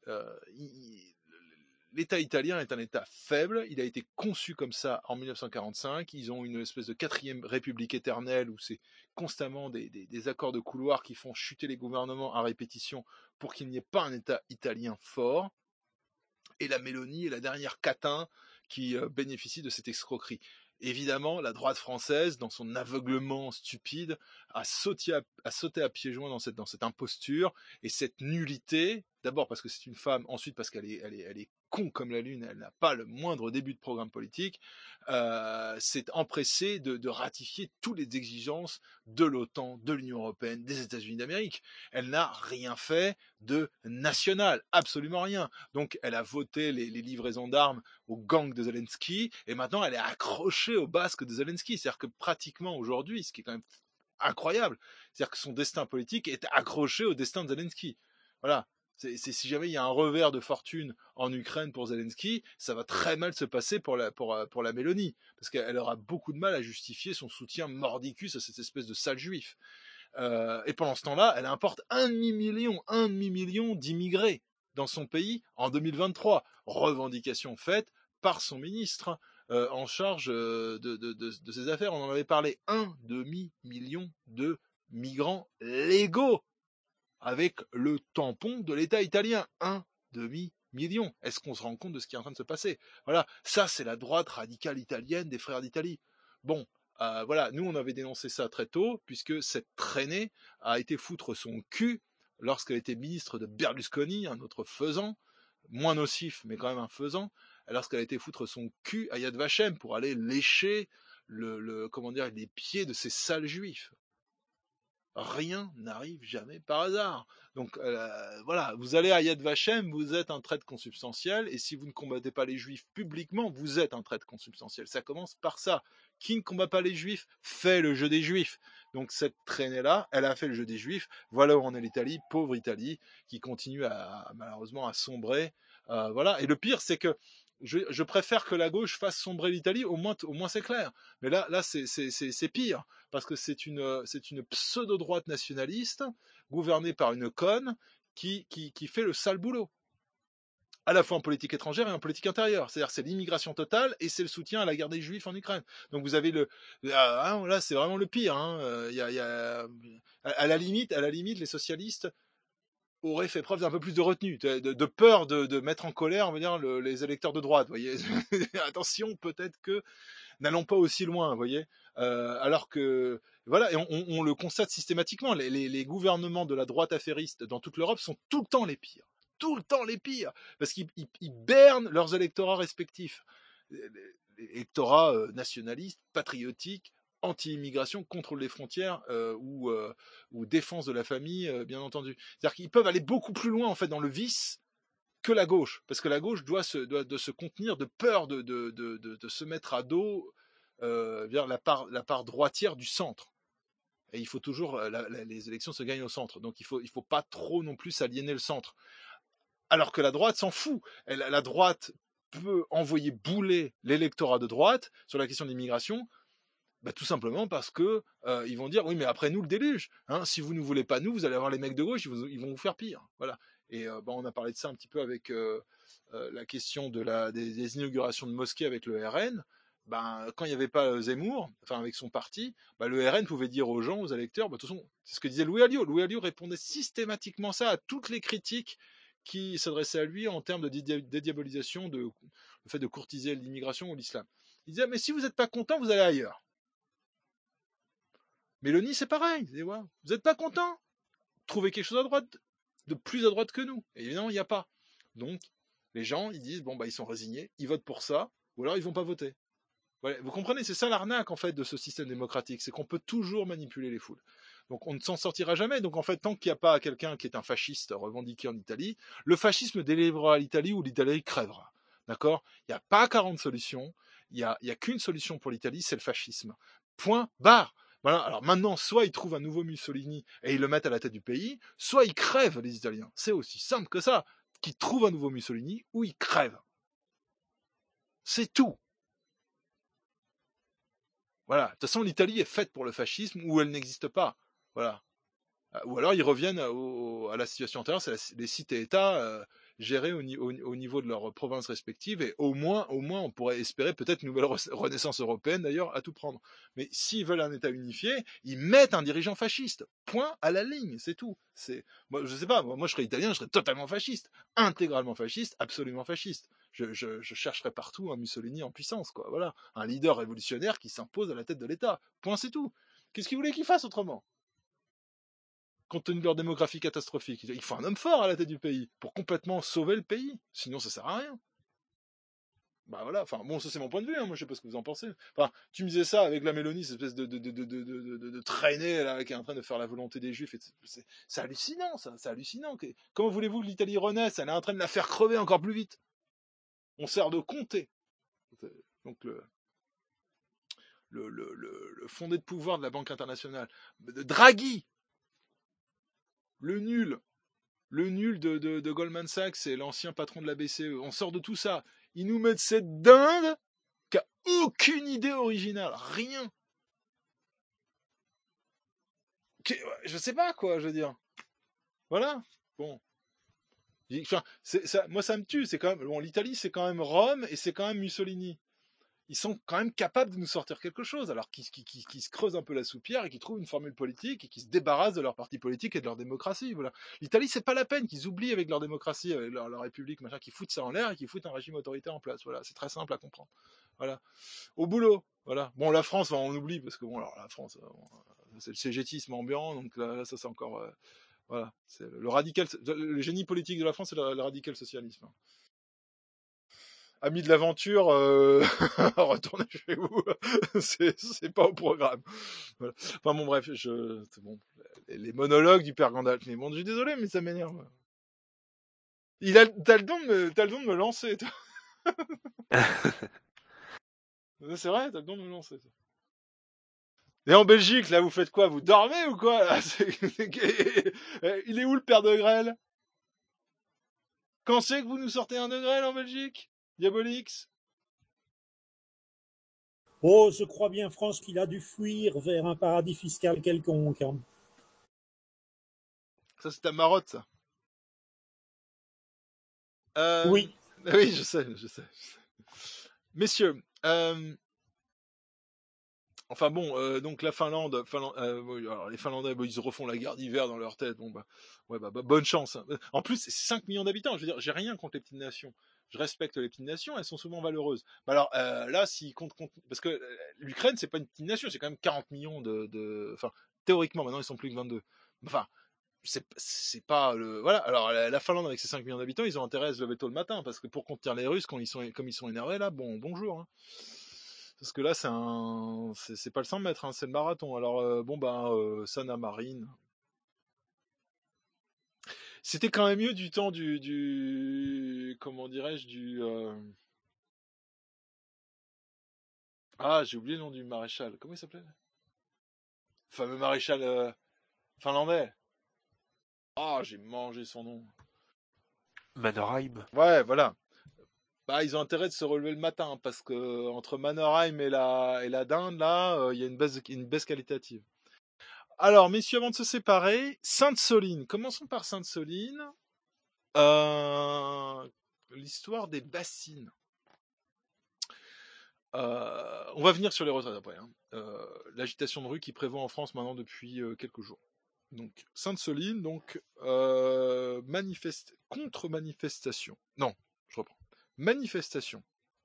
euh, il, l'État italien est un État faible, il a été conçu comme ça en mille neuf cent quarante-cinq, ils ont une espèce de quatrième république éternelle où c'est constamment des, des, des accords de couloir qui font chuter les gouvernements à répétition pour qu'il n'y ait pas un État italien fort, et la Mélanie est la dernière catin qui euh, bénéficie de cette escroquerie. Évidemment, la droite française, dans son aveuglement stupide, a sauté à, a sauté à pieds joints dans cette, dans cette imposture, et cette nullité, d'abord parce que c'est une femme, ensuite parce qu'elle est, elle est, elle est con comme la lune, elle n'a pas le moindre début de programme politique, euh, s'est empressée de, de ratifier toutes les exigences de l'OTAN, de l'Union européenne, des États-Unis d'Amérique. Elle n'a rien fait de national, absolument rien. Donc elle a voté les, les livraisons d'armes au gang de Zelensky, et maintenant elle est accrochée au basque de Zelensky. C'est-à-dire que pratiquement aujourd'hui, ce qui est quand même incroyable, c'est-à-dire que son destin politique est accroché au destin de Zelensky. Voilà. C'est, c'est, si jamais il y a un revers de fortune en Ukraine pour Zelensky, ça va très mal se passer pour la, pour, pour la Mélanie, parce qu'elle aura beaucoup de mal à justifier son soutien mordicus à cette espèce de sale juif. Euh, et pendant ce temps-là, elle importe un demi-million, un demi-million d'immigrés dans son pays en deux mille vingt-trois. Revendication faite par son ministre euh, en charge de, de, de, de ces affaires. On en avait parlé, un demi-million de migrants légaux, avec le tampon de l'État italien, un demi-million. Est-ce qu'on se rend compte de ce qui est en train de se passer? Voilà, ça c'est la droite radicale italienne des frères d'Italie. Bon, euh, voilà, nous on avait dénoncé ça très tôt, puisque cette traînée a été foutre son cul lorsqu'elle était ministre de Berlusconi, un autre faisan, moins nocif, mais quand même un faisan, lorsqu'elle a été foutre son cul à Yad Vashem pour aller lécher le, le, comment dire, les pieds de ces sales juifs. Rien n'arrive jamais par hasard. Donc euh, voilà, vous allez à Yad Vashem, vous êtes un traître consubstantiel, et si vous ne combattez pas les juifs publiquement, vous êtes un traître consubstantiel. Ça commence par ça. Qui ne combat pas les juifs fait le jeu des juifs. Donc cette traînée-là, elle a fait le jeu des juifs. Voilà où en est l'Italie, pauvre Italie, qui continue à, malheureusement à sombrer. Euh, voilà. Et le pire, c'est que Je, je préfère que la gauche fasse sombrer l'Italie, au moins, au moins c'est clair. Mais là, là c'est, c'est, c'est, c'est pire, parce que c'est une, c'est une pseudo-droite nationaliste, gouvernée par une conne, qui, qui, qui fait le sale boulot. À la fois en politique étrangère et en politique intérieure. C'est-à-dire, c'est l'immigration totale et c'est le soutien à la guerre des Juifs en Ukraine. Donc vous avez le, ah, là, c'est vraiment le pire. Hein. Il y a, il y a, à la limite, à la limite, les socialistes aurait fait preuve d'un peu plus de retenue, de, de, de peur de, de mettre en colère, on va dire, le, les électeurs de droite, voyez. Attention, peut-être que n'allons pas aussi loin, voyez. Euh, alors que, voilà, et on, on, on le constate systématiquement, les, les, les gouvernements de la droite affairiste dans toute l'Europe sont tout le temps les pires, tout le temps les pires, parce qu'ils ils, ils bernent leurs électorats respectifs, électorats euh, nationalistes, patriotiques, anti-immigration, contrôle des frontières euh, ou, euh, ou défense de la famille, euh, bien entendu. C'est-à-dire qu'ils peuvent aller beaucoup plus loin en fait dans le vice que la gauche, parce que la gauche doit se, doit de se contenir de peur de, de, de, de, de se mettre à dos euh, vers la part, la part droitière du centre. Et il faut toujours, la, la, les élections se gagnent au centre, donc il faut, il faut pas trop non plus aliéner le centre. Alors que la droite s'en fout. Elle, la droite peut envoyer bouler l'électorat de droite sur la question de l'immigration. Bah, tout simplement parce que euh, ils vont dire oui mais après nous le déluge, hein, si vous ne voulez pas nous, vous allez avoir les mecs de gauche, ils, vous, ils vont vous faire pire, voilà. Et euh, bah, on a parlé de ça un petit peu avec euh, euh, la question de la, des, des inaugurations de mosquées avec le R N. Ben, quand il n'y avait pas Zemmour, enfin avec son parti, bah, le R N pouvait dire aux gens, aux électeurs, bah, de toute façon, c'est ce que disait Louis Alliot. Louis Alliot répondait systématiquement ça à toutes les critiques qui s'adressaient à lui en termes de dédiabolisation, de le fait de courtiser l'immigration ou l'islam. Il disait mais si vous n'êtes pas content, vous allez ailleurs. Mélanie, c'est pareil. Vous n'êtes pas content? Trouvez quelque chose à droite, de plus à droite que nous. Et évidemment, il n'y a pas. Donc, les gens, ils disent, bon, bah, ils sont résignés, ils votent pour ça, ou alors ils vont pas voter. Voilà. Vous comprenez, c'est ça l'arnaque, en fait, de ce système démocratique, c'est qu'on peut toujours manipuler les foules. Donc, on ne s'en sortira jamais. Donc, en fait, tant qu'il n'y a pas quelqu'un qui est un fasciste revendiqué en Italie, le fascisme délivrera l'Italie ou l'Italie crèvera. D'accord? Il n'y a pas quarante solutions. Il n'y a, il y a qu'une solution pour l'Italie, c'est le fascisme. Point, barre. Voilà, alors maintenant, soit ils trouvent un nouveau Mussolini et ils le mettent à la tête du pays, soit ils crèvent, les Italiens. C'est aussi simple que ça. Qu'ils trouvent un nouveau Mussolini ou ils crèvent. C'est tout. Voilà. De toute façon, l'Italie est faite pour le fascisme ou elle n'existe pas. Voilà. Ou alors ils reviennent au, à la situation antérieure, c'est la, les cités-États, euh, gérées au, au, au niveau de leurs provinces respectives, et au moins, au moins, on pourrait espérer peut-être une nouvelle renaissance européenne, d'ailleurs, à tout prendre. Mais s'ils veulent un État unifié, ils mettent un dirigeant fasciste. Point à la ligne, c'est tout. C'est, moi, je sais pas, moi, moi je serais italien, je serais totalement fasciste, intégralement fasciste, absolument fasciste. Je, je, je chercherais partout un Mussolini en puissance, quoi. Voilà, un leader révolutionnaire qui s'impose à la tête de l'État. Point, c'est tout. Qu'est-ce qu'ils voulaient qu'ils fassent autrement? Compte tenu de leur démographie catastrophique, il faut un homme fort à la tête du pays pour complètement sauver le pays. Sinon, ça sert à rien. Bah voilà, enfin bon, ça c'est mon point de vue, hein, moi je sais pas ce que vous en pensez. Enfin, tu me disais ça avec la Mélanie, cette espèce de, de, de, de, de, de, de, de traînée là, qui est en train de faire la volonté des Juifs. Et c'est, c'est hallucinant, ça, c'est hallucinant. Comment voulez-vous que l'Italie renaisse? Elle est en train de la faire crever encore plus vite. On sert de comté. Donc le, le, le, le, le fondé de pouvoir de la Banque internationale, de Draghi, le nul, le nul de, de, de Goldman Sachs, c'est l'ancien patron de la B C E. On sort de tout ça. Ils nous mettent cette dinde qui a aucune idée originale, rien. Je sais pas quoi, je veux dire. Voilà. Bon. Enfin, c'est, ça, moi ça me tue. C'est quand même bon. L'Italie, c'est quand même Rome et c'est quand même Mussolini. Ils sont quand même capables de nous sortir quelque chose, alors qu'ils, qu'ils, qu'ils, qu'ils se creusent un peu la soupière et qu'ils trouvent une formule politique et qu'ils se débarrassent de leur parti politique et de leur démocratie. Voilà. L'Italie, c'est pas la peine qu'ils oublient avec leur démocratie, avec leur, leur république, machin, qu'ils foutent ça en l'air et qu'ils foutent un régime autoritaire en place. Voilà, c'est très simple à comprendre. Voilà. Au boulot. Voilà. Bon, la France, on oublie parce que bon, alors la France, c'est le cégétisme ambiant, donc là, là ça c'est encore, euh, voilà, c'est le radical, le génie politique de la France, c'est le, le radical socialisme. Amis de l'aventure, euh... retournez chez vous, c'est, c'est pas au programme. Voilà. Enfin bon, bref, je, c'est bon. Les monologues du père Gandalf, mais bon, je suis désolé, mais ça m'énerve. Il a, t'as le don de me, t'as le don de me lancer, toi. C'est vrai, t'as le don de me lancer. Toi. Et en Belgique, là, vous faites quoi? Vous dormez ou quoi là? Il est où le père de Grêle? Quand c'est que vous nous sortez un de Grêle en Belgique? Diabolix? Oh, je crois bien, France, qu'il a dû fuir vers un paradis fiscal quelconque. Hein. Ça, c'est ta marotte, ça. Euh... Oui. Oui, je sais, je sais. Messieurs, euh... enfin bon, euh, donc la Finlande, Finlande euh, alors les Finlandais, bah, ils refont la guerre d'hiver dans leur tête. Bon bah, ouais, bah, bah bonne chance. Hein. En plus, c'est cinq millions d'habitants. Je veux dire, j'ai rien contre les petites nations. Je respecte les petites nations, elles sont souvent valeureuses. Mais alors euh, là, s'ils comptent, comptent, parce que euh, l'Ukraine, c'est pas une petite nation, c'est quand même quarante millions de, de, enfin théoriquement, maintenant ils sont plus que vingt-deux. Enfin, c'est, c'est pas le, voilà. Alors la, la Finlande avec ses cinq millions d'habitants, ils ont intérêt à se lever tôt le matin, parce que pour contenir les Russes, quand ils sont, comme ils sont énervés là, bon, bonjour. Hein. Parce que là, c'est un, c'est, c'est pas le cent mètres, hein, c'est le marathon. Alors euh, bon bah, euh, Sanna Marine. C'était quand même mieux du temps du, du comment dirais-je, du... Euh... Ah, j'ai oublié le nom du maréchal. Comment il s'appelait? Le fameux maréchal euh, finlandais. Ah, j'ai mangé son nom. Mannerheim. Ouais, voilà. Bah, ils ont intérêt de se relever le matin, parce que entre Mannerheim et la, et la dinde, là, il euh, y a une baisse, une baisse qualitative. Alors, messieurs, avant de se séparer, Sainte-Soline. Commençons par Sainte-Soline. Euh, l'histoire des bassines. Euh, on va venir sur les retraites après. Hein. Euh, l'agitation de rue qui prévaut en France maintenant depuis euh, quelques jours. Donc Sainte-Soline, donc euh, manifeste contre-manifestation. Non, je reprends. Manifestation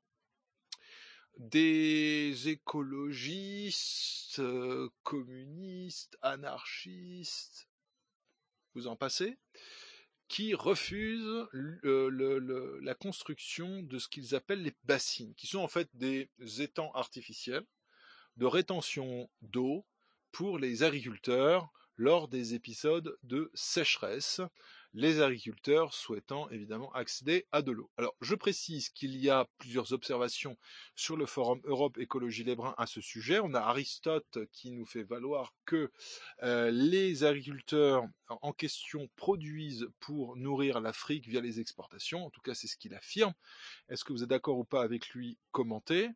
des écologistes, euh, communistes, anarchistes, vous en passez, qui refusent le, le, le, la construction de ce qu'ils appellent les bassines, qui sont en fait des étangs artificiels de rétention d'eau pour les agriculteurs lors des épisodes de sécheresse, les agriculteurs souhaitant évidemment accéder à de l'eau. Alors, je précise qu'il y a plusieurs observations sur le forum Europe Écologie Les Brins à ce sujet. On a Aristote qui nous fait valoir que euh, les agriculteurs en question produisent pour nourrir l'Afrique via les exportations. En tout cas, c'est ce qu'il affirme. Est-ce que vous êtes d'accord ou pas avec lui? Commentez.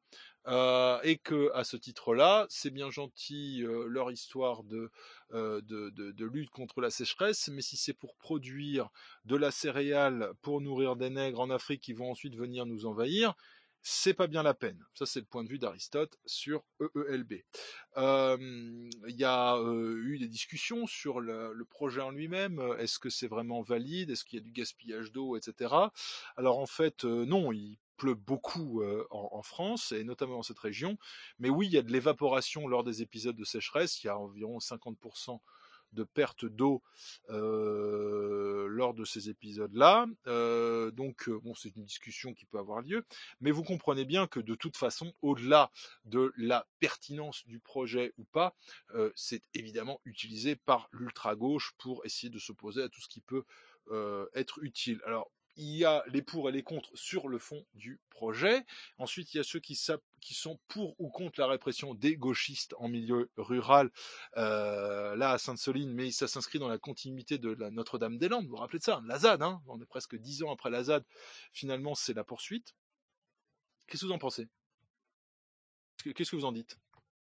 Euh, et que à ce titre-là, c'est bien gentil euh, leur histoire de, euh, de, de, de lutte contre la sécheresse, mais si c'est pour produire de la céréale pour nourrir des nègres en Afrique qui vont ensuite venir nous envahir, c'est pas bien la peine. Ça, c'est le point de vue d'Aristote sur E E L B. Euh, Il y a euh, eu des discussions sur le, le projet en lui-même. Est-ce que c'est vraiment valide? Est-ce qu'il y a du gaspillage d'eau, et cetera. Alors en fait, euh, non, il pleut beaucoup euh, en, en France, et notamment dans cette région. Mais oui, il y a de l'évaporation lors des épisodes de sécheresse. Il y a environ cinquante pour cent de perte d'eau euh, lors de ces épisodes-là. Euh, donc, bon, c'est une discussion qui peut avoir lieu, mais vous comprenez bien que de toute façon, au-delà de la pertinence du projet ou pas, euh, c'est évidemment utilisé par l'ultra-gauche pour essayer de s'opposer à tout ce qui peut euh, être utile. Alors, il y a les pour et les contre sur le fond du projet. Ensuite, il y a ceux qui, qui sont pour ou contre la répression des gauchistes en milieu rural, euh, là à Sainte-Soline, mais ça s'inscrit dans la continuité de la Notre-Dame-des-Landes. Vous vous rappelez de ça, la Z A D, hein, on est presque dix ans après la Z A D. Finalement, c'est la poursuite. Qu'est-ce que vous en pensez? Qu'est-ce que vous en dites?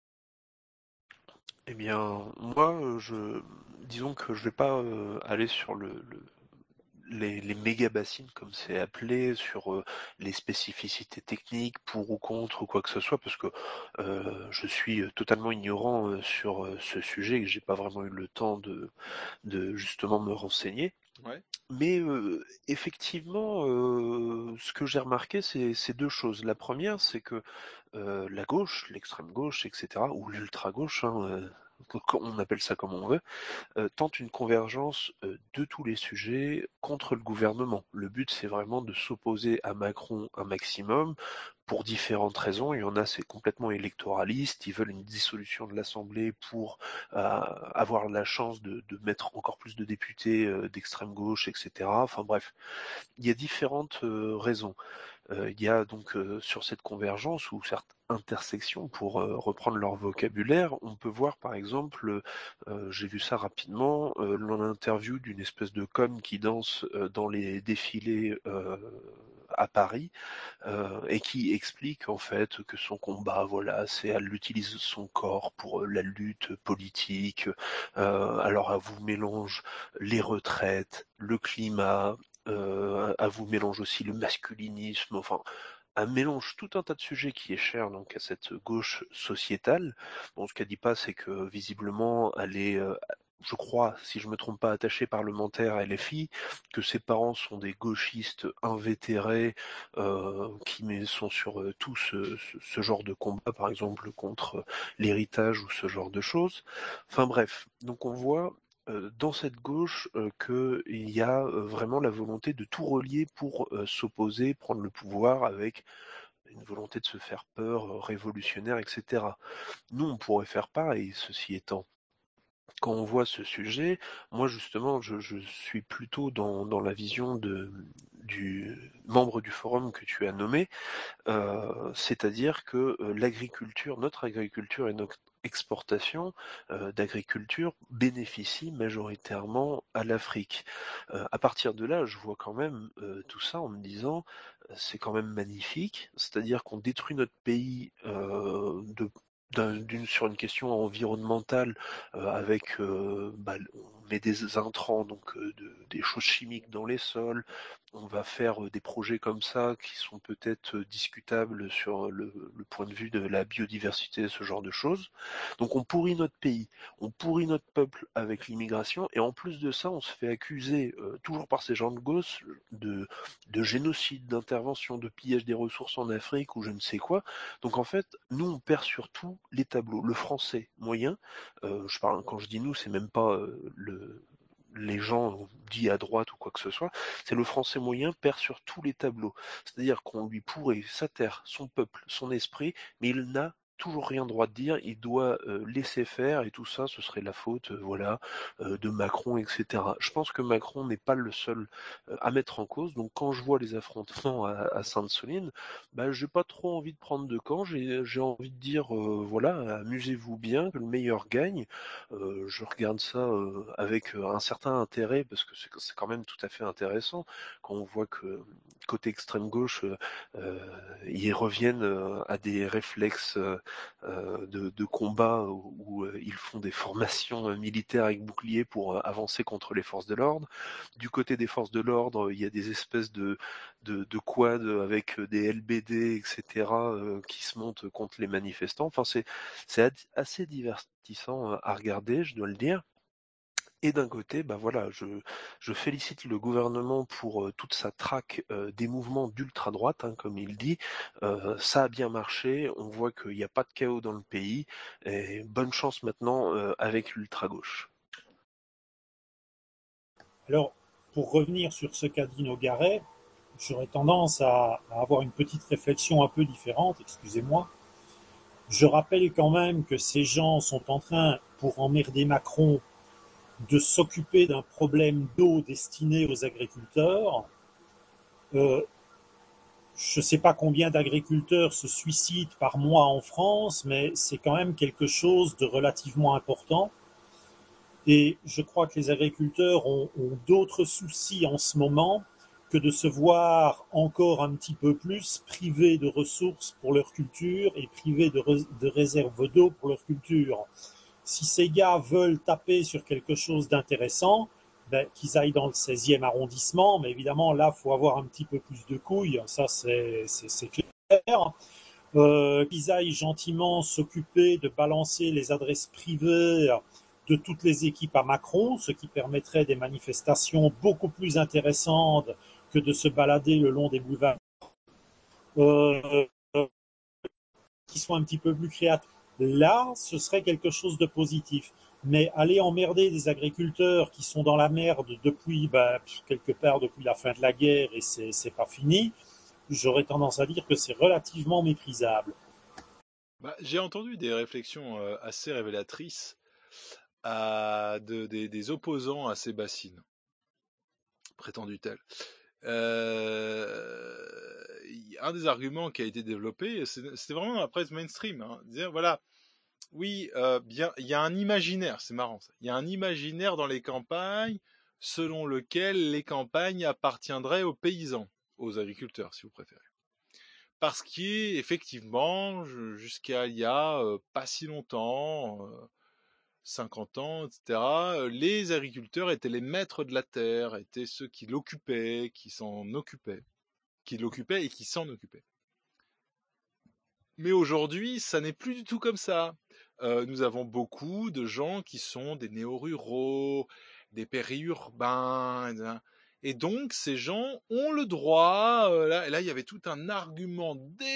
Eh bien, moi, je, disons que je vais pas euh, aller sur le, le les, les méga bassines, comme c'est appelé, sur euh, les spécificités techniques, pour ou contre, ou quoi que ce soit, parce que euh, je suis totalement ignorant euh, sur euh, ce sujet et que j'ai pas vraiment eu le temps de, de justement me renseigner. Ouais. Mais euh, effectivement, euh, ce que j'ai remarqué, c'est, c'est deux choses. La première, c'est que euh, la gauche, l'extrême gauche, et cetera, ou l'ultra gauche, hein, euh, on appelle ça comme on veut, euh, tente une convergence euh, de tous les sujets contre le gouvernement. Le but, c'est vraiment de s'opposer à Macron un maximum pour différentes raisons. Il y en a, c'est complètement électoraliste. Ils veulent une dissolution de l'Assemblée pour euh, avoir la chance de, de mettre encore plus de députés euh, d'extrême gauche, et cetera. Enfin bref, il y a différentes euh, raisons. Euh, il y a donc euh, sur cette convergence ou certaines intersections, pour euh, reprendre leur vocabulaire, on peut voir par exemple, euh, j'ai vu ça rapidement, euh, l'interview d'une espèce de conne qui danse euh, dans les défilés euh, à Paris euh, et qui explique en fait que son combat, voilà, c'est elle utilise son corps pour euh, la lutte politique. Euh, alors elle vous mélange les retraites, le climat. Euh, à vous mélange aussi le masculinisme, enfin, elle mélange tout un tas de sujets qui est cher donc à cette gauche sociétale. Bon, ce qu'elle dit pas, c'est que visiblement, elle est, euh, je crois, si je me trompe pas, attachée parlementaire à L F I, que ses parents sont des gauchistes invétérés euh, qui sont sur euh, tout ce, ce, ce genre de combat, par exemple contre l'héritage ou ce genre de choses. Enfin bref, donc on voit dans cette gauche euh, qu'il y a euh, vraiment la volonté de tout relier pour euh, s'opposer, prendre le pouvoir avec une volonté de se faire peur, euh, révolutionnaire, et cetera. Nous, on pourrait faire pareil, ceci étant. Quand on voit ce sujet, moi justement, je, je suis plutôt dans, dans la vision de, du membre du forum que tu as nommé, euh, c'est-à-dire que euh, l'agriculture, notre agriculture et notre exportation euh, d'agriculture bénéficie majoritairement à l'Afrique. Euh, à partir de là, je vois quand même euh, tout ça en me disant euh, c'est quand même magnifique, c'est-à-dire qu'on détruit notre pays euh, de d'une sur une question environnementale euh, avec euh, bah, on met des intrants donc euh, de, des choses chimiques dans les sols, on va faire euh, des projets comme ça qui sont peut-être euh, discutables sur le, le point de vue de la biodiversité, ce genre de choses. Donc on pourrit notre pays, on pourrit notre peuple avec l'immigration et en plus de ça on se fait accuser euh, toujours par ces gens de gauche de, de génocide, d'intervention, de pillage des ressources en Afrique ou je ne sais quoi. Donc en fait nous on perd surtout les tableaux. Le français moyen, euh, je parle, quand je dis nous, c'est même pas euh, le, les gens dits à droite ou quoi que ce soit, c'est le français moyen perd sur tous les tableaux. C'est-à-dire qu'on lui pourrait sa terre, son peuple, son esprit, mais il n'a toujours rien droit de dire, il doit euh, laisser faire, et tout ça, ce serait la faute, euh, voilà, euh, de Macron, et cetera. Je pense que Macron n'est pas le seul euh, à mettre en cause, donc quand je vois les affrontements à, à Sainte-Soline, bah, j'ai pas trop envie de prendre de camp, j'ai, j'ai envie de dire, euh, voilà, amusez-vous bien, que le meilleur gagne. Euh, je regarde ça euh, avec euh, un certain intérêt, parce que c'est, c'est quand même tout à fait intéressant, quand on voit que côté extrême gauche, euh, euh, ils reviennent euh, à des réflexes euh, euh, de, de combat où, où, euh, ils font des formations euh, militaires avec boucliers pour euh, avancer contre les forces de l'ordre. Du côté des forces de l'ordre, il y a des espèces de, de, de quads avec des L B D, et cetera, euh, qui se montent contre les manifestants. Enfin, c'est, c'est ad- assez divertissant euh, à regarder, je dois le dire. Et d'un côté, bah voilà, je, je félicite le gouvernement pour euh, toute sa traque euh, des mouvements d'ultra-droite, hein, comme il dit. Euh, ça a bien marché, on voit qu'il n'y a pas de chaos dans le pays, et bonne chance maintenant euh, avec l'ultra-gauche. Alors, pour revenir sur ce qu'a dit Nogaret, j'aurais tendance à, à avoir une petite réflexion un peu différente, excusez-moi. Je rappelle quand même que ces gens sont en train, pour emmerder Macron, de s'occuper d'un problème d'eau destiné aux agriculteurs. Euh, je ne sais pas combien d'agriculteurs se suicident par mois en France, mais c'est quand même quelque chose de relativement important. Et je crois que les agriculteurs ont, ont d'autres soucis en ce moment que de se voir encore un petit peu plus privés de ressources pour leur culture et privés de, re- de réserves d'eau pour leur culture. Si ces gars veulent taper sur quelque chose d'intéressant, ben, qu'ils aillent dans le seizième arrondissement, mais évidemment, là, il faut avoir un petit peu plus de couilles, ça c'est, c'est, c'est clair. Euh, qu'ils aillent gentiment s'occuper de balancer les adresses privées de toutes les équipes à Macron, ce qui permettrait des manifestations beaucoup plus intéressantes que de se balader le long des boulevards, euh, qui soient un petit peu plus créatifs. Là, ce serait quelque chose de positif. Mais aller emmerder des agriculteurs qui sont dans la merde depuis, ben, quelque part depuis la fin de la guerre et c'est, c'est pas fini, j'aurais tendance à dire que c'est relativement méprisable. Bah, j'ai entendu des réflexions euh, assez révélatrices à de, des, des opposants à ces bassines, prétendu-t-elle. Euh, un des arguments qui a été développé, c'est, c'était vraiment dans la presse mainstream, hein, dire voilà, oui, euh, bien, il y a un imaginaire, c'est marrant ça, il y a un imaginaire dans les campagnes selon lequel les campagnes appartiendraient aux paysans, aux agriculteurs si vous préférez. Parce qu'effectivement, jusqu'à il y a euh, pas si longtemps, euh, cinquante ans, et cetera, les agriculteurs étaient les maîtres de la terre, étaient ceux qui l'occupaient, qui s'en occupaient, qui l'occupaient et qui s'en occupaient. Mais aujourd'hui, ça n'est plus du tout comme ça. Euh, nous avons beaucoup de gens qui sont des néo-ruraux, des périurbains, et donc ces gens ont le droit, euh, là, là il y avait tout un argument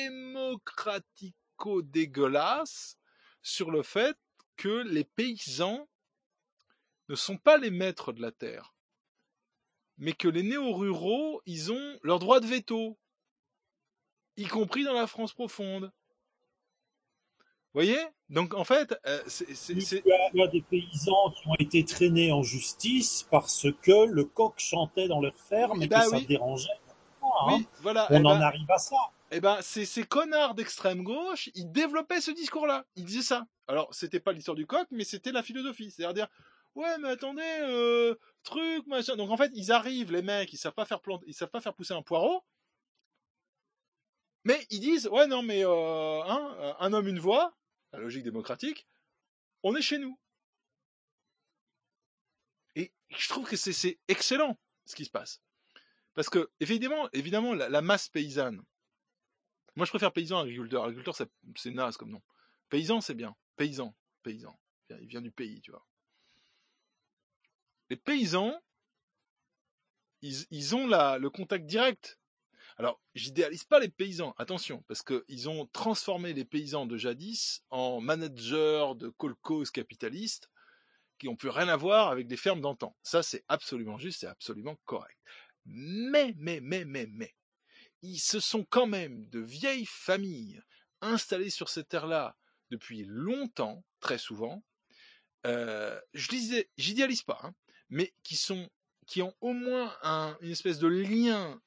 démocratico-dégueulasse sur le fait que les paysans ne sont pas les maîtres de la terre, mais que les néo-ruraux, ils ont leur droit de veto, y compris dans la France profonde. Vous voyez ? Donc en fait, euh, c'est, c'est, c'est... il y a des paysans qui ont été traînés en justice parce que le coq chantait dans leur ferme oui, et bah que ça oui. dérangeait. Hein. Oui, voilà. On eh en ben, arrive à ça. Eh ben, c'est ces connards d'extrême gauche, ils développaient ce discours-là. Ils disaient ça. Alors, c'était pas l'histoire du coq, mais c'était la philosophie. C'est-à-dire dire, ouais, mais attendez, euh, truc, machin. Donc en fait, ils arrivent, les mecs, ils savent pas faire planter, ils savent pas faire pousser un poireau. Mais ils disent, ouais, non, mais euh, hein, un homme, une voix, la logique démocratique, on est chez nous. Et je trouve que c'est, c'est excellent ce qui se passe. Parce que, évidemment, évidemment la, la masse paysanne, moi je préfère paysan à agriculteur. Agriculteur, c'est, c'est naze comme nom. Paysan, c'est bien. Paysan, paysan. Il vient du pays, tu vois. Les paysans, ils, ils ont la, le contact direct. Alors, j'idéalise pas les paysans, attention, parce qu'ils ont transformé les paysans de jadis en managers de kolkhozes capitalistes qui n'ont plus rien à voir avec des fermes d'antan. Ça, c'est absolument juste, c'est absolument correct. Mais, mais, mais, mais, mais, ils se sont quand même de vieilles familles installées sur ces terres-là depuis longtemps, très souvent, euh, je disais, j'idéalise pas, hein, mais qui sont, qui ont au moins un, une espèce de lien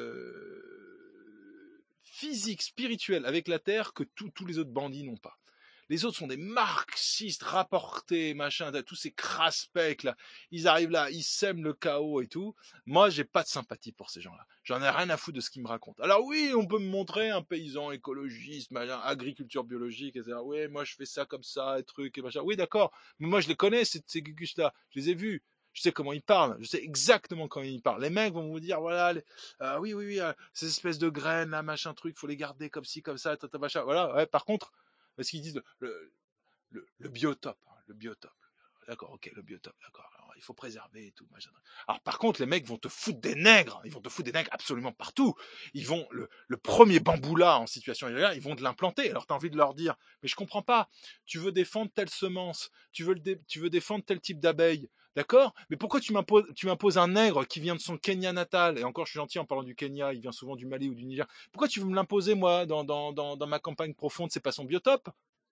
euh, physique, spirituel avec la terre que tous tous les autres bandits n'ont pas. Les autres sont des marxistes rapportés, machin, tous ces crasse-pecs là. Ils arrivent là, ils sèment le chaos et tout. Moi, j'ai pas de sympathie pour ces gens-là. J'en ai rien à foutre de ce qu'ils me racontent. Alors oui, on peut me montrer un paysan écologiste, machin, agriculture biologique, et cetera. Oui, moi je fais ça comme ça, et trucs, et machin. Oui, d'accord. Mais moi je les connais, ces, ces gugus-là. Je les ai vus. Je sais comment ils parlent. Je sais exactement comment ils parlent. Les mecs vont vous dire, voilà, les, euh, oui, oui, oui, euh, ces espèces de graines là, machin, truc, faut les garder comme ci, comme ça, tata, machin. Voilà. Ouais, par contre, parce qu'ils disent le, le, le biotope, hein, le biotope. D'accord, ok, le biotope, d'accord. Alors, il faut préserver et tout. Machin. Alors, par contre, les mecs vont te foutre des nègres. Ils vont te foutre des nègres absolument partout. Ils vont, le, le premier bambou là, en situation irrégulière, ils vont te l'implanter. Alors, t'as envie de leur dire, mais je comprends pas. Tu veux défendre telle semence. Tu veux, le dé, tu veux défendre tel type d'abeille. D'accord? Mais pourquoi tu m'imposes, tu m'imposes un nègre qui vient de son Kenya natal? Et encore, je suis gentil en parlant du Kenya. Il vient souvent du Mali ou du Niger. Pourquoi tu veux me l'imposer, moi, dans, dans, dans, dans ma campagne profonde? C'est pas son biotope.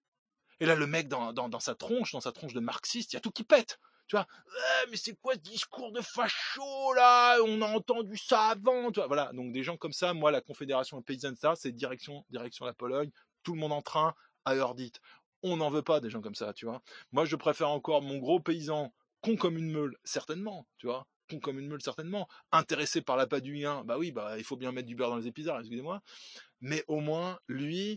Et là, le mec, dans, dans, dans sa tronche, dans sa tronche de marxiste, il y a tout qui pète. Tu vois, eh, mais c'est quoi ce discours de facho, là? On a entendu ça avant. Tu vois, voilà. Donc, des gens comme ça, moi, la Confédération paysanne, ça, c'est direction, direction la Pologne. Tout le monde en train, à heure dite. On n'en veut pas, des gens comme ça, tu vois. Moi, je préfère encore mon gros paysan, con comme une meule, certainement, tu vois. Con comme une meule, certainement. Intéressé par l'appât du gain, bah oui, bah, il faut bien mettre du beurre dans les épinards, excusez-moi. Mais au moins, lui,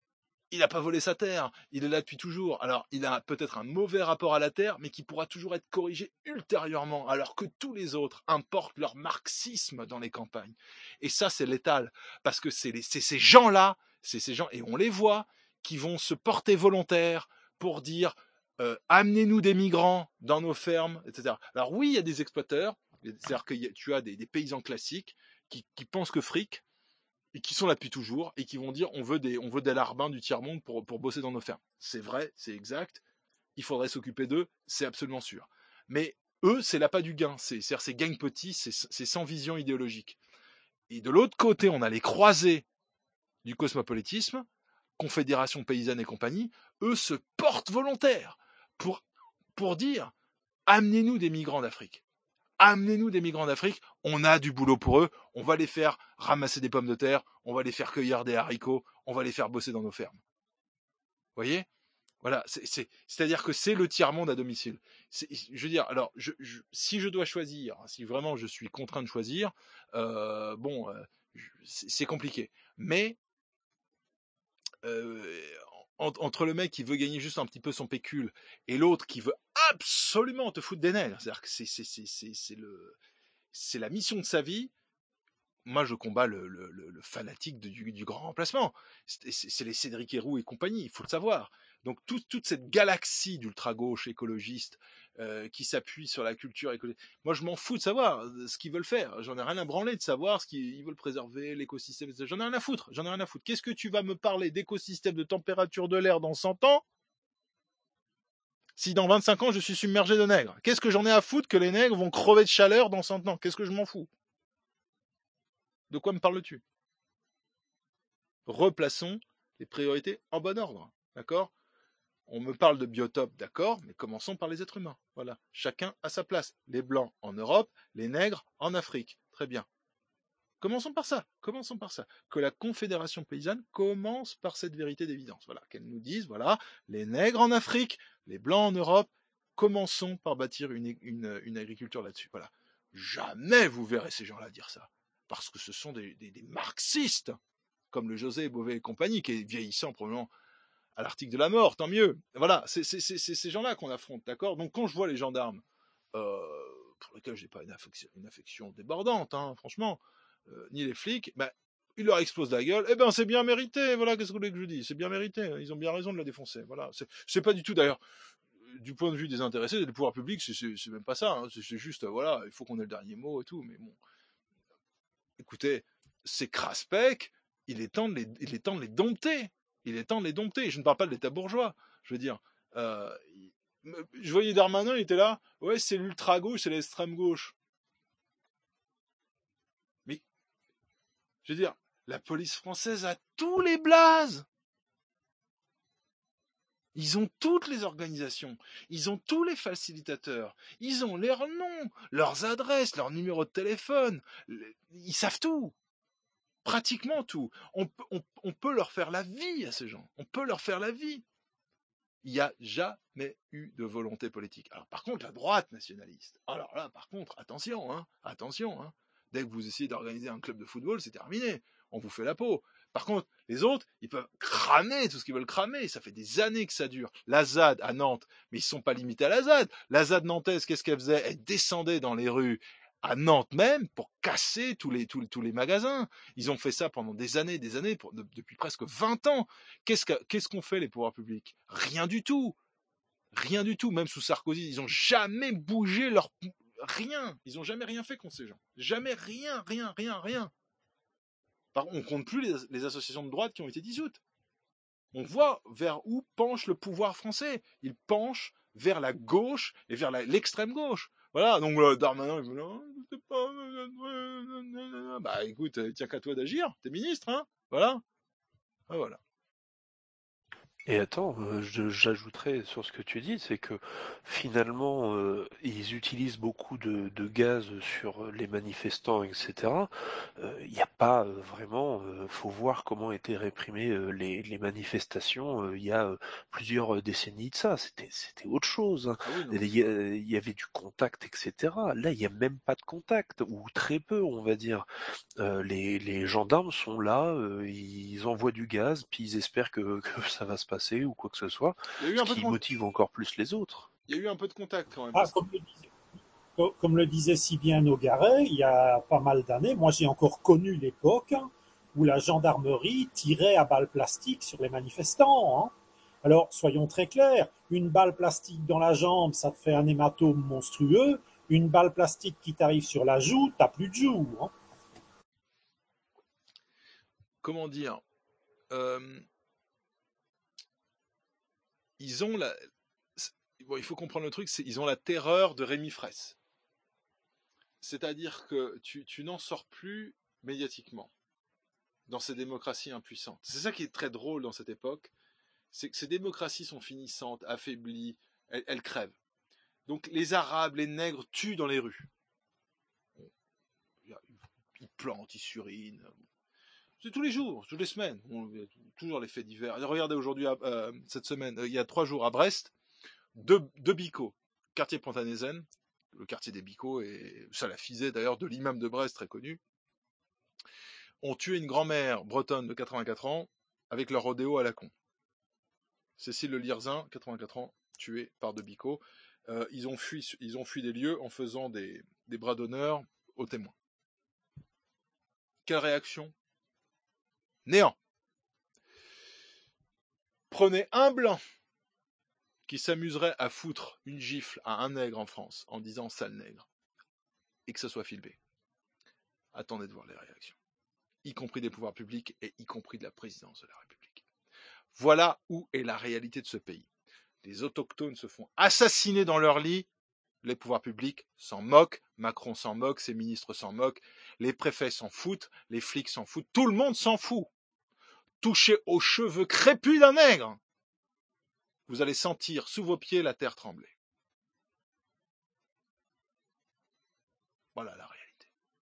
il n'a pas volé sa terre, il est là depuis toujours. Alors, il a peut-être un mauvais rapport à la terre, mais qui pourra toujours être corrigé ultérieurement, alors que tous les autres importent leur marxisme dans les campagnes. Et ça, c'est létal, parce que c'est, les, c'est ces gens-là, c'est ces gens, et on les voit, qui vont se porter volontaires pour dire euh, « amenez-nous des migrants dans nos fermes », et cetera. Alors oui, il y a des exploiteurs, c'est-à-dire que tu as des, des paysans classiques qui, qui pensent que fric, et qui sont là depuis toujours, et qui vont dire on veut des, on veut des larbins du tiers-monde pour, pour bosser dans nos fermes. C'est vrai, c'est exact, il faudrait s'occuper d'eux, c'est absolument sûr. Mais eux, c'est l'appât du gain, c'est, c'est-à-dire c'est gagne petit, c'est, c'est sans vision idéologique. Et de l'autre côté, on a les croisés du cosmopolitisme, Confédération paysanne et compagnie, eux se portent volontaires pour, pour dire amenez-nous des migrants d'Afrique. Amenez-nous des migrants d'Afrique, on a du boulot pour eux, on va les faire ramasser des pommes de terre, on va les faire cueillir des haricots, on va les faire bosser dans nos fermes. Vous voyez? Voilà, c'est, c'est, c'est-à-dire que c'est le tiers-monde à domicile. C'est, je veux dire, alors, je, je, si je dois choisir, si vraiment je suis contraint de choisir, euh, bon, euh, c'est, c'est compliqué. Mais, euh, entre le mec qui veut gagner juste un petit peu son pécule et l'autre qui veut absolument te foutre des nègres, c'est-à-dire que c'est, c'est, c'est, c'est, c'est, le, c'est la mission de sa vie. Moi, je combats le, le, le fanatique de, du, du grand remplacement. C'est, c'est, c'est les Cédric Héroux et compagnie, il faut le savoir. Donc, tout, toute cette galaxie d'ultra-gauche écologiste euh, qui s'appuie sur la culture écologique, moi, je m'en fous de savoir ce qu'ils veulent faire. J'en ai rien à branler de savoir ce qu'ils veulent préserver, l'écosystème. J'en ai rien à foutre. J'en ai rien à foutre. Qu'est-ce que tu vas me parler d'écosystème, de température de l'air dans cent ans si dans vingt-cinq ans, je suis submergé de nègres? Qu'est-ce que j'en ai à foutre que les nègres vont crever de chaleur dans cent ans? Qu'est-ce que je m'en fous? De quoi me parles-tu? Replaçons les priorités en bon ordre, d'accord? On me parle de biotope, d'accord, mais commençons par les êtres humains. Voilà, chacun à sa place. Les blancs en Europe, les nègres en Afrique. Très bien. Commençons par ça, commençons par ça. Que la Confédération paysanne commence par cette vérité d'évidence. Voilà, qu'elle nous dise, voilà, les nègres en Afrique, les blancs en Europe, commençons par bâtir une, une, une agriculture là-dessus. Voilà. Jamais vous verrez ces gens-là dire ça. Parce que ce sont des, des, des marxistes, comme le José Bové et compagnie, qui est vieillissant probablement à l'article de la mort, tant mieux. Voilà, c'est, c'est, c'est, c'est ces gens-là qu'on affronte, d'accord? Donc quand je vois les gendarmes, euh, pour lesquels j'ai pas une affection, une affection débordante, hein, franchement, euh, ni les flics, ben, ils leur explosent la gueule, eh ben c'est bien mérité, voilà, qu'est-ce que vous voulez que je vous dise? C'est bien mérité, ils ont bien raison de la défoncer, voilà. C'est, c'est pas du tout d'ailleurs, du point de vue des intéressés, des pouvoirs publics, c'est, c'est, c'est même pas ça, hein, c'est, c'est juste, voilà, il faut qu'on ait le dernier mot et tout, mais bon. Écoutez, ces crasse-pecs, il est temps de les, il est temps de les dompter. Il est temps de les dompter. Je ne parle pas de l'État bourgeois. Je veux dire, euh, je voyais Darmanin, il était là. Ouais, c'est l'ultra-gauche, c'est l'extrême gauche. Mais, je veux dire, la police française a tous les blazes. Ils ont toutes les organisations, ils ont tous les facilitateurs, ils ont leurs noms, leurs adresses, leurs numéros de téléphone, ils savent tout, pratiquement tout. On, on, on peut leur faire la vie à ces gens, on peut leur faire la vie. Il n'y a jamais eu de volonté politique. Alors par contre, la droite nationaliste, alors là, par contre, attention, hein, attention, hein. Dès que vous essayez d'organiser un club de football, c'est terminé, on vous fait la peau. Par contre, les autres, ils peuvent cramer tout ce qu'ils veulent cramer. Ça fait des années que ça dure. La Z A D à Nantes, mais ils ne sont pas limités à la Z A D. La Z A D nantaise, qu'est-ce qu'elle faisait? Elle descendait dans les rues à Nantes même pour casser tous les, tous, tous les magasins. Ils ont fait ça pendant des années, des années, pour, de, depuis presque vingt ans. Qu'est-ce, que, qu'est-ce qu'ont fait les pouvoirs publics? Rien du tout. Rien du tout. Même sous Sarkozy, ils n'ont jamais bougé leur... Rien. Ils n'ont jamais rien fait contre ces gens. Jamais rien, rien, rien, rien. On ne compte plus les, les associations de droite qui ont été dissoutes. On voit vers où penche le pouvoir français. Il penche vers la gauche et vers la, l'extrême gauche. Voilà, donc euh, Darmanin, il dit non, c'est pas... Bah écoute, tiens qu'à toi d'agir, t'es ministre, hein. Voilà. Ah, voilà. Et attends, euh, je, j'ajouterais sur ce que tu dis, c'est que finalement, euh, ils utilisent beaucoup de, de gaz sur les manifestants, et cetera. Il euh, n'y a pas euh, vraiment, euh, faut voir comment étaient réprimées euh, les, les manifestations il euh, y a euh, plusieurs décennies de ça. C'était, c'était autre chose. Hein. Ah oui, Il y, y, y avait du contact, et cetera. Là, il n'y a même pas de contact, ou très peu, on va dire. Euh, les, les gendarmes sont là, euh, ils envoient du gaz, puis ils espèrent que, que ça va se passer ou quoi que ce soit, ce qui motive encore plus les autres. Il y a eu un peu de contact quand même. Ah, comme, le disait, comme le disait si bien Nogaret, il y a pas mal d'années, moi j'ai encore connu l'époque où la gendarmerie tirait à balles plastiques sur les manifestants. Hein. Alors soyons très clairs, une balle plastique dans la jambe, ça te fait un hématome monstrueux. Une balle plastique qui t'arrive sur la joue, t'as plus de joue. Hein. Comment dire euh... Ils ont la... Bon, il faut comprendre le truc, c'est ils ont la terreur de Rémi Fraisse. C'est-à-dire que tu, tu n'en sors plus médiatiquement dans ces démocraties impuissantes. C'est ça qui est très drôle dans cette époque, c'est que ces démocraties sont finissantes, affaiblies, elles, elles crèvent. Donc les Arabes, les nègres tuent dans les rues. Ils plantent, ils surinent. C'est tous les jours, toutes les semaines, on, toujours les faits divers. Regardez aujourd'hui, euh, cette semaine, euh, il y a trois jours à Brest, deux, deux bicots, quartier Plantanézen, le quartier des bicots et salafisé d'ailleurs de l'imam de Brest très connu, ont tué une grand-mère bretonne de quatre-vingt-quatre ans avec leur rodéo à la con. Cécile Le Lirzin, quatre-vingt-quatre ans, tuée par deux bicots. Euh, ils ont fui, ils ont fui des lieux en faisant des, des bras d'honneur aux témoins. Quelle réaction? Néant. Prenez un blanc qui s'amuserait à foutre une gifle à un nègre en France en disant sale nègre et que ça soit filmé. Attendez de voir les réactions, y compris des pouvoirs publics et y compris de la présidence de la République. Voilà où est la réalité de ce pays. Les autochtones se font assassiner dans leur lit, les pouvoirs publics s'en moquent, Macron s'en moque, ses ministres s'en moquent, les préfets s'en foutent, les flics s'en foutent, tout le monde s'en fout. Touchez aux cheveux crépus d'un nègre, vous allez sentir sous vos pieds la terre trembler. Voilà la réalité.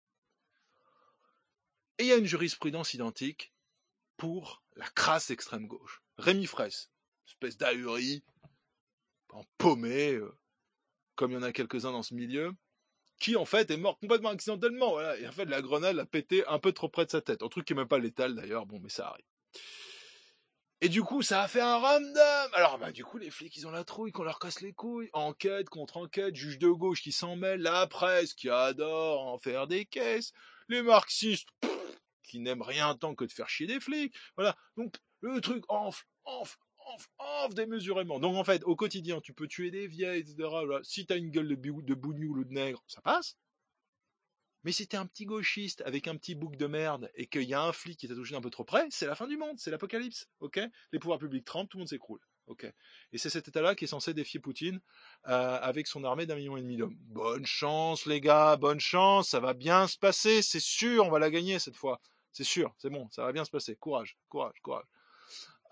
Et il y a une jurisprudence identique pour la crasse extrême gauche. Rémi Fraisse, espèce d'ahuri, en paumé, euh, comme il y en a quelques-uns dans ce milieu, qui en fait est mort complètement accidentellement. Voilà. Et en fait, la grenade a pété un peu trop près de sa tête. Un truc qui n'est même pas létal d'ailleurs, bon, mais ça arrive. Et du coup, ça a fait un ramdam. Alors, bah, du coup, les flics, ils ont la trouille, qu'on leur casse les couilles. Enquête contre enquête, juge de gauche qui s'en mêle, la presse qui adore en faire des caisses, les marxistes pff, qui n'aiment rien tant que de faire chier des flics. Voilà. Donc, le truc enfle, enfle, enfle, enfle démesurément. Donc, en fait, au quotidien, tu peux tuer des vieilles, et cetera. Voilà. Si t'as une gueule de, bou- de bougnoul ou de nègre, ça passe. Mais si t'es un petit gauchiste avec un petit bouc de merde et qu'il y a un flic qui t'a touché un peu trop près, c'est la fin du monde, c'est l'apocalypse, ok? Les pouvoirs publics tremblent, tout le monde s'écroule, ok? Et c'est cet état-là qui est censé défier Poutine euh, avec son armée d'un million et demi d'hommes. Bonne chance les gars, bonne chance, ça va bien se passer, c'est sûr, on va la gagner cette fois, c'est sûr, c'est bon, ça va bien se passer, courage, courage, courage.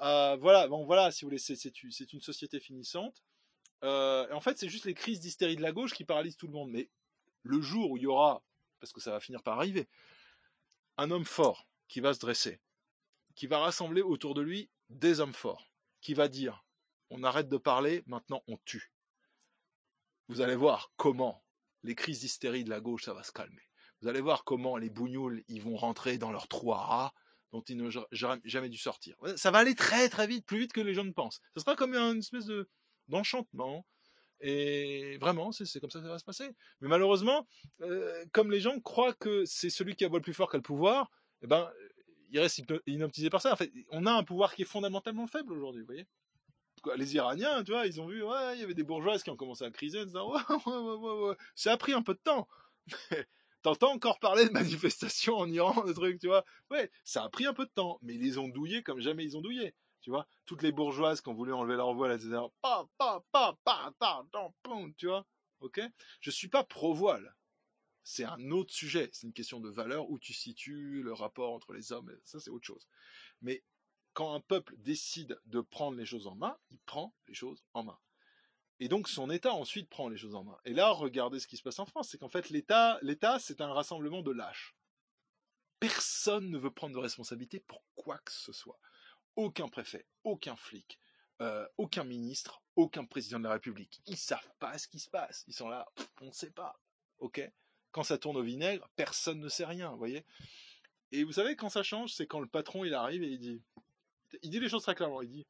Euh, voilà, bon, voilà, si vous voulez, c'est, c'est, c'est une société finissante. Euh, et en fait, c'est juste les crises d'hystérie de la gauche qui paralysent tout le monde. Mais le jour où il y aura, parce que ça va finir par arriver, un homme fort qui va se dresser, qui va rassembler autour de lui des hommes forts, qui va dire, on arrête de parler, maintenant on tue. Vous allez voir comment les crises d'hystérie de la gauche, ça va se calmer. Vous allez voir comment les bougnoules, ils vont rentrer dans leur trou à rats, dont ils n'ont jamais dû sortir. Ça va aller très très vite, plus vite que les gens ne pensent. Ça sera comme une espèce de, d'enchantement. Et vraiment, c'est, c'est comme ça que ça va se passer. Mais malheureusement, euh, comme les gens croient que c'est celui qui aboie le plus fort qui a le pouvoir, eh ben, il reste inoptisé par ça. En fait, on a un pouvoir qui est fondamentalement faible aujourd'hui, vous voyez. Les Iraniens, tu vois, ils ont vu, ouais, il y avait des bourgeoises qui ont commencé à criser, en disant, ouais, ouais, ouais, ouais, ouais. Ça a pris un peu de temps. T'entends encore parler de manifestations en Iran, de trucs, tu vois. Ouais, ça a pris un peu de temps, mais ils les ont douillés comme jamais ils ont douillé. Tu vois, toutes les bourgeoises qui ont voulu enlever leur voile, et cetera. Pa, pa, pa, pa, pa, pa, tu vois, ok. Je suis pas pro-voile. C'est un autre sujet. C'est une question de valeur, où tu situes le rapport entre les hommes, ça c'est autre chose. Mais quand un peuple décide de prendre les choses en main, il prend les choses en main. Et donc son État ensuite prend les choses en main. Et là, regardez ce qui se passe en France, c'est qu'en fait l'État, l'État, c'est un rassemblement de lâches. Personne ne veut prendre de responsabilité pour quoi que ce soit. Aucun préfet, aucun flic, euh, aucun ministre, aucun président de la République. Ils savent pas ce qui se passe. Ils sont là, on ne sait pas. Ok ? Quand ça tourne au vinaigre, personne ne sait rien, vous voyez ? Et vous savez, quand ça change, c'est quand le patron, il arrive et il dit, il dit les choses très clairement, il dit,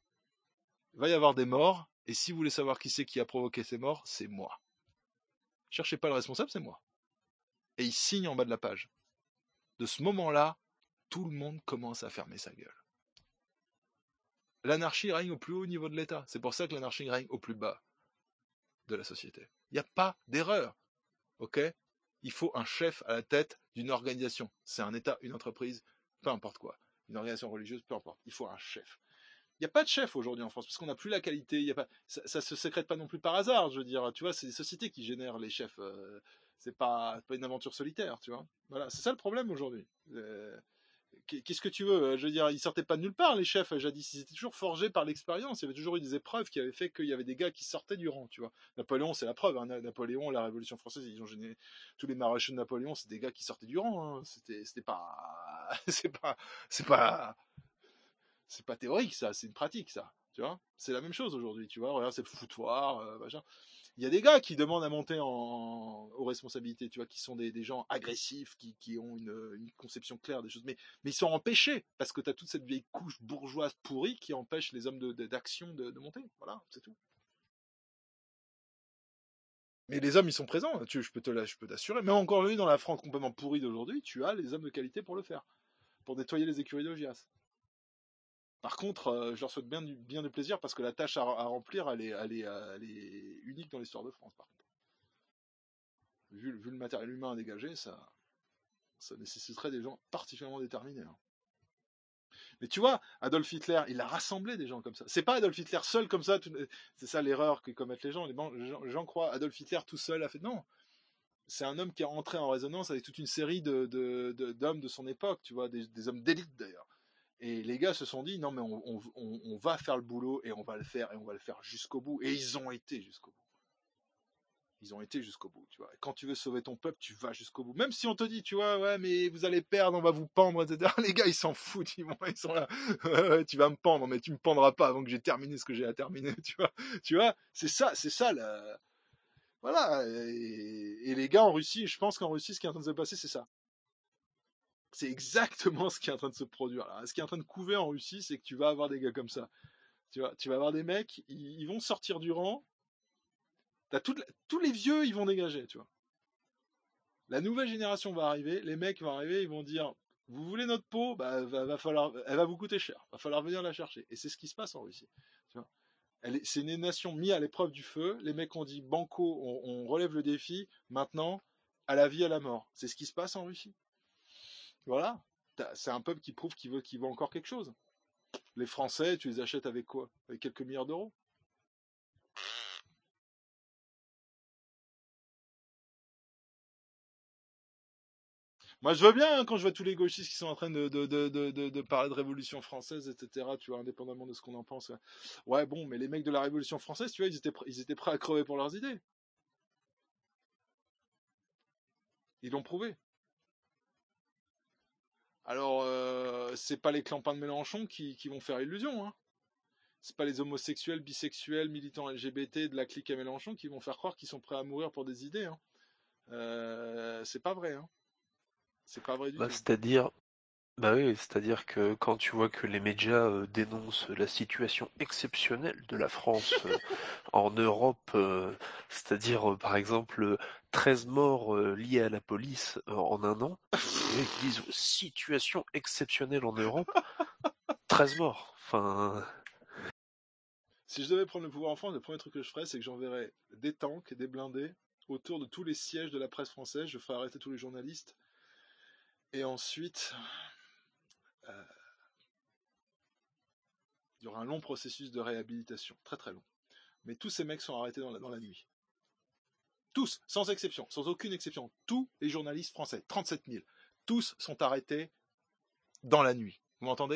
il va y avoir des morts, et si vous voulez savoir qui c'est qui a provoqué ces morts, c'est moi. Cherchez pas le responsable, c'est moi. Et il signe en bas de la page. De ce moment-là, tout le monde commence à fermer sa gueule. L'anarchie règne au plus haut niveau de l'État. C'est pour ça que l'anarchie règne au plus bas de la société. Il n'y a pas d'erreur. Ok ? Il faut un chef à la tête d'une organisation. C'est un État, une entreprise, peu importe quoi. Une organisation religieuse, peu importe. Il faut un chef. Il n'y a pas de chef aujourd'hui en France, parce qu'on n'a plus la qualité. Y a pas, ça ne se sécrète pas non plus par hasard, je veux dire. Tu vois, c'est les sociétés qui génèrent les chefs. Euh, c'est pas, pas une aventure solitaire, tu vois. Voilà, c'est ça le problème aujourd'hui. Euh, Qu'est-ce que tu veux ? Je veux dire, ils sortaient pas de nulle part, les chefs, jadis. Ils étaient toujours forgés par l'expérience. Il y avait toujours eu des épreuves qui avaient fait qu'il y avait des gars qui sortaient du rang, tu vois. Napoléon, c'est la preuve. Hein. Napoléon, la Révolution française, ils ont gêné tous les maréchaux de Napoléon, c'est des gars qui sortaient du rang. Hein. C'était, c'était pas, c'est pas, c'est pas, c'est pas théorique, ça. C'est une pratique, ça. Tu vois. C'est la même chose aujourd'hui, tu vois. Regarde, c'est le foutoir, euh, machin. Il y a des gars qui demandent à monter en, aux responsabilités, tu vois, qui sont des, des gens agressifs, qui, qui ont une, une conception claire des choses, mais, mais ils sont empêchés, parce que tu as toute cette vieille couche bourgeoise pourrie qui empêche les hommes de, de, d'action de, de monter. Voilà, c'est tout. Mais les hommes, ils sont présents, tu, je peux te je peux t'assurer. Même encore vu dans la France complètement pourrie d'aujourd'hui, tu as les hommes de qualité pour le faire, pour nettoyer les écuries d'Augias. Par contre, euh, je leur souhaite bien du, bien du plaisir, parce que la tâche à, à remplir, elle est, elle, est, elle est unique dans l'histoire de France, par contre. Vu, vu le matériel humain à dégager, ça, ça nécessiterait des gens particulièrement déterminés. Hein. Mais tu vois, Adolf Hitler, il a rassemblé des gens comme ça. C'est pas Adolf Hitler seul comme ça, tout, c'est ça l'erreur que commettent les gens. Les gens, les gens. Les gens croient Adolf Hitler tout seul a fait. Non, c'est un homme qui est entré en résonance avec toute une série de, de, de, d'hommes de son époque, tu vois, des, des hommes d'élite d'ailleurs. Et les gars se sont dit, non mais on, on, on, on va faire le boulot et on va le faire et on va le faire jusqu'au bout. Et ils ont été jusqu'au bout. Ils ont été jusqu'au bout, tu vois. Et quand tu veux sauver ton peuple, tu vas jusqu'au bout. Même si on te dit, tu vois, ouais, mais vous allez perdre, on va vous pendre, et cetera. Les gars, ils s'en foutent, ils, vont, ils sont là. Ouais, ouais, tu vas me pendre, mais tu me pendras pas avant que j'ai terminé ce que j'ai à terminer, tu vois. Tu vois, c'est ça, c'est ça, la... Voilà. Et, et les gars en Russie, je pense qu'en Russie, ce qui est en train de se passer, c'est ça. C'est exactement ce qui est en train de se produire. Là. Ce qui est en train de couver en Russie, c'est que tu vas avoir des gars comme ça. Tu vois, tu vas avoir des mecs, ils, ils vont sortir du rang. T'as toute, tous les vieux, ils vont dégager, tu vois. La nouvelle génération va arriver, les mecs vont arriver, ils vont dire, vous voulez notre peau, bah, va, va falloir, elle va vous coûter cher, va falloir venir la chercher. Et c'est ce qui se passe en Russie. Tu vois. Elle est, c'est une nation mise à l'épreuve du feu. Les mecs ont dit, banco, on, on relève le défi. Maintenant, à la vie, à la mort. C'est ce qui se passe en Russie. Voilà. C'est un peuple qui prouve qu'il veut, qu'il veut encore quelque chose. Les Français, tu les achètes avec quoi? Avec quelques milliards d'euros. Moi, je veux bien hein, quand je vois tous les gauchistes qui sont en train de, de, de, de, de, de parler de Révolution française, et cetera. Tu vois, indépendamment de ce qu'on en pense. Ouais. ouais, bon, mais les mecs de la Révolution française, tu vois, ils étaient, ils étaient prêts à crever pour leurs idées. Ils l'ont prouvé. Alors, euh, c'est pas les clampins de Mélenchon qui, qui vont faire illusion. Hein. C'est pas les homosexuels, bisexuels, militants L G B T de la clique à Mélenchon qui vont faire croire qu'ils sont prêts à mourir pour des idées. Hein. Euh, c'est pas vrai. Hein. C'est pas vrai du Bah, tout. c'est-à-dire, bah oui, c'est-à-dire que quand tu vois que les médias euh, dénoncent la situation exceptionnelle de la France euh, en Europe, euh, c'est-à-dire euh, par exemple euh, treize morts euh, liés à la police euh, en un an, et ils disent situation exceptionnelle en Europe, treize morts. Enfin, Si je devais prendre le pouvoir en France, le premier truc que je ferais, c'est que j'enverrais des tanks et des blindés autour de tous les sièges de la presse française. Je ferais arrêter tous les journalistes. Et ensuite, euh, il y aura un long processus de réhabilitation, très très long. Mais tous ces mecs sont arrêtés dans la, dans la nuit. Tous, sans exception, sans aucune exception. Tous les journalistes français, trente-sept mille, tous sont arrêtés dans la nuit. Vous m'entendez ?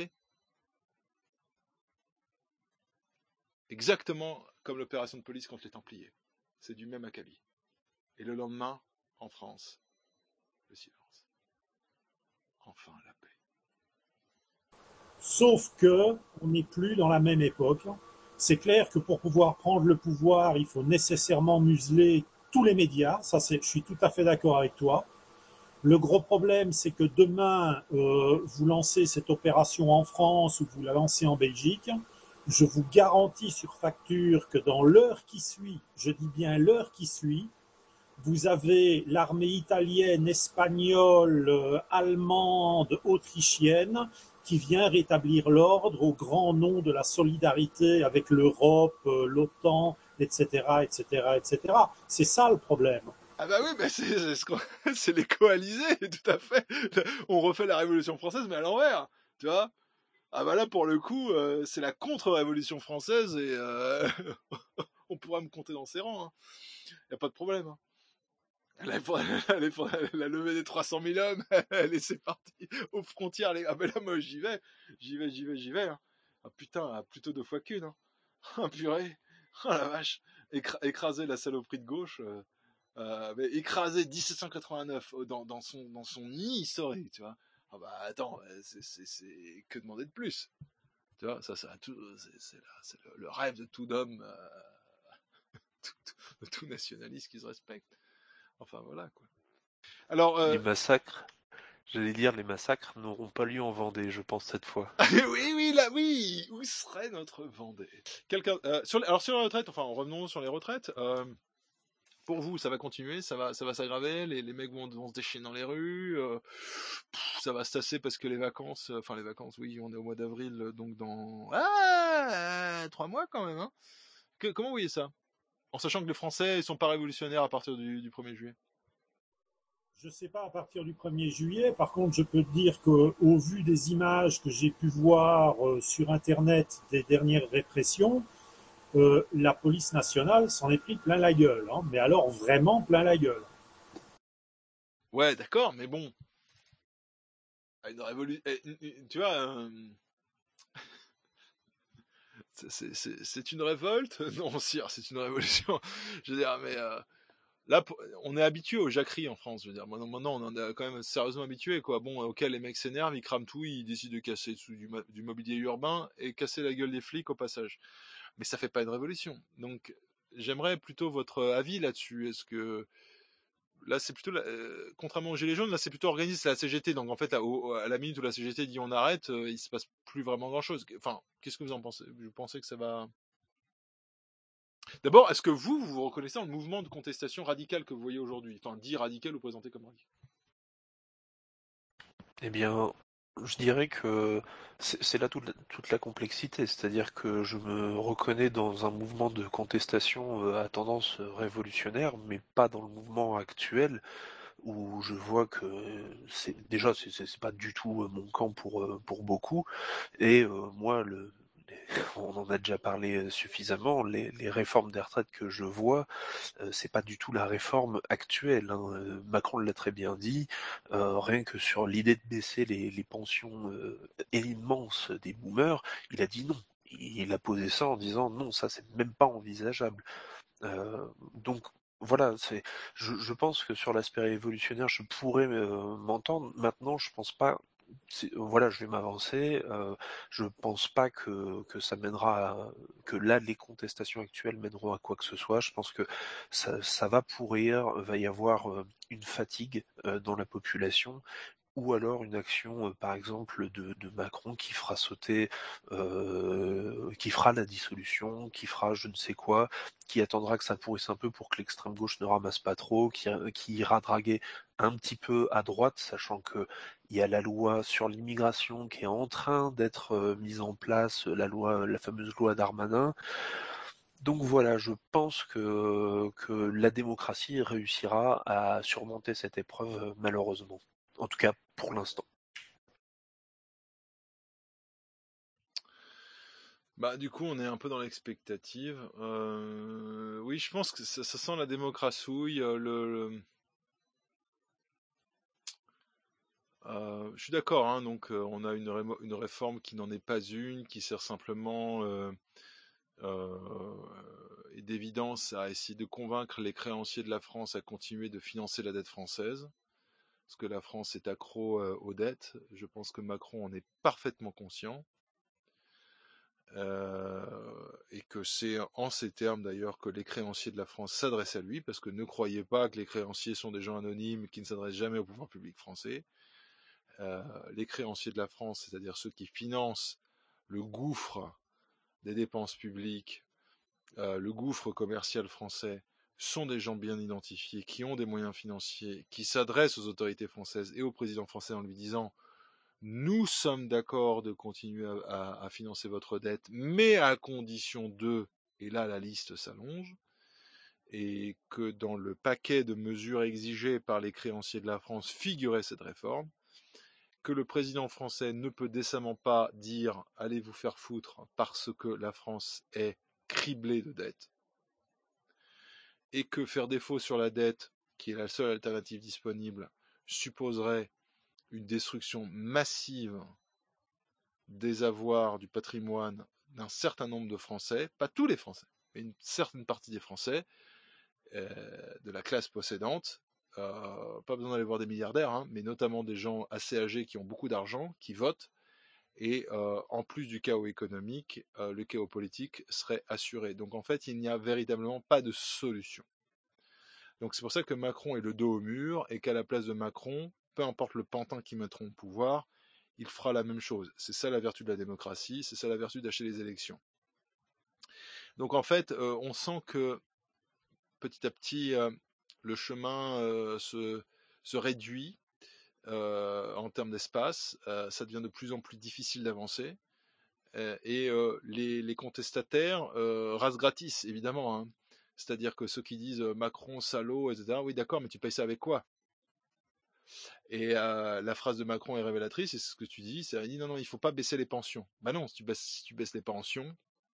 Exactement comme l'opération de police contre les Templiers. C'est du même acabit. Et le lendemain, en France, le silence. Enfin la paix. Sauf que on n'est plus dans la même époque. C'est clair que pour pouvoir prendre le pouvoir, il faut nécessairement museler tous les médias. Ça, c'est, je suis tout à fait d'accord avec toi. Le gros problème, c'est que demain, euh, vous lancez cette opération en France ou vous la lancez en Belgique. Je vous garantis sur facture que dans l'heure qui suit, je dis bien l'heure qui suit, vous avez l'armée italienne, espagnole, euh, allemande, autrichienne qui vient rétablir l'ordre au grand nom de la solidarité avec l'Europe, euh, l'OTAN, et cetera, et cetera, et cetera. C'est ça le problème. Ah bah oui, bah c'est, c'est, ce qu'on, c'est les coalisés, tout à fait. On refait la Révolution française, mais à l'envers, tu vois. Ah bah là, pour le coup, euh, c'est la contre-révolution française et euh, on pourra me compter dans ses rangs. Hein. Y a pas de problème. Hein. Elle, est pour, elle, est pour la levée des trois cent mille hommes, elle est c'est parti aux frontières. Les... Ah ben là, moi j'y vais, j'y vais, j'y vais, j'y vais. Hein. Ah putain, plutôt deux fois qu'une. Hein. Ah purée, oh la vache, Écra- écraser la saloperie de gauche. Euh... Euh, mais écraser dix-sept cent quatre-vingt-neuf dans, dans son dans son nid historique, tu vois. Ah bah attends, c'est, c'est, c'est que demander de plus, tu vois. Ça, ça tout, c'est, c'est, la, c'est le, le rêve de tout homme, euh, tout, tout, de tout nationaliste qui se respecte. Enfin voilà quoi. Alors euh... les massacres, j'allais dire les massacres n'auront pas lieu en Vendée, je pense cette fois. oui oui là oui, où serait notre Vendée? Quelqu'un euh, sur alors sur la retraite, enfin revenons sur les retraites. Euh... Pour vous, ça va continuer, ça va, ça va s'aggraver, les, les mecs vont, vont se déchaîner dans les rues, euh, pff, ça va se tasser parce que les vacances, enfin les vacances, oui, on est au mois d'avril, donc dans ah, trois mois quand même. Hein. Que, comment vous voyez ça? En sachant que les Français ils sont pas révolutionnaires à partir du, du premier juillet. Je ne sais pas à partir du premier juillet. Par contre, je peux te dire qu'au vu des images que j'ai pu voir euh, sur Internet des dernières répressions, Euh, la police nationale s'en est pris plein la gueule, hein, mais alors vraiment plein la gueule. Ouais, d'accord, mais bon, une révolution, tu vois, euh... c'est, c'est, c'est une révolte, non, sire, c'est une révolution. Je veux dire, mais euh, là, on est habitué aux jacqueries en France. Je veux dire, maintenant, on en est quand même sérieusement habitué, quoi. Bon, ok, les mecs s'énervent, ils crament tout, ils décident de casser du, du mobilier urbain et casser la gueule des flics au passage. Mais ça fait pas une révolution. Donc, j'aimerais plutôt votre avis là-dessus. Est-ce que là, c'est plutôt, la... euh, contrairement aux Gilets jaunes, là, c'est plutôt organisé, c'est la C G T. Donc, en fait, à, au, à la minute où la C G T dit on arrête, euh, il se passe plus vraiment grand-chose. Enfin, qu'est-ce que vous en pensez? Vous pensez que ça va... D'abord, est-ce que vous, vous vous reconnaissez dans le mouvement de contestation radicale que vous voyez aujourd'hui? Enfin, dit radical ou présenté comme radical? Eh bien, je dirais que c'est, c'est là toute la, toute la complexité, c'est-à-dire que je me reconnais dans un mouvement de contestation euh, à tendance révolutionnaire, mais pas dans le mouvement actuel où je vois que c'est déjà c'est, c'est, c'est pas du tout euh, mon camp pour euh, pour beaucoup, et euh, moi le on en a déjà parlé suffisamment, les, les réformes des retraites que je vois, euh, c'est pas du tout la réforme actuelle, hein. Euh, Macron l'a très bien dit, euh, rien que sur l'idée de baisser les, les pensions euh, immenses des boomers, il a dit non. Il a posé ça en disant non, ça c'est même pas envisageable. Euh, donc voilà, c'est, je, je pense que sur l'aspect révolutionnaire, je pourrais euh, m'entendre. Maintenant, je pense pas. c'est- Voilà, je vais m'avancer. Euh, je pense pas que que ça mènera, à- que là les contestations actuelles mèneront à quoi que ce soit. Je pense que ça, ça va pourrir. Va y avoir euh, une fatigue euh, dans la population ou alors une action, euh, par exemple, de, de Macron qui fera sauter, euh, qui fera la dissolution, qui fera je ne sais quoi, qui attendra que ça pourrisse un peu pour que l'extrême gauche ne ramasse pas trop, qui, qui ira draguer un petit peu à droite, sachant que il y a la loi sur l'immigration qui est en train d'être euh, mise en place, la loi, la fameuse loi Darmanin. Donc voilà, je pense que, que la démocratie réussira à surmonter cette épreuve, malheureusement. En tout cas, pour l'instant. Bah, du coup, on est un peu dans l'expectative. Euh, oui, je pense que ça, ça sent la démocrassouille. euh, Le, le- euh, je suis d'accord, hein, donc euh, on a une, rémo- une réforme qui n'en est pas une, qui sert simplement euh, euh, et d'évidence à essayer de convaincre les créanciers de la France à continuer de financer la dette française, parce que la France est accro euh, aux dettes. Je pense que Macron en est parfaitement conscient. Euh, et que c'est en ces termes d'ailleurs que les créanciers de la France s'adressent à lui, parce que ne croyez pas que les créanciers sont des gens anonymes qui ne s'adressent jamais au pouvoir public français. Euh, les créanciers de la France, c'est-à-dire ceux qui financent le gouffre des dépenses publiques, euh, le gouffre commercial français, sont des gens bien identifiés, qui ont des moyens financiers, qui s'adressent aux autorités françaises et au président français en lui disant nous sommes d'accord de continuer à, à, à financer votre dette, mais à condition de, et là la liste s'allonge, et que dans le paquet de mesures exigées par les créanciers de la France figurait cette réforme, que le président français ne peut décemment pas dire « allez vous faire foutre » parce que la France est criblée de dettes, et que faire défaut sur la dette, qui est la seule alternative disponible, supposerait une destruction massive des avoirs, du patrimoine d'un certain nombre de Français, pas tous les Français, mais une certaine partie des Français, euh, de la classe possédante, euh, pas besoin d'aller voir des milliardaires, hein, mais notamment des gens assez âgés qui ont beaucoup d'argent, qui votent, et euh, en plus du chaos économique, euh, le chaos politique serait assuré. Donc en fait, il n'y a véritablement pas de solution. Donc c'est pour ça que Macron est le dos au mur, et qu'à la place de Macron, peu importe le pantin qui mettront au pouvoir, il fera la même chose. C'est ça la vertu de la démocratie, c'est ça la vertu d'acheter les élections. Donc en fait, euh, on sent que petit à petit, euh, le chemin euh, se, se réduit euh, en termes d'espace, euh, ça devient de plus en plus difficile d'avancer, euh, et euh, les, les contestataires euh, rasent gratis, évidemment, hein. C'est-à-dire que ceux qui disent euh, Macron, salaud, et cetera, oui d'accord, mais tu payes ça avec quoi? Et euh, la phrase de Macron est révélatrice, et c'est ce que tu dis, c'est dit non, non, il ne faut pas baisser les pensions. Bah non, si tu baisses, si tu baisses les pensions,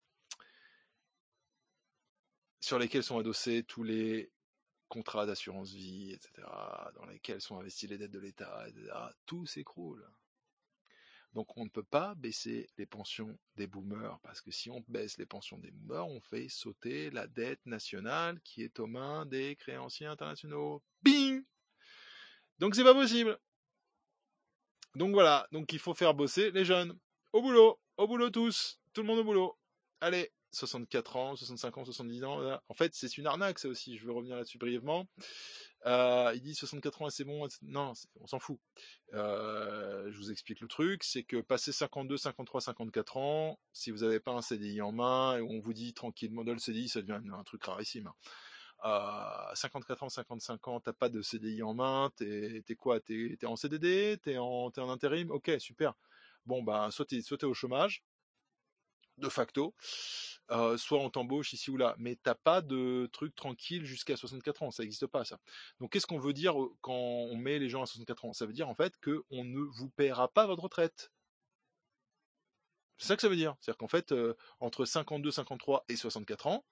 sur lesquelles sont adossés tous les contrats d'assurance vie, et cetera, dans lesquels sont investies les dettes de l'État, et cetera, tout s'écroule. Donc on ne peut pas baisser les pensions des boomers, parce que si on baisse les pensions des boomers, on fait sauter la dette nationale qui est aux mains des créanciers internationaux. Bing! Donc c'est pas possible. Donc voilà, donc il faut faire bosser les jeunes. Au boulot, au boulot tous, tout le monde au boulot. Allez, soixante-quatre ans, soixante-cinq ans, soixante-dix ans. Là. En fait, c'est une arnaque ça aussi, je vais revenir là-dessus brièvement. Euh, il dit soixante-quatre ans et c'est bon, non, on s'en fout. Euh, je vous explique le truc, c'est que passé cinquante-deux, cinquante-trois, cinquante-quatre ans, si vous n'avez pas un C D I en main, et on vous dit tranquillement, le C D I, ça devient un truc rarissime. À cinquante-quatre ans, cinquante-cinq ans, t'as pas de C D I en main, t'es, t'es quoi, t'es, t'es en C D D, t'es en, t'es en intérim, ok, super. Bon, bah, soit t'es, soit t'es au chômage, de facto, euh, soit on t'embauche ici ou là, mais t'as pas de truc tranquille jusqu'à soixante-quatre ans, ça n'existe pas ça. Donc qu'est-ce qu'on veut dire quand on met les gens à soixante-quatre ans? Ça veut dire en fait qu'on ne vous paiera pas votre retraite. C'est ça que ça veut dire. C'est-à-dire qu'en fait, euh, entre cinquante-deux, cinquante-trois et soixante-quatre ans,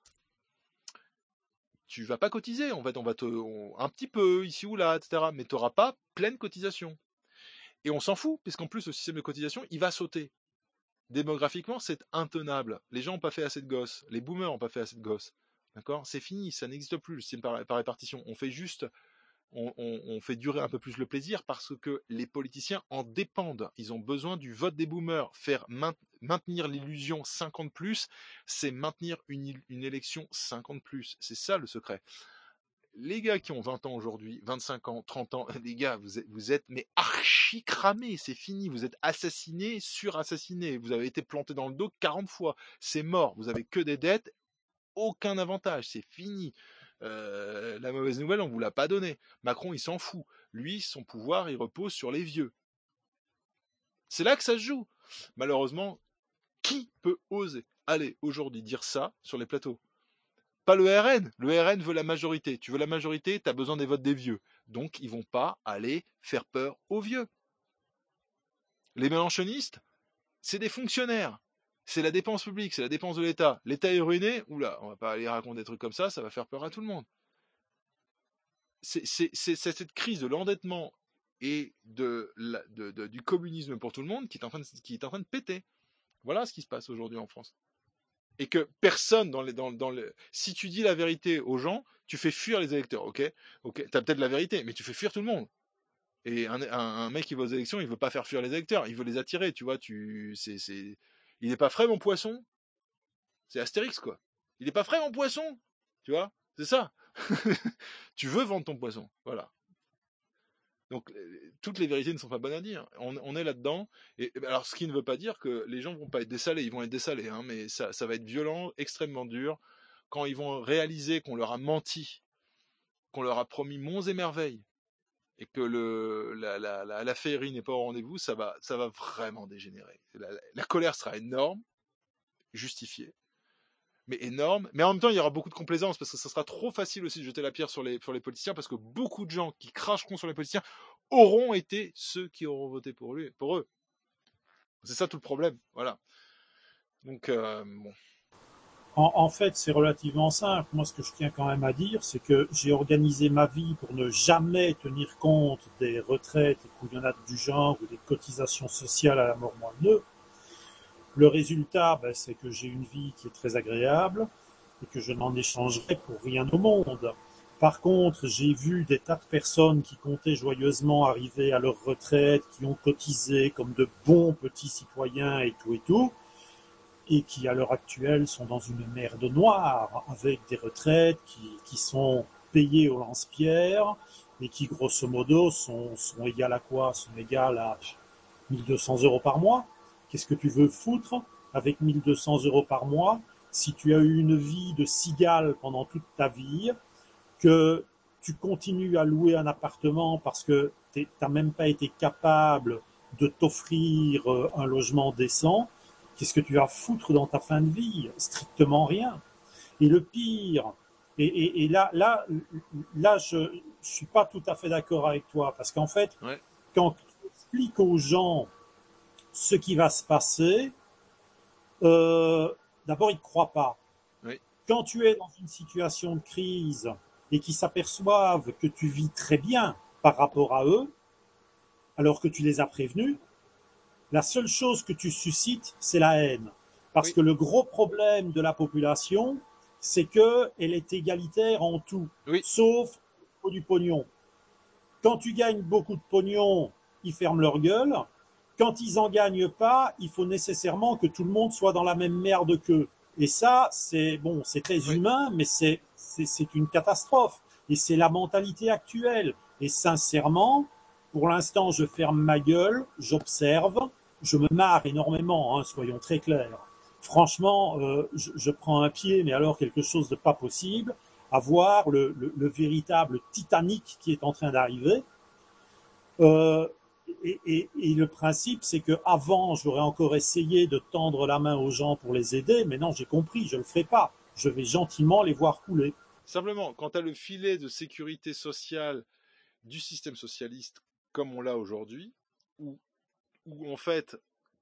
tu vas pas cotiser. En fait, on va te, on- un petit peu ici ou là, et cetera. Mais tu n'auras pas pleine cotisation. Et on s'en fout, puisqu'en plus, le système de cotisation, il va sauter. Démographiquement, c'est intenable. Les gens n'ont pas fait assez de gosses. Les boomers n'ont pas fait assez de gosses. D'accord ? C'est fini, ça n'existe plus, le système par, par répartition. On fait juste, on, on- on fait durer un peu plus le plaisir parce que les politiciens en dépendent. Ils ont besoin du vote des boomers. Faire main- maintenir l'illusion cinquante plus, c'est maintenir une, il- une élection cinquante plus. C'est ça le secret. Les gars qui ont vingt ans aujourd'hui, vingt-cinq ans, trente ans, les gars, vous êtes, vous êtes mais archi cramés, c'est fini, vous êtes assassinés, sur-assassinés, vous avez été plantés dans le dos quarante fois, c'est mort, vous avez que des dettes, aucun avantage, c'est fini. Euh, la mauvaise nouvelle, on vous l'a pas donnée. Macron, il s'en fout. Lui, son pouvoir, il repose sur les vieux. C'est là que ça se joue. Malheureusement, qui peut oser aller aujourd'hui dire ça sur les plateaux ? Pas le R N. Le R N veut la majorité. Tu veux la majorité, tu as besoin des votes des vieux. Donc, ils vont pas aller faire peur aux vieux. Les mélenchonistes, c'est des fonctionnaires. C'est la dépense publique, c'est la dépense de l'État. L'État est ruiné. Oula, on va pas aller raconter des trucs comme ça, ça va faire peur à tout le monde. C'est, c'est, c'est, c'est cette crise de l'endettement et de la, de, de, du communisme pour tout le monde qui est en train de, qui est en train de péter. Voilà ce qui se passe aujourd'hui en France. Et que personne dans les, dans, dans le, si tu dis la vérité aux gens, tu fais fuir les électeurs, ok, ok, t'as peut-être la vérité, mais tu fais fuir tout le monde. Et un, un, un mec qui va aux élections, il veut pas faire fuir les électeurs, il veut les attirer, tu vois, tu, c'est, c'est, il est pas frais mon poisson, c'est Astérix quoi. Il est pas frais mon poisson, tu vois, c'est ça. Tu veux vendre ton poisson, voilà. Donc, toutes les vérités ne sont pas bonnes à dire. On, on est là-dedans. Et alors, ce qui ne veut pas dire que les gens vont pas être dessalés. Ils vont être dessalés, hein, mais ça, ça va être violent, extrêmement dur. Quand ils vont réaliser qu'on leur a menti, qu'on leur a promis monts et merveilles, et que le, la, la, la, la féerie n'est pas au rendez-vous, ça va, ça va vraiment dégénérer. La, la, la colère sera énorme, justifiée, mais énorme. Mais en même temps, il y aura beaucoup de complaisance parce que ça sera trop facile aussi de jeter la pierre sur les, sur les politiciens parce que beaucoup de gens qui cracheront sur les politiciens auront été ceux qui auront voté pour lui, pour eux. C'est ça tout le problème. Voilà. Donc, euh, bon. En, en fait, c'est relativement simple. Moi, ce que je tiens quand même à dire, c'est que j'ai organisé ma vie pour ne jamais tenir compte des retraites et couillonnades du genre ou des cotisations sociales à la mort moelle. Le résultat, ben, c'est que j'ai une vie qui est très agréable et que je n'en échangerai pour rien au monde. Par contre, j'ai vu des tas de personnes qui comptaient joyeusement arriver à leur retraite, qui ont cotisé comme de bons petits citoyens et tout et tout, et qui à l'heure actuelle sont dans une merde noire, avec des retraites qui, qui sont payées au lance-pierre et qui grosso modo sont, sont égales à quoi? Sont égales à mille deux cents euros par mois. Qu'est-ce que tu veux foutre avec mille deux cents euros par mois si tu as eu une vie de cigale pendant toute ta vie, que tu continues à louer un appartement parce que tu n'as même pas été capable de t'offrir un logement décent? Qu'est-ce que tu vas foutre dans ta fin de vie? Strictement rien. Et le pire, et, et, et là, là, là, je ne suis pas tout à fait d'accord avec toi, parce qu'en fait, ouais. Quand tu expliques aux gens ce qui va se passer, euh, d'abord, ils ne croient pas. Oui. Quand tu es dans une situation de crise et qu'ils s'aperçoivent que tu vis très bien par rapport à eux, alors que tu les as prévenus, la seule chose que tu suscites, c'est la haine. Parce oui. que le gros problème de la population, c'est qu'elle est égalitaire en tout, oui. sauf au du pognon. Quand tu gagnes beaucoup de pognon, ils ferment leur gueule. Quand ils en gagnent pas, il faut nécessairement que tout le monde soit dans la même merde qu'eux. Et ça, c'est bon, c'est très oui. humain, mais c'est, c'est, c'est une catastrophe. Et c'est la mentalité actuelle. Et sincèrement, pour l'instant, je ferme ma gueule, j'observe, je me marre énormément, hein, soyons très clairs. Franchement, euh, je, je prends un pied, mais alors quelque chose de pas possible, à voir le, le, le véritable Titanic qui est en train d'arriver. Euh, et, et, et le principe, c'est que avant, j'aurais encore essayé de tendre la main aux gens pour les aider, mais non, j'ai compris, je le ferai pas. Je vais gentiment les voir couler. Simplement, quand tu as le filet de sécurité sociale du système socialiste comme on l'a aujourd'hui, où, où en fait,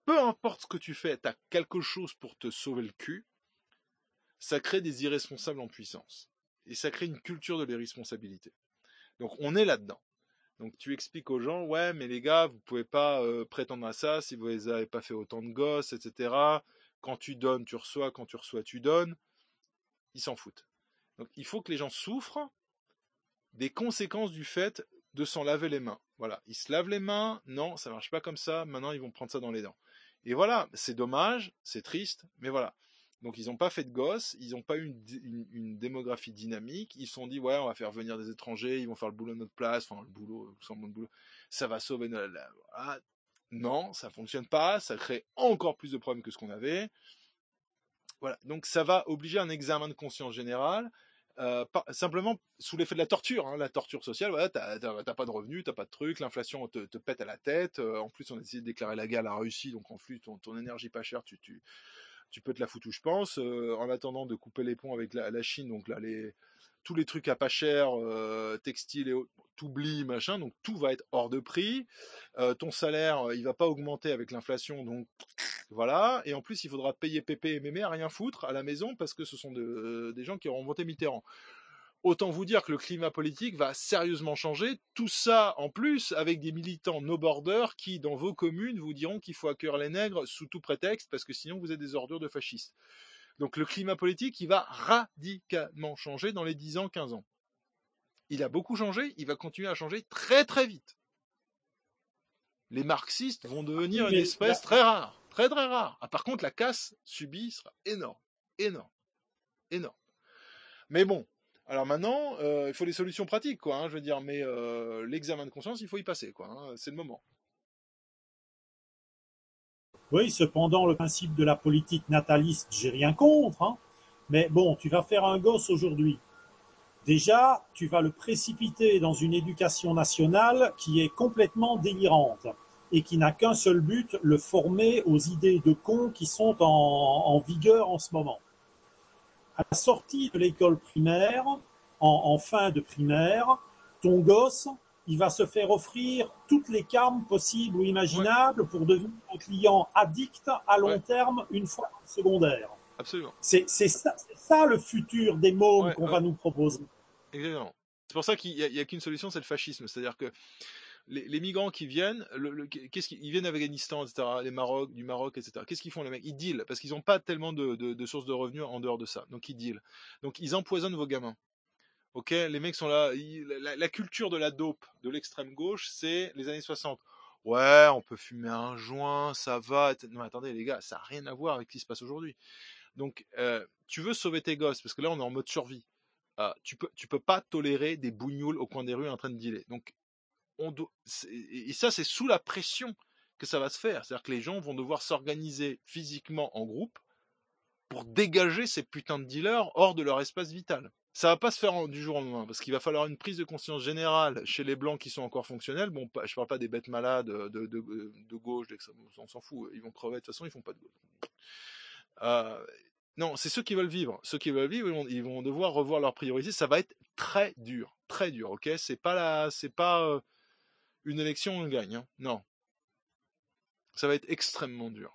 peu importe ce que tu fais, tu as quelque chose pour te sauver le cul, ça crée des irresponsables en puissance. Et ça crée une culture de l'irresponsabilité. Donc on est là-dedans. Donc tu expliques aux gens, ouais, mais les gars, vous pouvez pas euh, prétendre à ça si vous n'avez pas fait autant de gosses, et cetera. Quand tu donnes, tu reçois. Quand tu reçois, tu donnes. Ils s'en foutent. Donc il faut que les gens souffrent des conséquences du fait de s'en laver les mains. Voilà, ils se lavent les mains, non, ça marche pas comme ça, maintenant ils vont prendre ça dans les dents. Et voilà, c'est dommage, c'est triste, mais voilà. Donc ils n'ont pas fait de gosses, ils n'ont pas eu une, une, une démographie dynamique, ils se sont dit, ouais, on va faire venir des étrangers, ils vont faire le boulot à notre place, enfin le boulot, sans bon boulot, ça va sauver notre... Voilà. Non, ça fonctionne pas, ça crée encore plus de problèmes que ce qu'on avait. Voilà, donc ça va obliger un examen de conscience générale, euh, par, simplement sous l'effet de la torture, hein, la torture sociale. Voilà, t'as, t'as, t'as pas de revenus, t'as pas de trucs, l'inflation te, te pète à la tête. Euh, en plus, on a essayé de déclarer la guerre à la Russie, donc en plus ton, ton énergie pas chère, tu, tu, tu peux te la foutre où je pense. Euh, en attendant de couper les ponts avec la, la Chine, donc là les tous les trucs à pas cher, euh, textiles et autres, t'oublies, machin, donc tout va être hors de prix. Euh, ton salaire, il va pas augmenter avec l'inflation, donc voilà. Et en plus, il faudra payer Pépé et Mémé à rien foutre à la maison parce que ce sont de, euh, des gens qui auront voté Mitterrand. Autant vous dire que le climat politique va sérieusement changer. Tout ça, en plus, avec des militants no border qui, dans vos communes, vous diront qu'il faut accueillir les nègres sous tout prétexte parce que sinon vous êtes des ordures de fascistes. Donc le climat politique, il va radicalement changer dans les dix ans, quinze ans. Il a beaucoup changé, il va continuer à changer très très vite. Les marxistes vont devenir une espèce très rare, très très rare. Ah, par contre, la casse subie sera énorme, énorme, énorme. Mais bon, alors maintenant, euh, il faut des solutions pratiques, quoi. Hein, je veux dire, mais euh, l'examen de conscience, il faut y passer, quoi. Hein, c'est le moment. Oui, cependant, le principe de la politique nataliste, j'ai rien contre, hein. Mais bon, tu vas faire un gosse aujourd'hui. Déjà, tu vas le précipiter dans une éducation nationale qui est complètement délirante et qui n'a qu'un seul but, le former aux idées de cons qui sont en, en vigueur en ce moment. À la sortie de l'école primaire, en, en fin de primaire, ton gosse, il va se faire offrir toutes les carmes possibles ou imaginables ouais. pour devenir un client addict à long ouais. terme une fois en secondaire. Absolument. C'est, c'est, ça, c'est ça le futur des mômes ouais, qu'on ouais. va nous proposer. Exactement. C'est pour ça qu'il n'y a, a qu'une solution, c'est le fascisme. C'est-à-dire que les, les migrants qui viennent, le, le, qu'est-ce qu'ils viennent d'Afghanistan, et cetera, les Maroc, du Maroc, et cetera. Qu'est-ce qu'ils font les mecs? Ils dealent parce qu'ils n'ont pas tellement de, de, de sources de revenus en dehors de ça. Donc ils dealent. Donc ils empoisonnent vos gamins. Ok, les mecs sont là. Ils, la, la culture de la dope de l'extrême gauche, c'est les années soixante. Ouais, on peut fumer un joint, ça va. Non, attendez les gars, ça n'a rien à voir avec ce qui se passe aujourd'hui. Donc euh, tu veux sauver tes gosses parce que là on est en mode survie. Euh, tu peux tu peux pas tolérer des bougnoules au coin des rues en train de dealer. Donc on do... et ça c'est sous la pression que ça va se faire. C'est-à-dire que les gens vont devoir s'organiser physiquement en groupe pour dégager ces putains de dealers hors de leur espace vital. Ça va pas se faire du jour au lendemain parce qu'il va falloir une prise de conscience générale chez les blancs qui sont encore fonctionnels. Bon, je parle pas des bêtes malades de, de, de, de gauche, on s'en fout, ils vont crever de toute façon, ils font pas de gauche. Euh, non, c'est ceux qui veulent vivre. Ceux qui veulent vivre, ils vont, ils vont devoir revoir leurs priorités. Ça va être très dur, très dur. Ok, c'est pas la, c'est pas euh, une élection on gagne. Hein. Non, ça va être extrêmement dur.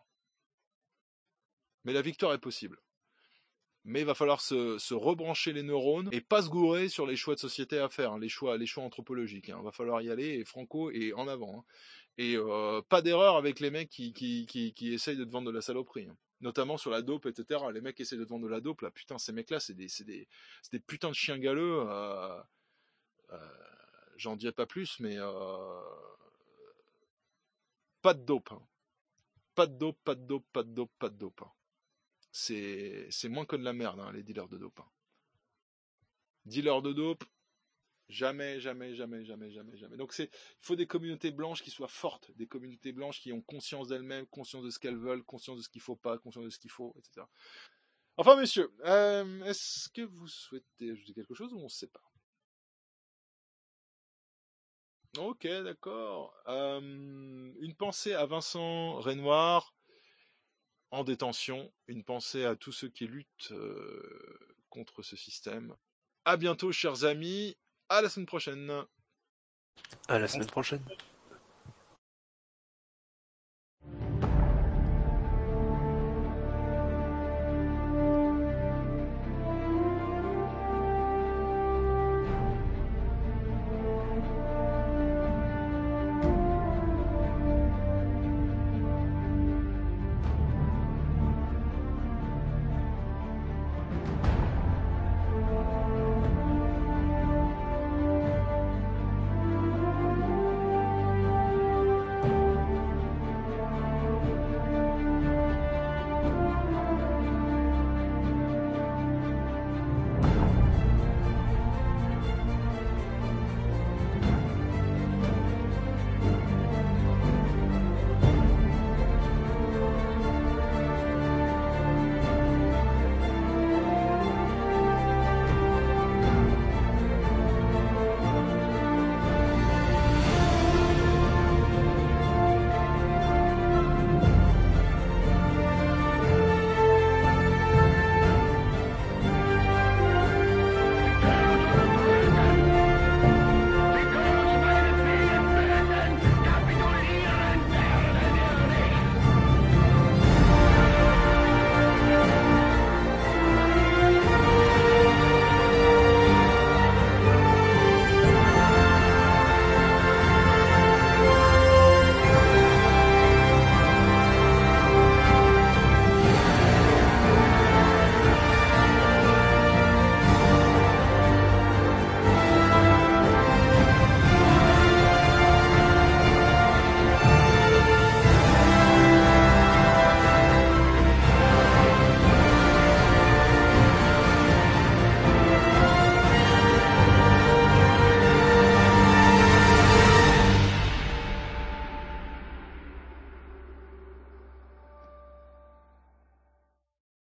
Mais la victoire est possible. Mais il va falloir se, se rebrancher les neurones et pas se gourer sur les choix de société à faire, hein, les choix, les choix anthropologiques. Hein. Il va falloir y aller et franco et en avant. Hein. Et euh, pas d'erreur avec les mecs qui, qui, qui, qui essayent de te vendre de la saloperie. Hein. Notamment sur la dope, et cetera. Les mecs qui essayent de te vendre de la dope, là, putain, ces mecs-là, c'est des, c'est des, c'est des putains de chiens galeux. Euh, euh, j'en dirai pas plus, mais euh, pas de dope. Hein. Pas de dope, pas de dope, pas de dope, pas de dope. Hein. C'est, c'est moins que de la merde, hein, les dealers de dope. Hein. Dealers de dope, jamais, jamais, jamais, jamais, jamais, jamais. Donc c'est, il faut des communautés blanches qui soient fortes, des communautés blanches qui ont conscience d'elles-mêmes, conscience de ce qu'elles veulent, conscience de ce qu'il faut pas, conscience de ce qu'il faut, et cetera. Enfin, messieurs, euh, est-ce que vous souhaitez ajouter quelque chose ou on se sépare? Ok, d'accord. Euh, une pensée à Vincent Renoir, en détention, une pensée à tous ceux qui luttent euh, contre ce système. À bientôt, chers amis. À la semaine prochaine. À la semaine prochaine.